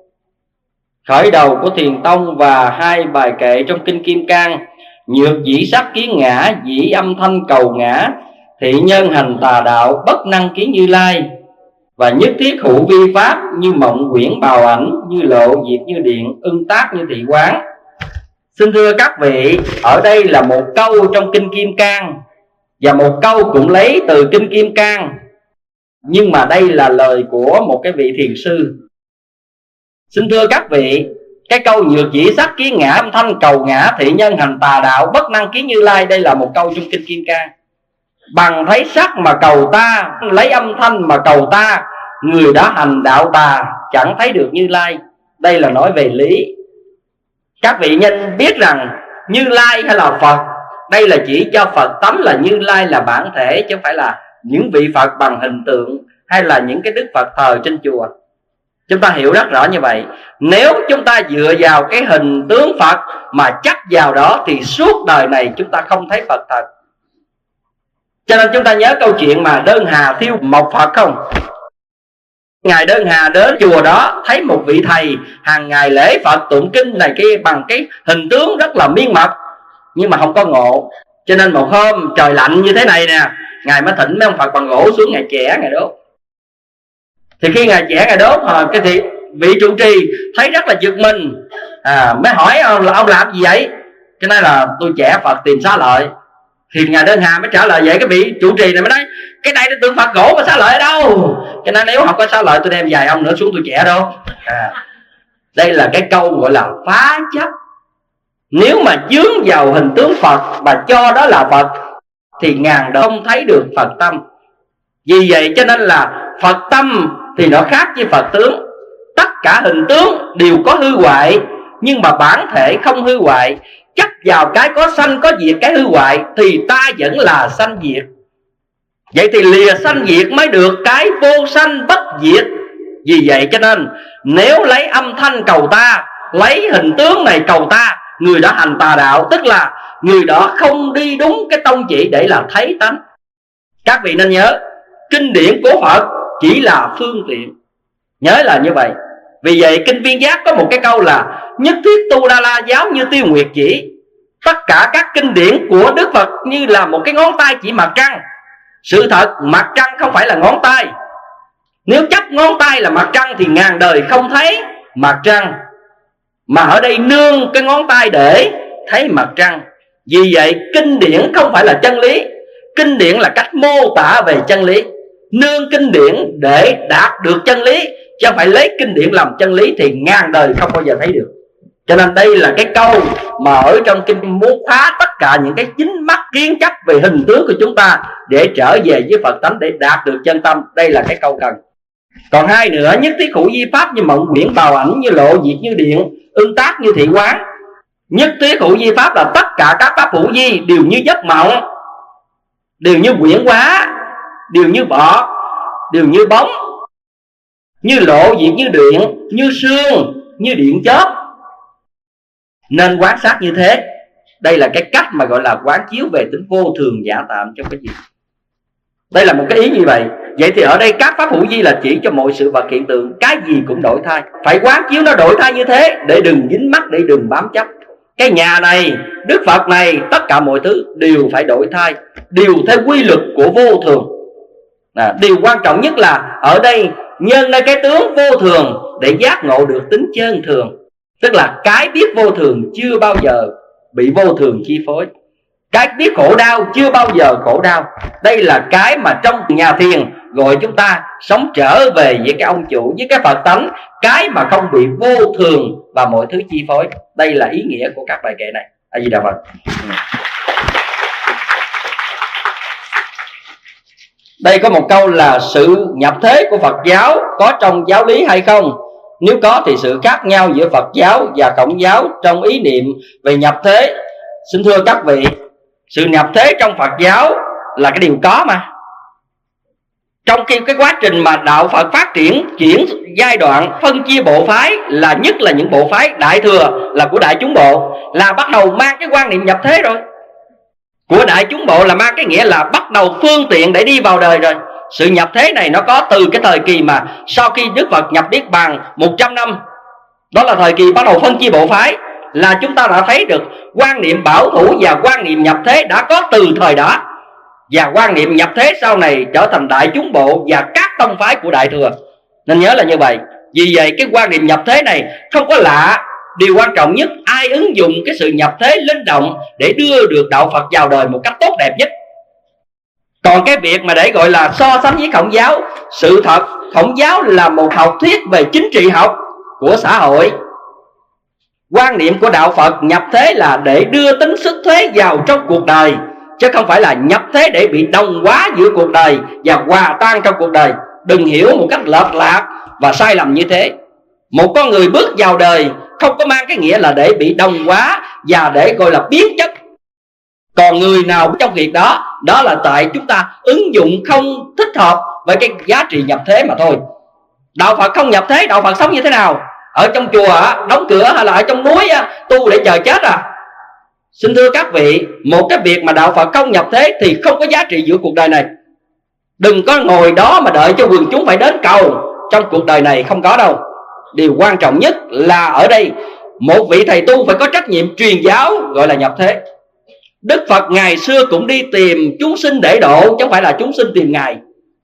khởi đầu của Thiền Tông và hai bài kệ trong kinh Kim Cang: nhược dĩ sắc kiến ngã, dĩ âm thanh cầu ngã, thị nhân hành tà đạo, bất năng kiến Như Lai, và nhất thiết hữu vi pháp, như mộng quyển bào ảnh, như lộ diệt như điện, ưng tác như thị quán. Xin thưa các vị, ở đây là một câu trong kinh Kim Cang, và một câu cũng lấy từ kinh Kim Cang, nhưng mà đây là lời của một cái vị thiền sư. Xin thưa các vị, cái câu nhược dĩ sắc kiến ngã, âm thanh cầu ngã, thị nhân hành tà đạo, bất năng kiến Như Lai, đây là một câu trong kinh Kim Cang. Bằng thấy sắc mà cầu ta, lấy âm thanh mà cầu ta, người đã hành đạo tà, chẳng thấy được Như Lai. Đây là nói về lý. Các vị nhân biết rằng Như Lai hay là Phật, đây là chỉ cho Phật tánh là Như Lai là bản thể, chứ không phải là những vị Phật bằng hình tượng hay là những cái đức Phật thờ trên chùa. Chúng ta hiểu rất rõ như vậy. Nếu chúng ta dựa vào cái hình tướng Phật mà chấp vào đó, thì suốt đời này chúng ta không thấy Phật thật. Cho nên chúng ta nhớ câu chuyện mà Đơn Hà thiêu mộc Phật không? Ngài Đơn Hà đến chùa đó, thấy một vị thầy hàng ngày lễ Phật tụng kinh này kia bằng cái hình tướng rất là miên mật, nhưng mà không có ngộ. Cho nên một hôm trời lạnh như thế này nè, Ngài mới thỉnh mấy ông Phật bằng gỗ xuống, Ngài chẻ, Ngài đốt. Thì khi Ngài chẻ, Ngài đốt, cái thì vị trụ trì thấy rất là giật mình, à, mới hỏi ông là ông làm gì vậy? Cho nên là tôi chẻ Phật tìm xá lợi. Thì Ngài Đơn Hà mới trả lời vậy. Cái vị trụ trì này mới nói cái này nó tượng Phật gỗ mà xá lợi ở đâu? Cho nên nếu không có xá lợi tôi đem vài ông nữa xuống tôi chẻ đâu. À, đây là cái câu gọi là phá chấp. Nếu mà dướng vào hình tướng Phật mà cho đó là Phật thì ngàn đời không thấy được Phật tâm. Vì vậy cho nên là Phật tâm thì nó khác với Phật tướng. Tất cả hình tướng đều có hư hoại, nhưng mà bản thể không hư hoại. Chấp vào cái có sanh có diệt, cái hư hoại, thì ta vẫn là sanh diệt. Vậy thì lìa sanh diệt mới được cái vô sanh bất diệt. Vì vậy cho nên nếu lấy âm thanh cầu ta, lấy hình tướng này cầu ta, người đó hành tà đạo, tức là người đó không đi đúng cái tông chỉ để là thấy tánh. Các vị nên nhớ, kinh điển của Phật chỉ là phương tiện, nhớ là như vậy. Vì vậy kinh Viên Giác có một cái câu là nhất thiết tu đa la giáo như tiêu nguyệt chỉ. Tất cả các kinh điển của Đức Phật như là một cái ngón tay chỉ mặt trăng. Sự thật mặt trăng không phải là ngón tay. Nếu chấp ngón tay là mặt trăng thì ngàn đời không thấy mặt trăng. Mà ở đây nương cái ngón tay để thấy mặt trăng. Vì vậy kinh điển không phải là chân lý. Kinh điển là cách mô tả về chân lý. Nương kinh điển để đạt được chân lý chứ không phải lấy kinh điển làm chân lý thì ngàn đời không bao giờ thấy được. Cho nên đây là cái câu mà ở trong kinh muốn phá tất cả những cái chính mắt kiến chấp về hình tướng của chúng ta để trở về với Phật tánh, để đạt được chân tâm. Đây là cái câu cần. Còn hai nữa, nhất thiết hữu di pháp như mộng quyển bào ảnh, như lộ diệt như điện, ưng tác như thị quán. Nhất thiết hữu di pháp là tất cả các pháp hữu di đều như giấc mộng, đều như quyển hóa, đều như bọ, đều như bóng, như lộ diệt như điện, như sương, như điện chớp. Nên quan sát như thế. Đây là cái cách mà gọi là quán chiếu về tính vô thường giả tạm trong cái gì. Đây là một cái ý như vậy. Vậy thì ở đây các pháp hữu di là chỉ cho mọi sự vật hiện tượng, cái gì cũng đổi thay. Phải quán chiếu nó đổi thay như thế, để đừng dính mắc, để đừng bám chấp. Cái nhà này, Đức Phật này, tất cả mọi thứ đều phải đổi thay, đều theo quy luật của vô thường. à, Điều quan trọng nhất là ở đây nhân ra cái tướng vô thường để giác ngộ được tính chân thường. Tức là cái biết vô thường chưa bao giờ bị vô thường chi phối, cái biết khổ đau chưa bao giờ khổ đau. Đây là cái mà trong nhà thiền gọi chúng ta sống trở về với cái ông chủ, với cái Phật tánh, cái mà không bị vô thường và mọi thứ chi phối. Đây là ý nghĩa của các bài kệ này. A Di Đà Phật. Đây có một câu là sự nhập thế của Phật giáo có trong giáo lý hay không? Nếu có thì sự khác nhau giữa Phật giáo và Khổng giáo trong ý niệm về nhập thế. Xin thưa các vị, sự nhập thế trong Phật giáo là cái điều có mà. Trong khi cái quá trình mà đạo Phật phát triển, chuyển giai đoạn, phân chia bộ phái, là nhất là những bộ phái đại thừa là của đại chúng bộ, là bắt đầu mang cái quan niệm nhập thế rồi. Của đại chúng bộ là mang cái nghĩa là bắt đầu phương tiện để đi vào đời rồi. Sự nhập thế này nó có từ cái thời kỳ mà sau khi Đức Phật nhập Niết Bàn một trăm năm. Đó là thời kỳ bắt đầu phân chia bộ phái. Là chúng ta đã thấy được quan niệm bảo thủ và quan niệm nhập thế đã có từ thời đó. Và quan niệm nhập thế sau này trở thành đại chúng bộ và các tông phái của đại thừa. Nên nhớ là như vậy. Vì vậy cái quan niệm nhập thế này không có lạ. Điều quan trọng nhất, ai ứng dụng cái sự nhập thế linh động để đưa được đạo Phật vào đời một cách tốt đẹp nhất. Còn cái việc mà để gọi là so sánh với Khổng giáo, sự thật Khổng giáo là một học thuyết về chính trị học của xã hội. Quan niệm của đạo Phật nhập thế là để đưa tính xuất thế vào trong cuộc đời, chứ không phải là nhập thế để bị đồng hóa giữa cuộc đời và hòa tan trong cuộc đời. Đừng hiểu một cách lệch lạc và sai lầm như thế. Một con người bước vào đời không có mang cái nghĩa là để bị đồng hóa và để gọi là biến chất. Còn người nào trong việc đó, đó là tại chúng ta ứng dụng không thích hợp với cái giá trị nhập thế mà thôi. Đạo Phật không nhập thế, đạo Phật sống như thế nào? Ở trong chùa đóng cửa hay là ở trong núi tu để chờ chết à? Xin thưa các vị, một cái việc mà đạo Phật không nhập thế thì không có giá trị giữa cuộc đời này. Đừng có ngồi đó mà đợi cho quần chúng phải đến cầu. Trong cuộc đời này không có đâu. Điều quan trọng nhất là ở đây một vị thầy tu phải có trách nhiệm truyền giáo, gọi là nhập thế. Đức Phật ngày xưa cũng đi tìm chúng sinh để độ, chứ không phải là chúng sinh tìm Ngài.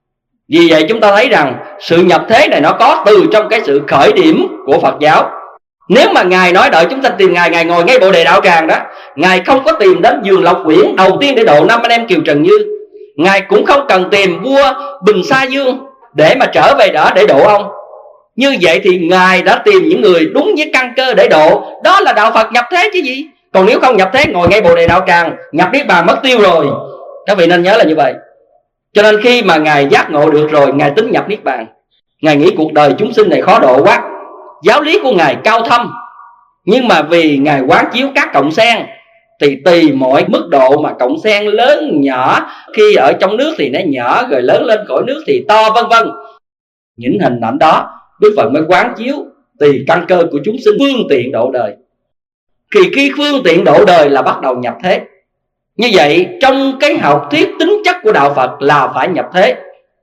Vì vậy chúng ta thấy rằng sự nhập thế này nó có từ trong cái sự khởi điểm của Phật giáo. Nếu mà Ngài nói đợi chúng ta tìm Ngài, Ngài ngồi ngay Bồ Đề Đạo Tràng đó, Ngài không có tìm đến vườn Lộc Quyển đầu tiên để độ năm anh em Kiều Trần Như. Ngài cũng không cần tìm vua Bình Sa Dương để mà trở về đó để độ ông. Như vậy thì Ngài đã tìm những người đúng với căn cơ để độ. Đó là đạo Phật nhập thế chứ gì. Còn nếu không nhập thế, ngồi ngay Bồ Đề Đạo Tràng, nhập Niết Bàn mất tiêu rồi. Các vị nên nhớ là như vậy. Cho nên khi mà Ngài giác ngộ được rồi, Ngài tính nhập Niết Bàn. Ngài nghĩ cuộc đời chúng sinh này khó độ quá. Giáo lý của Ngài cao thâm, nhưng mà vì Ngài quán chiếu các cộng sen, thì tùy mọi mức độ mà cộng sen lớn nhỏ. Khi ở trong nước thì nó nhỏ, rồi lớn lên khỏi nước thì to, vân vân. Những hình ảnh đó Đức Phật mới quán chiếu tùy căn cơ của chúng sinh phương tiện độ đời. Thì khi phương tiện độ đời là bắt đầu nhập thế. Như vậy trong cái học thuyết tính chất của đạo Phật là phải nhập thế.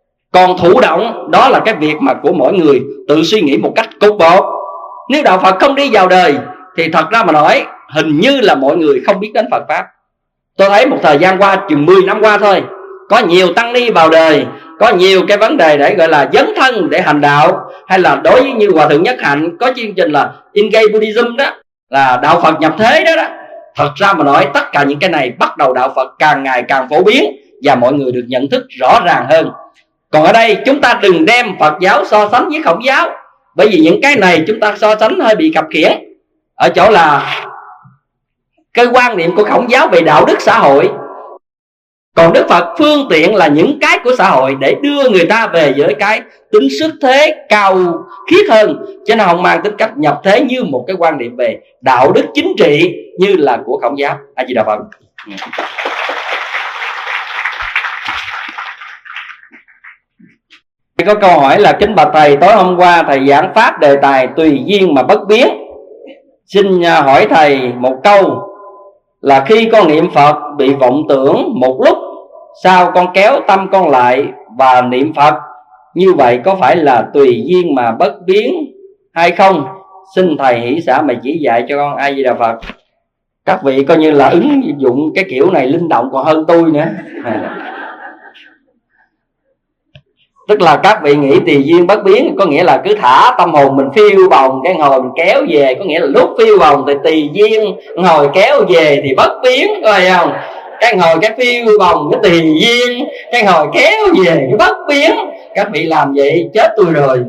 Còn thụ động đó là cái việc mà của mỗi người tự suy nghĩ một cách cục bộ. Nếu đạo Phật không đi vào đời thì thật ra mà nói hình như là mọi người không biết đến Phật Pháp. Tôi thấy một thời gian qua, chừng mười năm qua thôi, có nhiều tăng ni vào đời, có nhiều cái vấn đề để gọi là dấn thân để hành đạo. Hay là đối với như Hòa Thượng Nhất Hạnh có chương trình là In-Gay Buddhism đó, là đạo Phật nhập thế đó đó. Thật ra mà nói tất cả những cái này bắt đầu đạo Phật càng ngày càng phổ biến và mọi người được nhận thức rõ ràng hơn. Còn ở đây chúng ta đừng đem Phật giáo so sánh với Khổng giáo. Bởi vì những cái này chúng ta so sánh hơi bị khập khiễng ở chỗ là cái quan niệm của Khổng giáo về đạo đức xã hội, còn Đức Phật phương tiện là những cái của xã hội để đưa người ta về với cái tính xuất thế cao khiết hơn, chứ nó không mang tính cách nhập thế như một cái quan điểm về đạo đức chính trị như là của Khổng giáo. A Di Đà Phật. Có câu hỏi là: kính bạch thầy, tối hôm qua thầy giảng pháp đề tài tùy duyên mà bất biến. Xin hỏi thầy một câu là khi con niệm Phật bị vọng tưởng một lúc, sau con kéo tâm con lại và niệm Phật, như vậy có phải là tùy duyên mà bất biến hay không? Xin thầy hỷ xả mà chỉ dạy cho con. A Di Đà Phật. Các vị coi như là ứng dụng cái kiểu này linh động còn hơn tôi nữa. Tức là các vị nghĩ tùy duyên bất biến có nghĩa là cứ thả tâm hồn mình phiêu bồng, cái hồi mình kéo về, có nghĩa là lúc phiêu bồng thì tùy duyên, hồi kéo về thì bất biến, có phải không? Cái hồi cái phiêu bồng cái tùy duyên, cái hồi kéo về cái bất biến. Các vị làm vậy chết tôi rồi.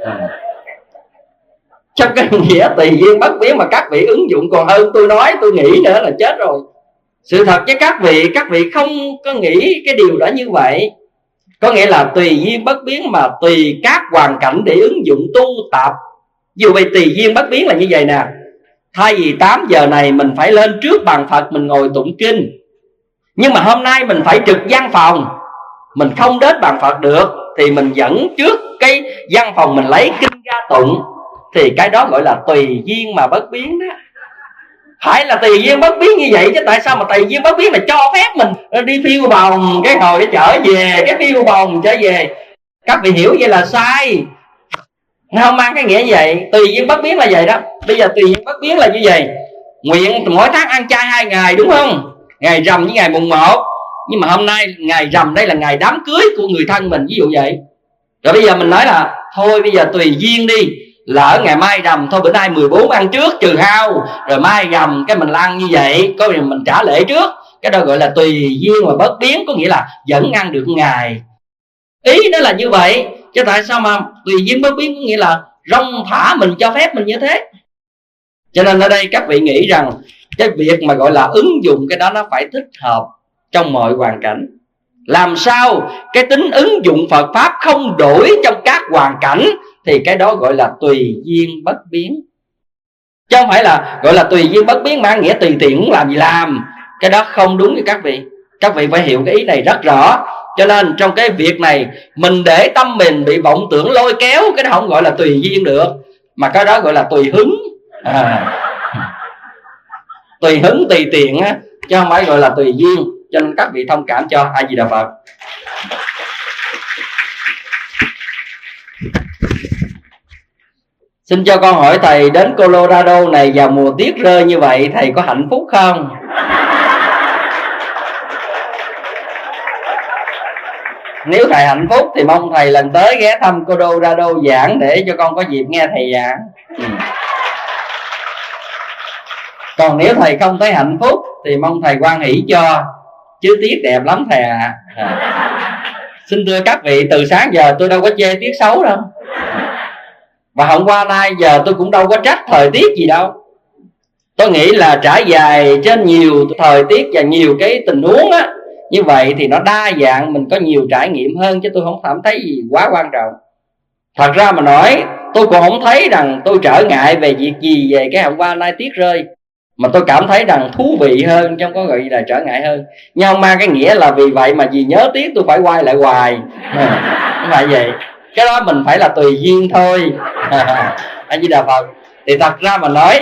Trong cái nghĩa tùy duyên bất biến mà các vị ứng dụng còn hơn tôi nói, tôi nghĩ nữa là chết rồi. Sự thật với các vị, các vị không có nghĩ cái điều đó như vậy. Có nghĩa là tùy duyên bất biến mà tùy các hoàn cảnh để ứng dụng tu tập. Dù vậy tùy duyên bất biến là như vậy nè. Thay vì tám giờ này mình phải lên trước bàn Phật mình ngồi tụng kinh, nhưng mà hôm nay mình phải trực văn phòng, mình không đến bàn Phật được, thì mình dẫn trước cái văn phòng mình lấy kinh ra tụng. Thì cái đó gọi là tùy duyên mà bất biến đó. Phải là tùy duyên bất biến như vậy, chứ tại sao mà tùy duyên bất biến mà cho phép mình đi phiêu bồng, cái hồi cái trở về, cái phiêu bồng trở về. Các vị hiểu vậy là sai, nó không mang cái nghĩa như vậy. Tùy duyên bất biến là vậy đó. Bây giờ tùy duyên bất biến là như vậy. Nguyện mỗi tháng ăn chay hai ngày, đúng không? Ngày rằm với ngày mùng một. Nhưng mà hôm nay ngày rằm đây là ngày đám cưới của người thân mình, ví dụ vậy. Rồi bây giờ mình nói là thôi bây giờ tùy duyên đi, lỡ ngày mai rằm thôi bữa nay mười bốn ăn trước trừ hao, rồi mai rằm cái mình ăn như vậy, có mình trả lễ trước. Cái đó gọi là tùy duyên mà bất biến, có nghĩa là vẫn ăn được ngày. Ý nó là như vậy. Chứ tại sao mà tùy duyên bất biến có nghĩa là rong thả mình, cho phép mình như thế. Cho nên ở đây các vị nghĩ rằng cái việc mà gọi là ứng dụng cái đó nó phải thích hợp trong mọi hoàn cảnh. Làm sao cái tính ứng dụng Phật Pháp không đổi trong các hoàn cảnh, thì cái đó gọi là tùy duyên bất biến. Chứ không phải là gọi là tùy duyên bất biến mà nghĩa tùy tiện muốn làm gì làm. Cái đó không đúng với các vị. Các vị phải hiểu cái ý này rất rõ. Cho nên trong cái việc này, mình để tâm mình bị vọng tưởng lôi kéo, cái đó không gọi là tùy duyên được, mà cái đó gọi là tùy hứng. à. Tùy hứng tùy tiện á, chứ không phải gọi là tùy duyên. Cho nên các vị thông cảm cho. A Di Đà Phật. Xin cho con hỏi thầy, đến Colorado này vào mùa tuyết rơi như vậy, thầy có hạnh phúc không? Nếu thầy hạnh phúc thì mong thầy lần tới ghé thăm Colorado giảng để cho con có dịp nghe thầy giảng. ừ. Còn nếu thầy không thấy hạnh phúc thì mong thầy hoan hỷ cho, chứ tiết đẹp lắm thầy ạ. à. à. Xin thưa các vị, từ sáng giờ tôi đâu có chê tiết xấu đâu, và hôm qua nay giờ tôi cũng đâu có trách thời tiết gì đâu. Tôi nghĩ là trải dài trên nhiều thời tiết và nhiều cái tình huống á, như vậy thì nó đa dạng, mình có nhiều trải nghiệm hơn, chứ tôi không cảm thấy gì quá quan trọng. Thật ra mà nói, tôi cũng không thấy rằng tôi trở ngại về việc gì về cái hôm qua nay tiết rơi, mà tôi cảm thấy rằng thú vị hơn, chứ không có gọi là trở ngại hơn. Nhưng không mang cái nghĩa là vì vậy mà vì nhớ tiết tôi phải quay lại hoài. Không phải vậy. Cái đó mình phải là tùy duyên thôi. A Di Đà Phật. Thì thật ra mà nói,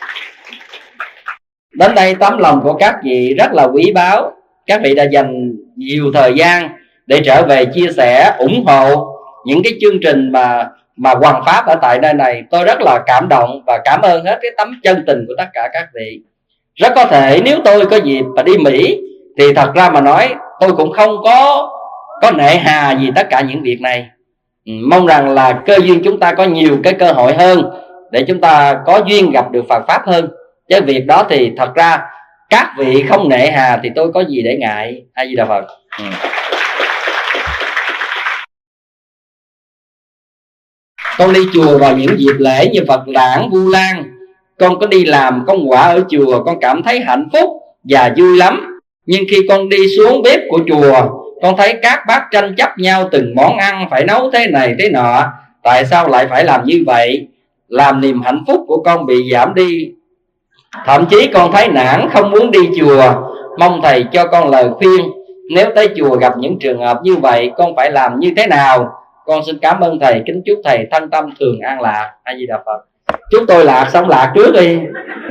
đến đây tấm lòng của các vị rất là quý báu. Các vị đã dành nhiều thời gian để trở về chia sẻ, ủng hộ những cái chương trình mà mà hoằng pháp ở tại nơi này. Tôi rất là cảm động và cảm ơn hết cái tấm chân tình của tất cả các vị. Rất có thể nếu tôi có dịp mà đi Mỹ thì thật ra mà nói tôi cũng không có có nể hà gì tất cả những việc này. Mong rằng là cơ duyên chúng ta có nhiều cái cơ hội hơn để chúng ta có duyên gặp được Phật Pháp hơn. Chứ việc đó thì thật ra các vị không nể hà thì tôi có gì để ngại. A Di Đà Phật. ừ. Con đi chùa vào những dịp lễ như Phật đản, Vu Lan, con có đi làm công quả ở chùa, con cảm thấy hạnh phúc và vui lắm. Nhưng khi con đi xuống bếp của chùa, con thấy các bác tranh chấp nhau từng món ăn, phải nấu thế này thế nọ. Tại sao lại phải làm như vậy? Làm niềm hạnh phúc của con bị giảm đi. Thậm chí con thấy nản, không muốn đi chùa. Mong thầy cho con lời khuyên, nếu tới chùa gặp những trường hợp như vậy, con phải làm như thế nào? Con xin cảm ơn thầy, kính chúc thầy thân tâm thường an lạc. A Di Đà Phật. Chúng tôi lạc xong lạc trước đi.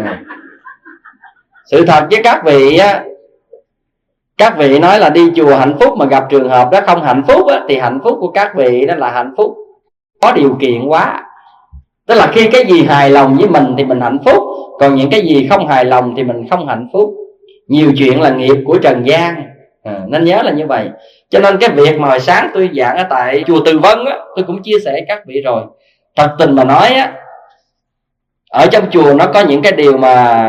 Sự thật với các vị á, các vị nói là đi chùa hạnh phúc, mà gặp trường hợp đó không hạnh phúc á, thì hạnh phúc của các vị đó là hạnh phúc có điều kiện quá. Tức là khi cái gì hài lòng với mình thì mình hạnh phúc, còn những cái gì không hài lòng thì mình không hạnh phúc. Nhiều chuyện là nghiệp của trần gian, à, nên nhớ là như vậy. Cho nên cái việc mà hồi sáng tôi giảng ở tại chùa Từ Vân á, tôi cũng chia sẻ các vị rồi. Thật tình mà nói á, ở trong chùa nó có những cái điều mà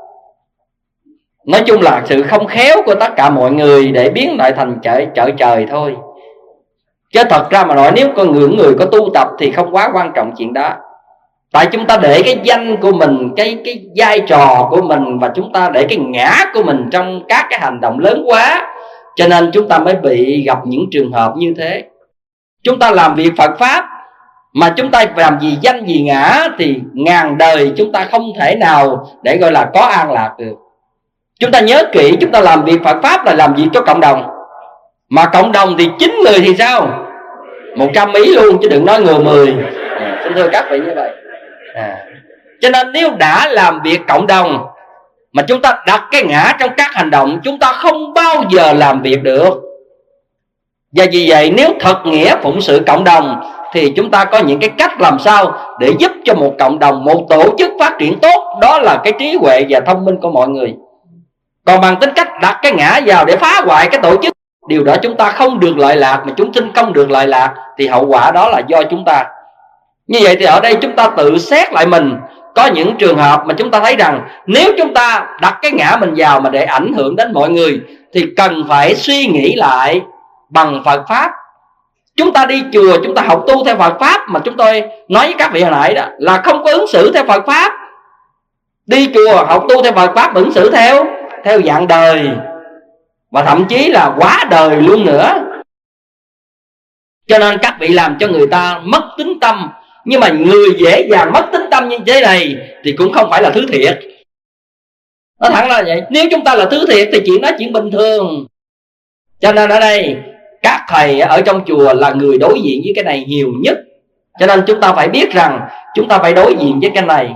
nói chung là sự không khéo của tất cả mọi người để biến lại thành chợ, chợ trời thôi. Chứ thật ra mà nói, nếu con người người có tu tập thì không quá quan trọng chuyện đó. Tại chúng ta để cái danh của mình, cái cái vai trò của mình, và chúng ta để cái ngã của mình trong các cái hành động lớn quá, cho nên chúng ta mới bị gặp những trường hợp như thế. Chúng ta làm việc Phật Pháp mà chúng ta làm gì danh gì ngã thì ngàn đời chúng ta không thể nào để gọi là có an lạc được. Chúng ta nhớ kỹ, chúng ta làm việc Phật Pháp là làm việc cho cộng đồng. Mà cộng đồng thì chín người thì sao? Một trăm ý luôn, chứ đừng nói người mười. À, xin thưa các vị như vậy. À, cho nên nếu đã làm việc cộng đồng mà chúng ta đặt cái ngã trong các hành động, chúng ta không bao giờ làm việc được. Và vì vậy nếu thật nghĩa phụng sự cộng đồng thì chúng ta có những cái cách làm sao để giúp cho một cộng đồng, một tổ chức phát triển tốt. Đó là cái trí huệ và thông minh của mọi người. Còn bằng tính cách đặt cái ngã vào để phá hoại cái tổ chức, điều đó chúng ta không được lợi lạc, mà chúng sinh không được lợi lạc, thì hậu quả đó là do chúng ta. Như vậy thì ở đây chúng ta tự xét lại mình. Có những trường hợp mà chúng ta thấy rằng nếu chúng ta đặt cái ngã mình vào mà để ảnh hưởng đến mọi người thì cần phải suy nghĩ lại bằng Phật Pháp. Chúng ta đi chùa, chúng ta học tu theo Phật Pháp, mà chúng tôi nói với các vị hồi nãy đó là không có ứng xử theo Phật Pháp. Đi chùa học tu theo Phật Pháp, ứng xử theo theo dạng đời, và thậm chí là quá đời luôn nữa. Cho nên các vị làm cho người ta mất tín tâm. Nhưng mà người dễ dàng mất tín tâm như thế này thì cũng không phải là thứ thiệt. Nó thẳng là vậy. Nếu chúng ta là thứ thiệt thì chuyện đó chuyện bình thường. Cho nên ở đây các thầy ở trong chùa là người đối diện với cái này nhiều nhất. Cho nên chúng ta phải biết rằng chúng ta phải đối diện với cái này.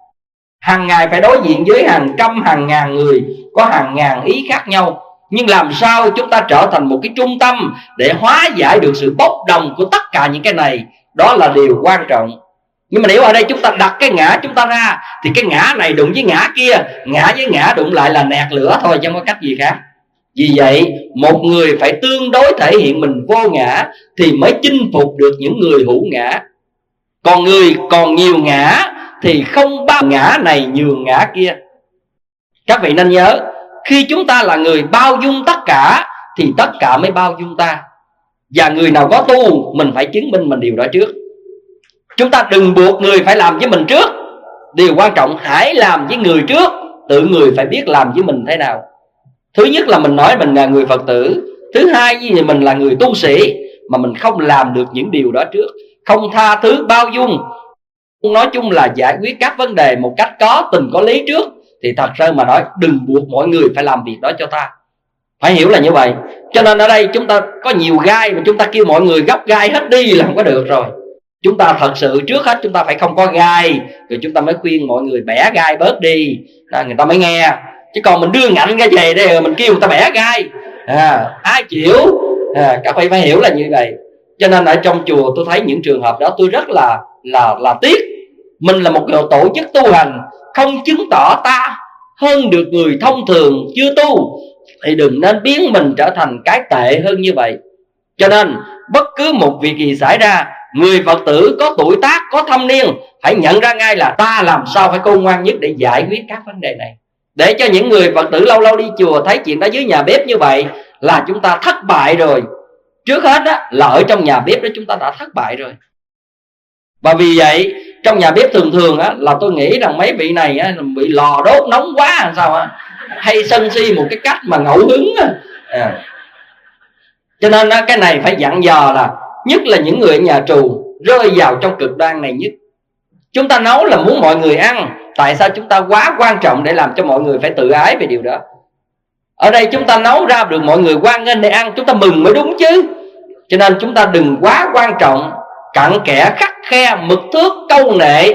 Hàng ngày phải đối diện với hàng trăm hàng ngàn người, có hàng ngàn ý khác nhau. Nhưng làm sao chúng ta trở thành một cái trung tâm để hóa giải được sự bốc đồng của tất cả những cái này, đó là điều quan trọng. Nhưng mà nếu ở đây chúng ta đặt cái ngã chúng ta ra thì cái ngã này đụng với ngã kia, ngã với ngã đụng lại là nẹt lửa thôi, chứ không có cách gì khác. Vì vậy một người phải tương đối thể hiện mình vô ngã thì mới chinh phục được những người hữu ngã. Còn người còn nhiều ngã thì không bao ngã này nhường ngã kia. Các vị nên nhớ, khi chúng ta là người bao dung tất cả thì tất cả mới bao dung ta. Và người nào có tu, mình phải chứng minh mình điều đó trước. Chúng ta đừng buộc người phải làm với mình trước. Điều quan trọng hãy làm với người trước, tự người phải biết làm với mình thế nào. Thứ nhất là mình nói mình là người Phật tử. Thứ hai là mình là người tu sĩ, mà mình không làm được những điều đó trước, không tha thứ bao dung, nói chung là giải quyết các vấn đề một cách có tình có lý trước, thì thật ra mà nói đừng buộc mọi người phải làm việc đó cho ta. Phải hiểu là như vậy. Cho nên ở đây chúng ta có nhiều gai mà chúng ta kêu mọi người gấp gai hết đi là không có được rồi. Chúng ta thật sự trước hết chúng ta phải không có gai, rồi chúng ta mới khuyên mọi người bẻ gai bớt đi, à, người ta mới nghe. Chứ còn mình đưa ngạnh ra về đây rồi mình kêu người ta bẻ gai, à, ai chịu? À, các vị phải hiểu là như vậy. Cho nên ở trong chùa tôi thấy những trường hợp đó tôi rất là là là tiếc. Mình là một tổ chức tu hành, không chứng tỏ ta hơn được người thông thường chưa tu, thì đừng nên biến mình trở thành cái tệ hơn như vậy. Cho nên bất cứ một việc gì xảy ra, người Phật tử có tuổi tác, có thâm niên phải nhận ra ngay là ta làm sao phải khôn ngoan nhất để giải quyết các vấn đề này. Để cho những người Phật tử lâu lâu đi chùa thấy chuyện đó dưới nhà bếp như vậy là chúng ta thất bại rồi. Trước hết á, là ở trong nhà bếp đó chúng ta đã thất bại rồi. Và vì vậy trong nhà bếp thường thường á, là tôi nghĩ rằng mấy vị này á, bị lò đốt nóng quá làm sao á, hay sân si một cái cách mà ngẫu hứng á. À. Cho nên á, cái này phải dặn dò là nhất là những người ở nhà trù rơi vào trong cực đoan này nhất. Chúng ta nấu là muốn mọi người ăn, tại sao chúng ta quá quan trọng để làm cho mọi người phải tự ái về điều đó? Ở đây chúng ta nấu ra được mọi người hoan nghênh để ăn, chúng ta mừng mới đúng chứ. Cho nên chúng ta đừng quá quan trọng, cặn kẽ, khắt khe, mực thước, câu nệ,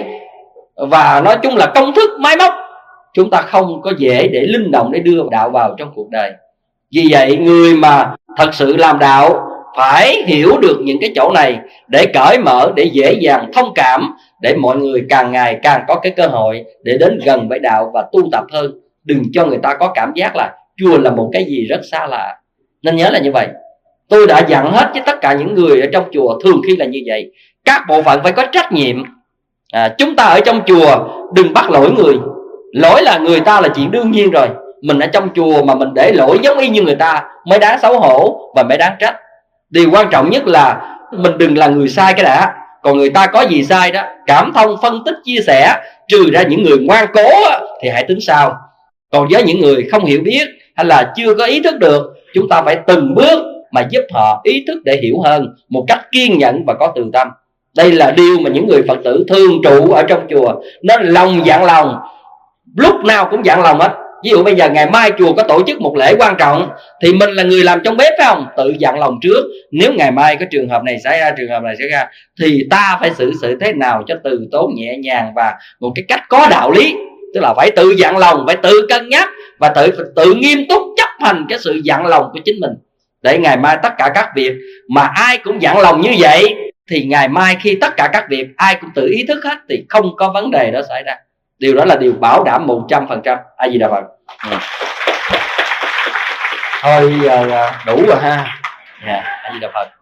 và nói chung là công thức máy móc. Chúng ta không có dễ để linh động để đưa đạo vào trong cuộc đời. Vì vậy người mà thật sự làm đạo phải hiểu được những cái chỗ này để cởi mở, để dễ dàng thông cảm, để mọi người càng ngày càng có cái cơ hội để đến gần với đạo và tu tập hơn. Đừng cho người ta có cảm giác là chùa là một cái gì rất xa lạ. Nên nhớ là như vậy. Tôi đã dặn hết với tất cả những người ở trong chùa, thường khi là như vậy. Các bộ phận phải có trách nhiệm. à, Chúng ta ở trong chùa đừng bắt lỗi người. Lỗi là người ta là chuyện đương nhiên rồi. Mình ở trong chùa mà mình để lỗi giống y như người ta mới đáng xấu hổ và mới đáng trách. Điều quan trọng nhất là mình đừng là người sai cái đã. Còn người ta có gì sai đó, cảm thông, phân tích, chia sẻ. Trừ ra những người ngoan cố thì hãy tính sau. Còn với những người không hiểu biết hay là chưa có ý thức được, chúng ta phải từng bước mà giúp họ ý thức để hiểu hơn, một cách kiên nhẫn và có từ tâm. Đây là điều mà những người Phật tử thường trụ ở trong chùa. Nên lòng dặn lòng, lúc nào cũng dặn lòng hết. Ví dụ bây giờ ngày mai chùa có tổ chức một lễ quan trọng, thì mình là người làm trong bếp phải không? Tự dặn lòng trước, nếu ngày mai có trường hợp này xảy ra, trường hợp này xảy ra, thì ta phải xử sự thế nào cho từ tốn, nhẹ nhàng và một cái cách có đạo lý. Tức là phải tự dặn lòng, phải tự cân nhắc và tự, tự nghiêm túc chấp hành cái sự dặn lòng của chính mình. Để ngày mai tất cả các việc mà ai cũng dặn lòng như vậy, thì ngày mai khi tất cả các việc ai cũng tự ý thức hết, thì không có vấn đề đó xảy ra. Điều đó là điều bảo đảm một trăm phần trăm. A Di Đà Phật. Ừ. Thôi giờ đủ rồi ha. Yeah, A Di Đà Phật.